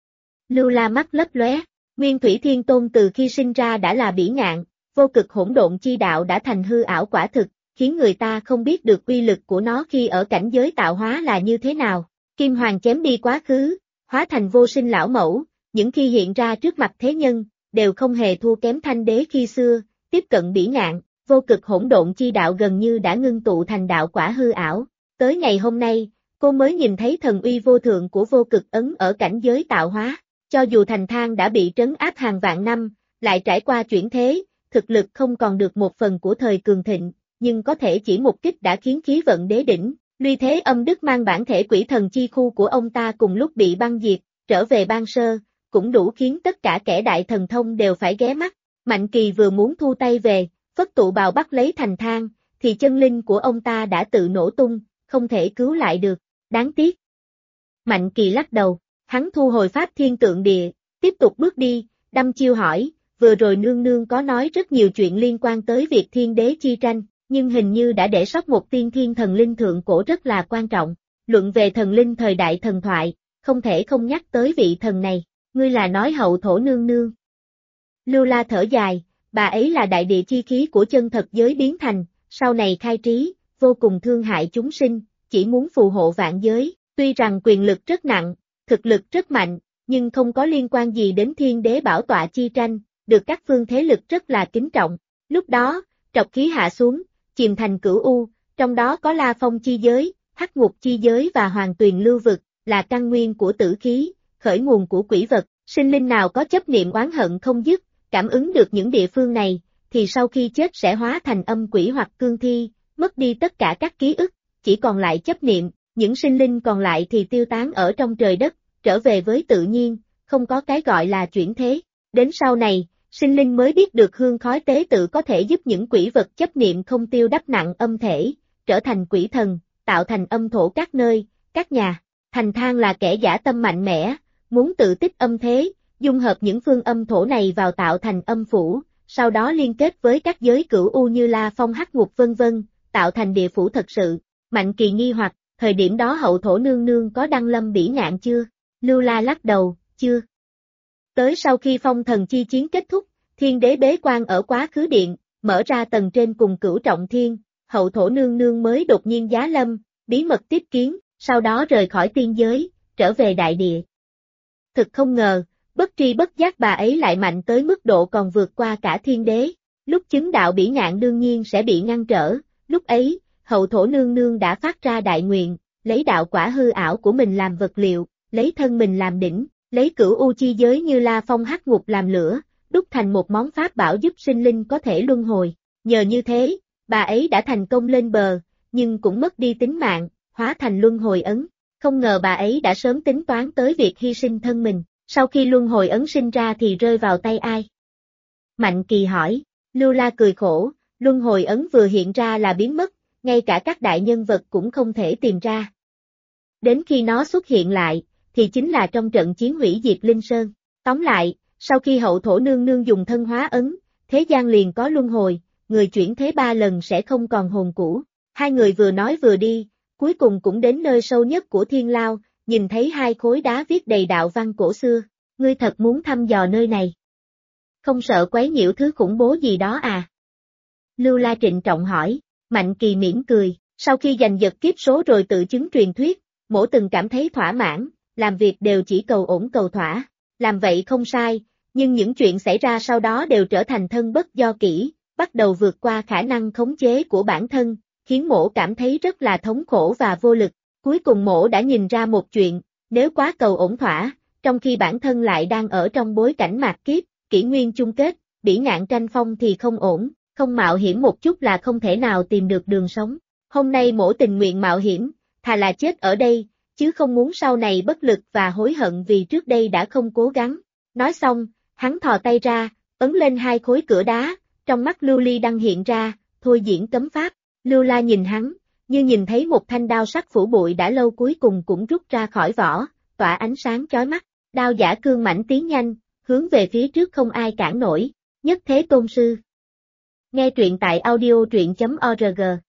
Lưu La mắt lấp lóe, Nguyên Thủy Thiên Tôn từ khi sinh ra đã là bỉ ngạn, vô cực hỗn độn chi đạo đã thành hư ảo quả thực, khiến người ta không biết được uy lực của nó khi ở cảnh giới tạo hóa là như thế nào. Kim Hoàng chém đi quá khứ, hóa thành vô sinh lão mẫu, những khi hiện ra trước mặt thế nhân, đều không hề thua kém Thanh Đế khi xưa, tiếp cận bỉ ngạn, vô cực hỗn độn chi đạo gần như đã ngưng tụ thành đạo quả hư ảo. Tới ngày hôm nay, cô mới nhìn thấy thần uy vô thượng của vô cực ấn ở cảnh giới tạo hóa. Cho dù Thành Thang đã bị trấn áp hàng vạn năm, lại trải qua chuyển thế, thực lực không còn được một phần của thời cường thịnh, nhưng có thể chỉ một kích đã khiến khí vận đế đỉnh, luy thế âm đức mang bản thể quỷ thần chi khu của ông ta cùng lúc bị băng diệt, trở về ban sơ, cũng đủ khiến tất cả kẻ đại thần thông đều phải ghé mắt. Mạnh Kỳ vừa muốn thu tay về, phất tụ bào bắt lấy Thành Thang, thì chân linh của ông ta đã tự nổ tung, không thể cứu lại được, đáng tiếc. Mạnh Kỳ lắc đầu, hắn thu hồi pháp thiên tượng địa, tiếp tục bước đi, đâm chiêu hỏi, vừa rồi nương nương có nói rất nhiều chuyện liên quan tới việc thiên đế chi tranh, nhưng hình như đã để sót một tiên thiên thần linh thượng cổ rất là quan trọng, luận về thần linh thời đại thần thoại, không thể không nhắc tới vị thần này, ngươi là nói hậu thổ nương nương. Lưu La thở dài, bà ấy là đại địa chi khí của chân thật giới biến thành, sau này khai trí, vô cùng thương hại chúng sinh, chỉ muốn phù hộ vạn giới, tuy rằng quyền lực rất nặng, thực lực rất mạnh, nhưng không có liên quan gì đến thiên đế bảo tọa chi tranh, được các phương thế lực rất là kính trọng. Lúc đó, trọc khí hạ xuống, chìm thành cửu u, trong đó có La Phong chi giới, Hắc Ngục chi giới và Hoàng Tuyền lưu vực, là căn nguyên của tử khí, khởi nguồn của quỷ vật, sinh linh nào có chấp niệm oán hận không dứt, cảm ứng được những địa phương này, thì sau khi chết sẽ hóa thành âm quỷ hoặc cương thi, mất đi tất cả các ký ức, chỉ còn lại chấp niệm, những sinh linh còn lại thì tiêu tán ở trong trời đất, trở về với tự nhiên, không có cái gọi là chuyển thế. Đến sau này, sinh linh mới biết được hương khói tế tự có thể giúp những quỷ vật chấp niệm không tiêu đắp nặng âm thể, trở thành quỷ thần, tạo thành âm thổ các nơi, các nhà. Thành Thang là kẻ dã tâm mạnh mẽ, muốn tự tích âm thế, dung hợp những phương âm thổ này vào tạo thành âm phủ, sau đó liên kết với các giới cửu u như La Phong Hắc Ngục vân vân, tạo thành địa phủ thật sự. Mạnh Kỳ nghi hoặc, thời điểm đó hậu thổ nương nương có đăng lâm bỉ ngạn chưa? Lưu La lắc đầu, chưa. Tới sau khi phong thần chi chiến kết thúc, thiên đế bế quan ở quá khứ điện, mở ra tầng trên cùng cửu trọng thiên, hậu thổ nương nương mới đột nhiên giá lâm, bí mật tiếp kiến, sau đó rời khỏi tiên giới, trở về đại địa. Thực không ngờ, bất tri bất giác bà ấy lại mạnh tới mức độ còn vượt qua cả thiên đế. Lúc chứng đạo bỉ ngạn đương nhiên sẽ bị ngăn trở, lúc ấy, hậu thổ nương nương đã phát ra đại nguyện, lấy đạo quả hư ảo của mình làm vật liệu, lấy thân mình làm đỉnh, lấy cửu u chi giới như La Phong hắc ngục làm lửa, đúc thành một món pháp bảo giúp sinh linh có thể luân hồi. Nhờ như thế, bà ấy đã thành công lên bờ, nhưng cũng mất đi tính mạng, hóa thành luân hồi ấn. Không ngờ bà ấy đã sớm tính toán tới việc hy sinh thân mình, sau khi luân hồi ấn sinh ra thì rơi vào tay ai? Mạnh Kỳ hỏi, Lưu La cười khổ, luân hồi ấn vừa hiện ra là biến mất, ngay cả các đại nhân vật cũng không thể tìm ra. Đến khi nó xuất hiện lại, thì chính là trong trận chiến hủy diệt Linh Sơn. Tóm lại, sau khi hậu thổ nương nương dùng thân hóa ấn, thế gian liền có luân hồi, người chuyển thế 3 lần sẽ không còn hồn cũ. Hai người vừa nói vừa đi, cuối cùng cũng đến nơi sâu nhất của thiên lao, nhìn thấy 2 khối đá viết đầy đạo văn cổ xưa. Ngươi thật muốn thăm dò nơi này? Không sợ quấy nhiễu thứ khủng bố gì đó à? Lưu La trịnh trọng hỏi. Mạnh Kỳ mỉm cười, sau khi giành giật kiếp số rồi tự chứng truyền thuyết, mỗ từng cảm thấy thỏa mãn, làm việc đều chỉ cầu ổn cầu thỏa. Làm vậy không sai, nhưng những chuyện xảy ra sau đó đều trở thành thân bất do kỷ, bắt đầu vượt qua khả năng khống chế của bản thân, khiến mỗ cảm thấy rất là thống khổ và vô lực. Cuối cùng mỗ đã nhìn ra một chuyện, nếu quá cầu ổn thỏa, trong khi bản thân lại đang ở trong bối cảnh mạt kiếp, kỷ nguyên chung kết, bỉ ngạn tranh phong thì không ổn, không mạo hiểm một chút là không thể nào tìm được đường sống. Hôm nay mỗ tình nguyện mạo hiểm, thà là chết ở đây, chứ không muốn sau này bất lực và hối hận vì trước đây đã không cố gắng. Nói xong, hắn thò tay ra, ấn lên 2 khối cửa đá, trong mắt Lưu Ly đang hiện ra, thôi diễn cấm pháp. Lưu La nhìn hắn, như nhìn thấy một thanh đao sắc phủ bụi đã lâu cuối cùng cũng rút ra khỏi vỏ, tỏa ánh sáng chói mắt. Đao giả cương mãnh tiến nhanh, hướng về phía trước không ai cản nổi. Nhất thế tôn sư. Nghe truyện tại audio truyện.org